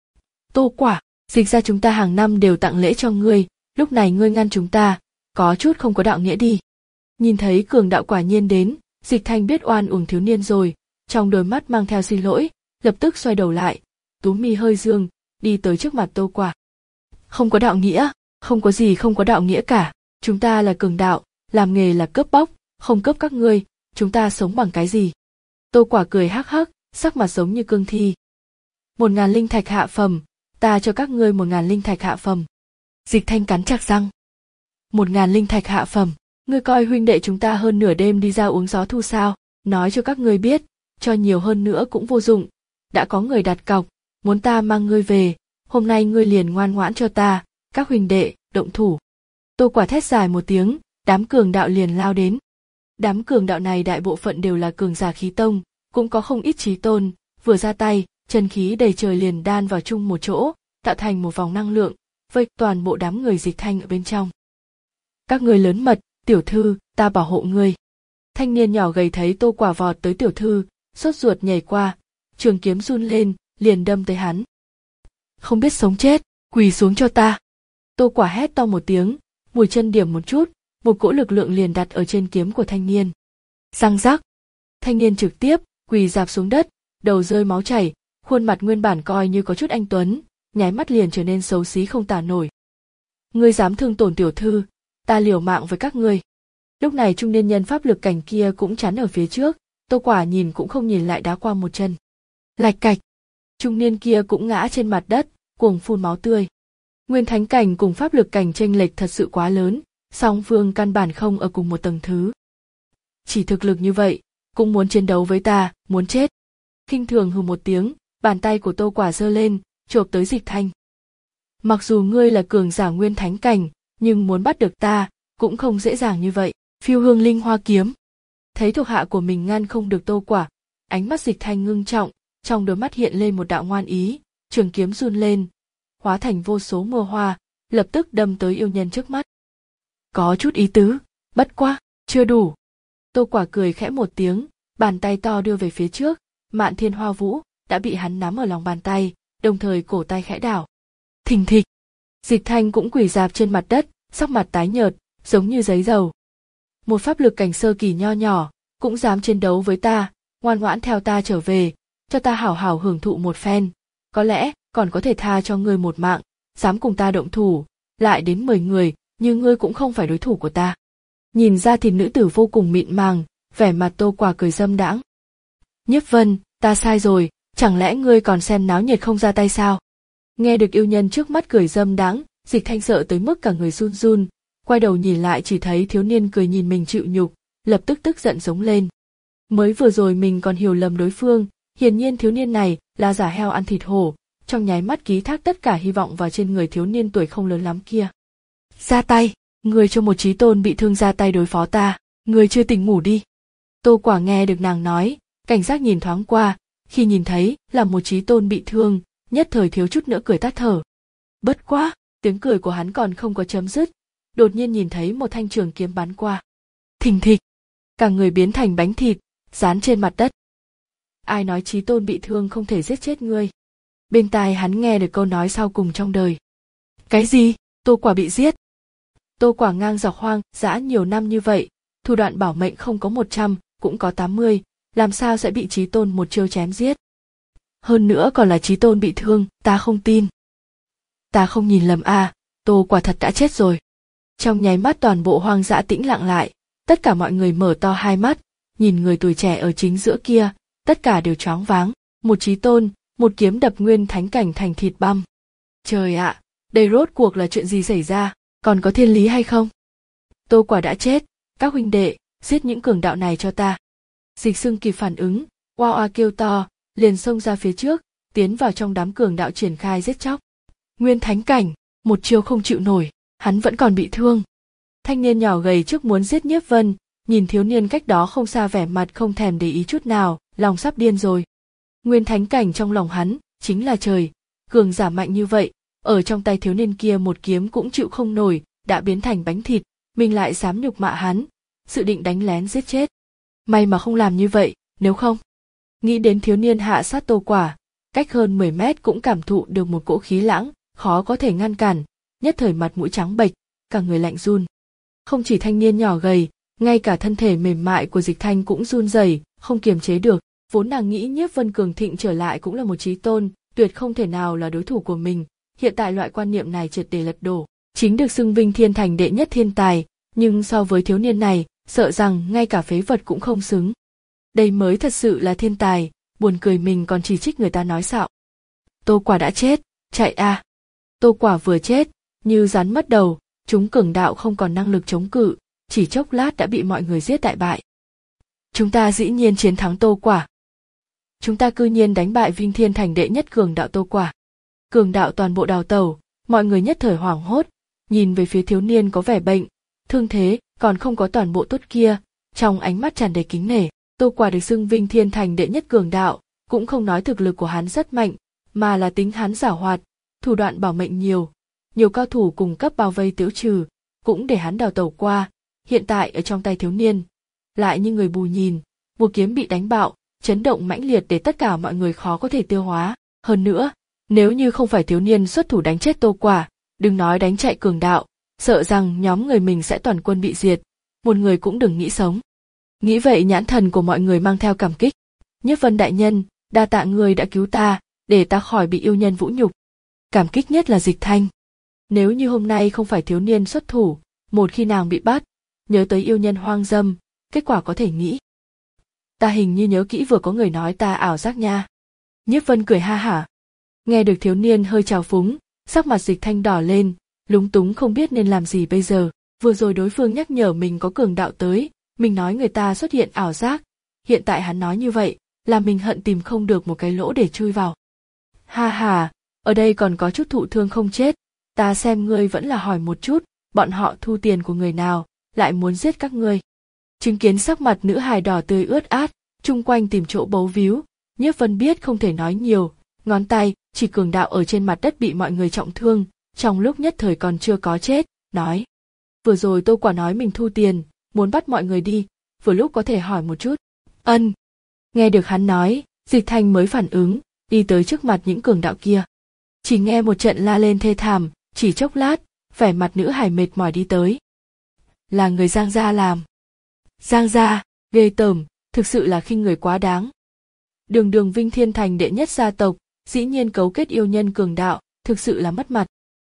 [SPEAKER 1] Tô Quả, dịch gia chúng ta hàng năm đều tặng lễ cho ngươi, lúc này ngươi ngăn chúng ta, có chút không có đạo nghĩa đi. Nhìn thấy cường đạo quả nhiên đến, Dịch Thanh biết oan uổng thiếu niên rồi, trong đôi mắt mang theo xin lỗi, lập tức xoay đầu lại, tú mi hơi dương, đi tới trước mặt Tô Quả. Không có đạo nghĩa, không có gì không có đạo nghĩa cả, chúng ta là cường đạo, làm nghề là cướp bóc, không cướp các ngươi, chúng ta sống bằng cái gì? Tô Quả cười hắc hắc, sắc mặt giống như cương thi. Một ngàn linh thạch hạ phẩm, ta cho các ngươi một ngàn linh thạch hạ phẩm. Dịch Thanh cắn chặt răng. Một ngàn linh thạch hạ phẩm, ngươi coi huynh đệ chúng ta hơn nửa đêm đi ra uống gió thu sao? Nói cho các ngươi biết, cho nhiều hơn nữa cũng vô dụng. Đã có người đặt cọc, muốn ta mang ngươi về, hôm nay ngươi liền ngoan ngoãn cho ta, các huynh đệ, động thủ. Tô Quả thét dài một tiếng, đám cường đạo liền lao đến. Đám cường đạo này đại bộ phận đều là cường giả khí tông, cũng có không ít chí tôn, vừa ra tay, chân khí đầy trời liền đan vào chung một chỗ, tạo thành một vòng năng lượng, vây toàn bộ đám người Dịch Thanh ở bên trong. Các ngươi lớn mật, tiểu thư, ta bảo hộ ngươi. Thanh niên nhỏ gầy thấy Tô Quả vọt tới tiểu thư, sốt ruột nhảy qua, trường kiếm run lên, liền đâm tới hắn. Không biết sống chết, quỳ xuống cho ta. Tô Quả hét to một tiếng, mùi chân điểm một chút, một cỗ lực lượng liền đặt ở trên kiếm của thanh niên. Răng rắc, thanh niên trực tiếp quỳ rạp xuống đất, đầu rơi máu chảy, khuôn mặt nguyên bản coi như có chút anh tuấn, nháy mắt liền trở nên xấu xí không tả nổi. Ngươi dám thương tổn tiểu thư, ta liều mạng với các ngươi. Lúc này trung niên nhân pháp lực cảnh kia cũng chắn ở phía trước, Tô Quả nhìn cũng không nhìn lại đá qua một chân. Lạch cạch, trung niên kia cũng ngã trên mặt đất, cuồng phun máu tươi. Nguyên thánh cảnh cùng pháp lực cảnh chênh lệch thật sự quá lớn, song phương căn bản không ở cùng một tầng thứ. Chỉ thực lực như vậy, cũng muốn chiến đấu với ta, muốn chết. Khinh thường hừ một tiếng, bàn tay của Tô Quả giơ lên, chộp tới Dịch Thanh. Mặc dù ngươi là cường giả nguyên thánh cảnh, nhưng muốn bắt được ta, cũng không dễ dàng như vậy. Phiêu hương linh hoa kiếm. Thấy thuộc hạ của mình ngăn không được Tô Quả, ánh mắt Dịch Thanh ngưng trọng, trong đôi mắt hiện lên một đạo ngoan ý, trường kiếm run lên, hóa thành vô số mưa hoa, lập tức đâm tới yêu nhân trước mắt. Có chút ý tứ, bất quá, chưa đủ. Tô Quả cười khẽ một tiếng, bàn tay to đưa về phía trước, Mạn Thiên Hoa Vũ đã bị hắn nắm ở lòng bàn tay, đồng thời cổ tay khẽ đảo. Thình thịch. Dịch Thanh cũng quỳ rạp trên mặt đất, sắc mặt tái nhợt, giống như giấy dầu. Một pháp lực cảnh sơ kỳ nho nhỏ, cũng dám chiến đấu với ta, ngoan ngoãn theo ta trở về, cho ta hảo hảo hưởng thụ một phen, có lẽ còn có thể tha cho ngươi một mạng, dám cùng ta động thủ, lại đến mười người, nhưng ngươi cũng không phải đối thủ của ta. Nhìn ra thì nữ tử vô cùng mịn màng, vẻ mặt Tô Quả cười dâm đãng. Nhiếp Vân, ta sai rồi, chẳng lẽ ngươi còn xem náo nhiệt không ra tay sao? Nghe được yêu nhân trước mắt cười dâm đãng, Dịch Thanh sợ tới mức cả người run run, quay đầu nhìn lại chỉ thấy thiếu niên cười nhìn mình chịu nhục, lập tức tức giận giống lên. Mới vừa rồi mình còn hiểu lầm đối phương, hiển nhiên thiếu niên này là giả heo ăn thịt hổ, trong nháy mắt ký thác tất cả hy vọng vào trên người thiếu niên tuổi không lớn lắm kia. Ra tay, người cho một chí tôn bị thương ra tay đối phó ta, người chưa tỉnh ngủ đi. Tô Quả nghe được nàng nói, cảnh giác nhìn thoáng qua, khi nhìn thấy là một chí tôn bị thương, nhất thời thiếu chút nữa cười tắt thở. Bất quá, tiếng cười của hắn còn không có chấm dứt, đột nhiên nhìn thấy một thanh trường kiếm bắn qua. Thình thịch, cả người biến thành bánh thịt, dán trên mặt đất. Ai nói chí tôn bị thương không thể giết chết ngươi? Bên tai hắn nghe được câu nói sau cùng trong đời. Cái gì? Tô Quả bị giết? Tô Quả ngang dọc hoang dã nhiều năm như vậy, thủ đoạn bảo mệnh không có một trăm, cũng có tám mươi, làm sao sẽ bị chí tôn một chiêu chém giết? Hơn nữa còn là chí tôn bị thương, ta không tin. Ta không nhìn lầm à, Tô Quả thật đã chết rồi. Trong nháy mắt toàn bộ hoang dã tĩnh lặng lại, tất cả mọi người mở to hai mắt, nhìn người tuổi trẻ ở chính giữa kia, tất cả đều choáng váng, một chí tôn, một kiếm đập nguyên thánh cảnh thành thịt băm. Trời ạ, à, đây rốt cuộc là chuyện gì xảy ra, còn có thiên lý hay không? Tô Quả đã chết, các huynh đệ, giết những cường đạo này cho ta. Dịch Xưng kịp phản ứng, oa oa kêu to, liền xông ra phía trước, tiến vào trong đám cường đạo triển khai giết chóc. Nguyên thánh cảnh, một chiêu không chịu nổi, hắn vẫn còn bị thương. Thanh niên nhỏ gầy trước muốn giết Nhiếp Vân, nhìn thiếu niên cách đó không xa vẻ mặt không thèm để ý chút nào, lòng sắp điên rồi. Nguyên thánh cảnh trong lòng hắn chính là trời, cường giả mạnh như vậy, ở trong tay thiếu niên kia một kiếm cũng chịu không nổi, đã biến thành bánh thịt, mình lại dám nhục mạ hắn, dự định đánh lén giết chết. May mà không làm như vậy, nếu không. Nghĩ đến thiếu niên hạ sát Tô Quả, cách hơn mười mét cũng cảm thụ được một cỗ khí lãng, khó có thể ngăn cản, nhất thời mặt mũi trắng bệch, cả người lạnh run. Không chỉ thanh niên nhỏ gầy, ngay cả thân thể mềm mại của Dịch Thanh cũng run rẩy, không kiềm chế được. Vốn nàng nghĩ Nhiếp Vân cường thịnh trở lại cũng là một chí tôn, tuyệt không thể nào là đối thủ của mình. Hiện tại loại quan niệm này triệt để lật đổ, chính được xưng vinh thiên thành đệ nhất thiên tài, nhưng so với thiếu niên này, sợ rằng ngay cả phế vật cũng không xứng. Đây mới thật sự là thiên tài, buồn cười mình còn chỉ trích người ta nói xạo. Tô Quả đã chết, chạy a! À. Tô Quả vừa chết, như rắn mất đầu, chúng cường đạo không còn năng lực chống cự, chỉ chốc lát đã bị mọi người giết đại bại. Chúng ta dĩ nhiên chiến thắng Tô Quả. Chúng ta cư nhiên đánh bại Vinh Thiên thành đệ nhất cường đạo Tô Quả. Cường đạo toàn bộ đào tẩu, mọi người nhất thời hoảng hốt, nhìn về phía thiếu niên có vẻ bệnh, thương thế, còn không có toàn bộ tốt kia, trong ánh mắt tràn đầy kính nể. Tô Quả được xưng Vinh Thiên thành đệ nhất cường đạo, cũng không nói thực lực của hắn rất mạnh, mà là tính hắn giảo hoạt, thủ đoạn bảo mệnh nhiều, nhiều cao thủ cùng cấp bao vây tiêu trừ, cũng để hắn đào tẩu qua. Hiện tại ở trong tay thiếu niên, lại như người bù nhìn, một kiếm bị đánh bạo, chấn động mãnh liệt để tất cả mọi người khó có thể tiêu hóa. Hơn nữa, nếu như không phải thiếu niên xuất thủ đánh chết Tô Quả, đừng nói đánh chạy cường đạo, sợ rằng nhóm người mình sẽ toàn quân bị diệt, một người cũng đừng nghĩ sống. Nghĩ vậy nhãn thần của mọi người mang theo cảm kích. Nhiếp Vân đại nhân, đa tạ người đã cứu ta, để ta khỏi bị yêu nhân vũ nhục. Cảm kích nhất là Dịch Thanh. Nếu như hôm nay không phải thiếu niên xuất thủ, một khi nàng bị bắt, nhớ tới yêu nhân hoang dâm, kết quả có thể nghĩ. Ta hình như nhớ kỹ vừa có người nói ta ảo giác nha. Nhiếp Vân cười ha hả. Nghe được thiếu niên hơi trào phúng, sắc mặt Dịch Thanh đỏ lên, lúng túng không biết nên làm gì bây giờ. Vừa rồi đối phương nhắc nhở mình có cường đạo tới, mình nói người ta xuất hiện ảo giác, hiện tại hắn nói như vậy, làm mình hận tìm không được một cái lỗ để chui vào. Ha ha, ở đây còn có chút thụ thương không chết, ta xem ngươi vẫn là hỏi một chút, bọn họ thu tiền của người nào, lại muốn giết các ngươi. Chứng kiến sắc mặt nữ hài đỏ tươi ướt át, chung quanh tìm chỗ bấu víu, Nhiếp Vân biết không thể nói nhiều, ngón tay chỉ cường đạo ở trên mặt đất bị mọi người trọng thương, trong lúc nhất thời còn chưa có chết, nói. Vừa rồi Tô Quả nói mình thu tiền, muốn bắt mọi người đi, vừa lúc có thể hỏi một chút. Ân. Nghe được hắn nói, Dịch Thanh mới phản ứng, đi tới trước mặt những cường đạo kia. Chỉ nghe một trận la lên thê thảm, chỉ chốc lát, vẻ mặt nữ hài mệt mỏi đi tới. Là người Giang gia làm. Giang gia, ghê tởm, thực sự là khinh người quá đáng. Đường đường Vinh Thiên thành đệ nhất gia tộc, dĩ nhiên cấu kết yêu nhân cường đạo, thực sự là mất mặt.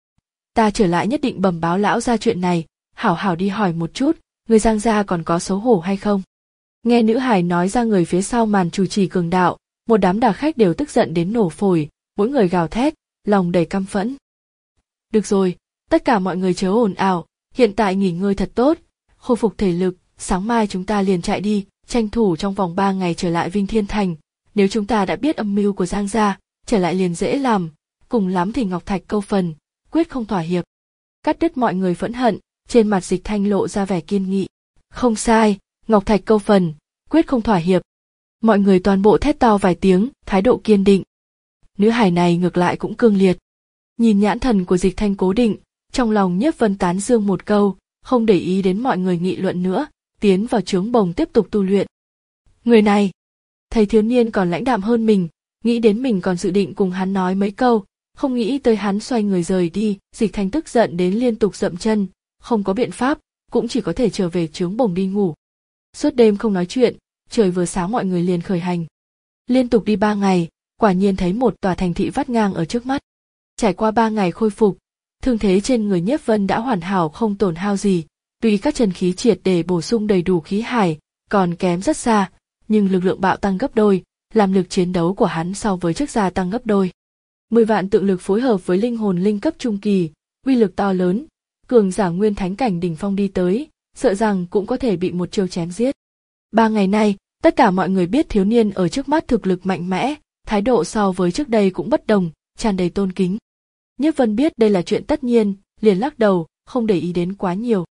[SPEAKER 1] Ta trở lại nhất định bẩm báo lão gia chuyện này, hảo hảo đi hỏi một chút, người Giang gia còn có xấu hổ hay không. Nghe nữ hài nói ra người phía sau màn chủ trì cường đạo, một đám đà khách đều tức giận đến nổ phổi, mỗi người gào thét, lòng đầy căm phẫn. Được rồi, tất cả mọi người chớ ồn ào, hiện tại nghỉ ngơi thật tốt, khôi phục thể lực, sáng mai chúng ta liền chạy đi, tranh thủ trong vòng ba ngày trở lại Vinh Thiên thành. Nếu chúng ta đã biết âm mưu của Giang gia, trở lại liền dễ làm, cùng lắm thì Ngọc Thạch câu phần, quyết không thỏa hiệp. Cắt đứt mọi người phẫn hận, trên mặt Dịch Thanh lộ ra vẻ kiên nghị. Không sai, Ngọc Thạch câu phần, quyết không thỏa hiệp. Mọi người toàn bộ thét to vài tiếng, thái độ kiên định. Nữ hài này ngược lại cũng cương liệt. Nhìn nhãn thần của Dịch Thanh cố định, trong lòng Nhiếp Vân tán dương một câu, không để ý đến mọi người nghị luận nữa, tiến vào trướng bồng tiếp tục tu luyện. Người này, thấy thiếu niên còn lãnh đạm hơn mình, nghĩ đến mình còn dự định cùng hắn nói mấy câu, không nghĩ tới hắn xoay người rời đi. Dịch Thanh tức giận đến liên tục dậm chân, không có biện pháp, cũng chỉ có thể trở về trướng bồng đi ngủ. Suốt đêm không nói chuyện, trời vừa sáng mọi người liền khởi hành. Liên tục đi ba ngày, quả nhiên thấy một tòa thành thị vắt ngang ở trước mắt. Trải qua ba ngày khôi phục, thương thế trên người Nhiếp Vân đã hoàn hảo không tổn hao gì, tuy các chân khí triệt để bổ sung đầy đủ khí hải, còn kém rất xa, nhưng lực lượng bạo tăng gấp đôi, làm lực chiến đấu của hắn so với trước gia tăng gấp đôi. Mười vạn tượng lực phối hợp với linh hồn linh cấp trung kỳ, uy lực to lớn, cường giả nguyên thánh cảnh đỉnh phong đi tới, sợ rằng cũng có thể bị một chiêu chém giết. Ba ngày nay, tất cả mọi người biết thiếu niên ở trước mắt thực lực mạnh mẽ, thái độ so với trước đây cũng bất đồng, tràn đầy tôn kính. Nhiếp Vân biết đây là chuyện tất nhiên, liền lắc đầu, không để ý đến quá nhiều.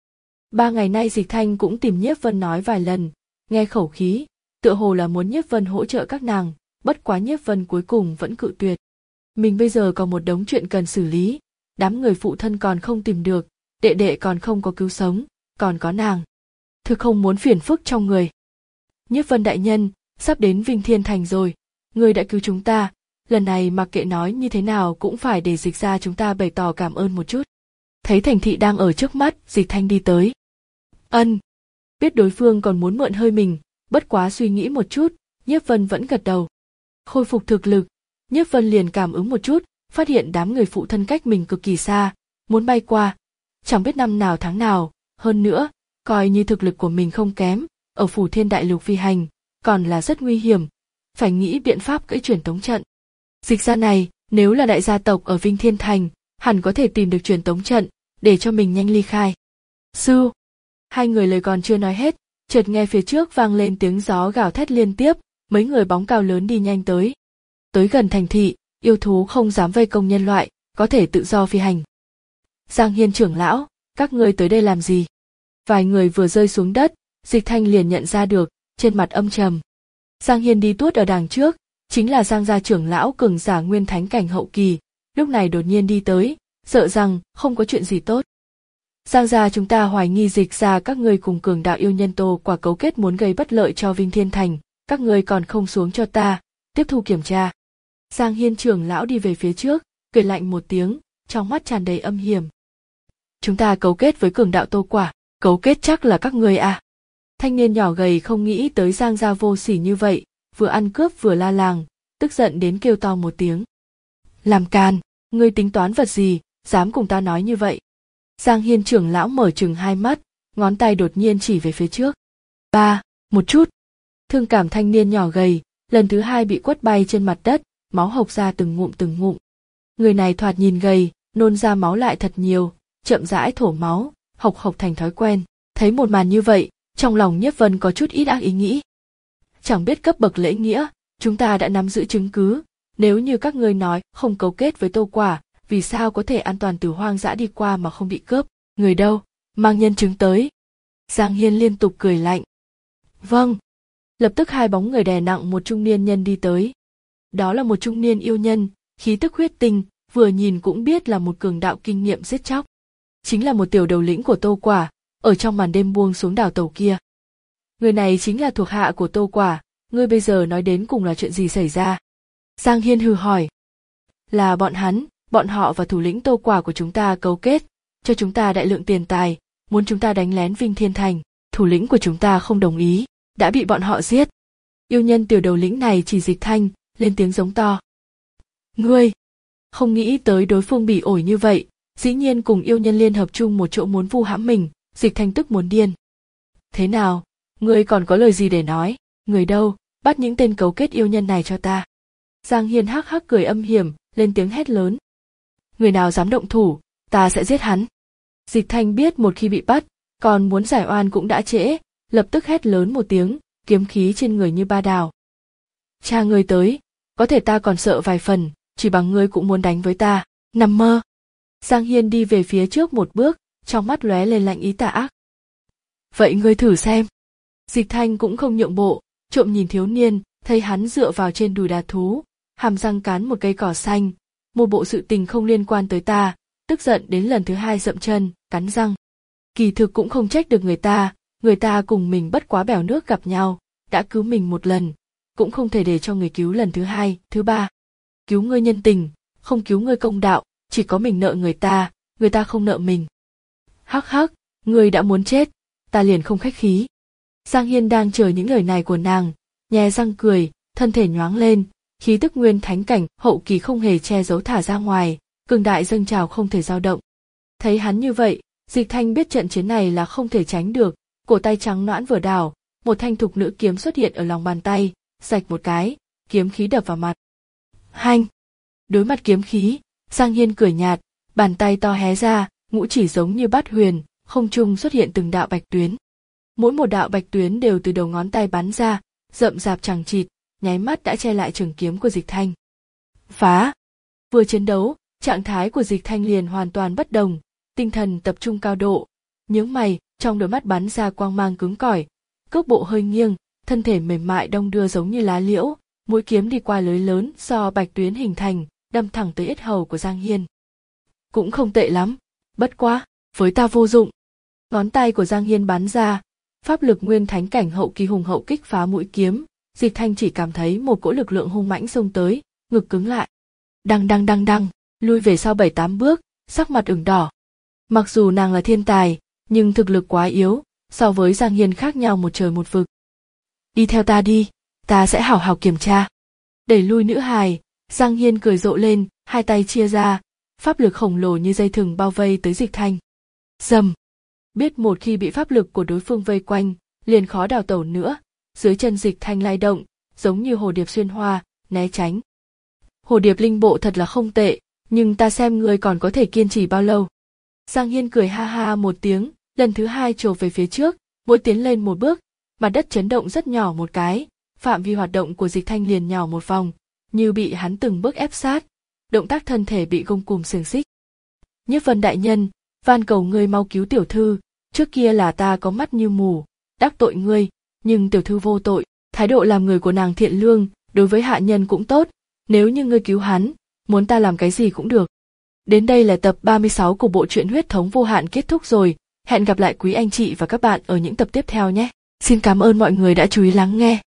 [SPEAKER 1] Ba ngày nay Dịch Thanh cũng tìm Nhiếp Vân nói vài lần, nghe khẩu khí, tựa hồ là muốn Nhiếp Vân hỗ trợ các nàng, bất quá Nhiếp Vân cuối cùng vẫn cự tuyệt. Mình bây giờ còn một đống chuyện cần xử lý, đám người phụ thân còn không tìm được, đệ đệ còn không có cứu sống, còn có nàng. Thực không muốn phiền phức trong người. Nhiếp Vân đại nhân, sắp đến Vinh Thiên Thành rồi, người đã cứu chúng ta, lần này mặc kệ nói như thế nào cũng phải để Dịch gia chúng ta bày tỏ cảm ơn một chút. Thấy thành thị đang ở trước mắt, Dịch Thanh đi tới. Ân. Biết đối phương còn muốn mượn hơi mình, bất quá suy nghĩ một chút, Nhiếp Vân vẫn gật đầu. Khôi phục thực lực, Nhiếp Vân liền cảm ứng một chút, phát hiện đám người phụ thân cách mình cực kỳ xa, muốn bay qua, chẳng biết năm nào tháng nào, hơn nữa, coi như thực lực của mình không kém, ở Phủ Thiên Đại Lục phi hành, còn là rất nguy hiểm, phải nghĩ biện pháp cưỡi truyền tống trận. Dịch gia này, nếu là đại gia tộc ở Vinh Thiên Thành, hẳn có thể tìm được truyền tống trận, để cho mình nhanh ly khai. Sư, hai người lời còn chưa nói hết, chợt nghe phía trước vang lên tiếng gió gào thét liên tiếp, mấy người bóng cao lớn đi nhanh tới. Tới gần thành thị, yêu thú không dám vây công nhân loại, có thể tự do phi hành. Giang Hiên trưởng lão, các ngươi tới đây làm gì? Vài người vừa rơi xuống đất, Dịch Thanh liền nhận ra được, trên mặt âm trầm. Giang Hiên đi tuốt ở đằng trước, chính là Giang gia trưởng lão cường giả nguyên thánh cảnh hậu kỳ, lúc này đột nhiên đi tới, sợ rằng không có chuyện gì tốt. Giang gia chúng ta hoài nghi Dịch gia các ngươi cùng cường đạo yêu nhân Tô Quả cấu kết muốn gây bất lợi cho Vinh Thiên Thành, các ngươi còn không xuống cho ta, tiếp thu kiểm tra. Giang Hiên trưởng lão đi về phía trước, cười lạnh một tiếng, trong mắt tràn đầy âm hiểm. Chúng ta cấu kết với cường đạo Tô Quả, cấu kết chắc là các ngươi à? Thanh niên nhỏ gầy không nghĩ tới Giang gia vô sỉ như vậy, vừa ăn cướp vừa la làng, tức giận đến kêu to một tiếng. Làm càn, ngươi tính toán vật gì, dám cùng ta nói như vậy? Giang Hiên trưởng lão mở trừng hai mắt, ngón tay đột nhiên chỉ về phía trước. Ba, một chút. Thương cảm thanh niên nhỏ gầy, lần thứ hai bị quất bay trên mặt đất, máu hộc ra từng ngụm từng ngụm. Người này thoạt nhìn gầy, nôn ra máu lại thật nhiều, chậm rãi thổ máu, hộc hộc thành thói quen. Thấy một màn như vậy, trong lòng Nhiếp Vân có chút ít ác ý nghĩ. Chẳng biết cấp bậc lễ nghĩa, chúng ta đã nắm giữ chứng cứ, nếu như các ngươi nói không cấu kết với Tô Quả, vì sao có thể an toàn từ hoang dã đi qua mà không bị cướp? Người đâu, mang nhân chứng tới. Giang Hiên liên tục cười lạnh. Vâng. Lập tức hai bóng người đè nặng một trung niên nhân đi tới. Đó là một trung niên yêu nhân, khí tức huyết tinh, vừa nhìn cũng biết là một cường đạo kinh nghiệm giết chóc. Chính là một tiểu đầu lĩnh của Tô Quả, ở trong màn đêm buông xuống đảo tàu kia. Người này chính là thuộc hạ của Tô Quả, ngươi bây giờ nói đến cùng là chuyện gì xảy ra? Giang Hiên hừ hỏi. Là bọn hắn, bọn họ và thủ lĩnh Tô Quả của chúng ta cấu kết, cho chúng ta đại lượng tiền tài, muốn chúng ta đánh lén Vinh Thiên Thành, thủ lĩnh của chúng ta không đồng ý, đã bị bọn họ giết. Yêu nhân tiểu đầu lĩnh này chỉ Dịch Thanh, lên tiếng giống to. Ngươi! Không nghĩ tới đối phương bỉ ổi như vậy, dĩ nhiên cùng yêu nhân liên hợp chung một chỗ muốn vu hãm mình, Dịch Thanh tức muốn điên. Thế nào, ngươi còn có lời gì để nói, người đâu, bắt những tên cấu kết yêu nhân này cho ta. Giang Hiên hắc hắc cười âm hiểm, lên tiếng hét lớn. Người nào dám động thủ, ta sẽ giết hắn. Dịch Thanh biết một khi bị bắt, còn muốn giải oan cũng đã trễ, lập tức hét lớn một tiếng, kiếm khí trên người như ba đào. Cha ngươi tới, có thể ta còn sợ vài phần, chỉ bằng ngươi cũng muốn đánh với ta, nằm mơ. Giang Hiên đi về phía trước một bước, trong mắt lóe lên lạnh ý tà ác. Vậy ngươi thử xem. Dịch Thanh cũng không nhượng bộ, trộm nhìn thiếu niên, thấy hắn dựa vào trên đùi đà thú, hàm răng cắn một cây cỏ xanh, một bộ sự tình không liên quan tới ta, tức giận đến lần thứ hai dậm chân, cắn răng. Kỳ thực cũng không trách được người ta, người ta cùng mình bất quá bèo nước gặp nhau, đã cứu mình một lần, cũng không thể để cho người cứu lần thứ hai, thứ ba. Cứu ngươi nhân tình, không cứu ngươi công đạo, chỉ có mình nợ người ta, người ta không nợ mình. Hắc hắc, ngươi đã muốn chết, ta liền không khách khí. Giang Hiên đang chờ những lời này của nàng, nhè răng cười, thân thể nhoáng lên, khí tức nguyên thánh cảnh hậu kỳ không hề che giấu thả ra ngoài, cường đại dâng trào không thể dao động. Thấy hắn như vậy, Dịch Thanh biết trận chiến này là không thể tránh được, cổ tay trắng nõn vừa đảo, một thanh thục nữ kiếm xuất hiện ở lòng bàn tay, rạch một cái, kiếm khí đập vào mặt. Hanh! Đối mặt kiếm khí, Giang Hiên cười nhạt, bàn tay to hé ra, ngũ chỉ giống như bát huyền, không trung xuất hiện từng đạo bạch tuyến. Mỗi một đạo bạch tuyến đều từ đầu ngón tay bắn ra, rậm rạp chằng chịt, nháy mắt đã che lại trường kiếm của Dịch Thanh. Phá! Vừa chiến đấu, trạng thái của Dịch Thanh liền hoàn toàn bất đồng, tinh thần tập trung cao độ, nhướng mày, Trong đôi mắt bắn ra quang mang cứng cỏi, cước bộ hơi nghiêng, thân thể mềm mại đong đưa giống như lá liễu, mũi kiếm đi qua lưới lớn do bạch tuyến hình thành, đâm thẳng tới yết hầu của Giang Hiên. Cũng không tệ lắm, bất quá, với ta vô dụng. Ngón tay của Giang Hiên bắn ra, pháp lực nguyên thánh cảnh hậu kỳ hùng hậu kích phá mũi kiếm, Dịch Thanh chỉ cảm thấy một cỗ lực lượng hung mãnh xông tới, ngực cứng lại. Đăng đăng đăng đăng, lui về sau bảy tám bước, sắc mặt ửng đỏ. Mặc dù nàng là thiên tài, nhưng thực lực quá yếu, so với Giang Hiên khác nhau một trời một vực. Đi theo ta đi, ta sẽ hảo hảo kiểm tra. Đẩy lui nữ hài, Giang Hiên cười rộ lên, hai tay chia ra, pháp lực khổng lồ như dây thừng bao vây tới Dịch Thanh. Dầm. Biết một khi bị pháp lực của đối phương vây quanh, liền khó đào tẩu nữa, dưới chân Dịch Thanh lay động, giống như hồ điệp xuyên hoa, né tránh. Hồ điệp linh bộ thật là không tệ, nhưng ta xem ngươi còn có thể kiên trì bao lâu. Giang Hiên cười ha ha một tiếng, lần thứ hai chộp về phía trước, mỗi tiến lên một bước, mặt đất chấn động rất nhỏ một cái, phạm vi hoạt động của Dịch Thanh liền nhỏ một vòng, như bị hắn từng bước ép sát, động tác thân thể bị gông cùm xiềng xích. Nhiếp Vân đại nhân, van cầu ngươi mau cứu tiểu thư, trước kia là ta có mắt như mù, đắc tội ngươi, nhưng tiểu thư vô tội, thái độ làm người của nàng thiện lương, đối với hạ nhân cũng tốt, nếu như ngươi cứu hắn, muốn ta làm cái gì cũng được. Đến đây là tập ba mươi sáu của bộ truyện Huyết thống vô hạn kết thúc rồi, hẹn gặp lại quý anh chị và các bạn ở những tập tiếp theo nhé. Xin cảm ơn mọi người đã chú ý lắng nghe.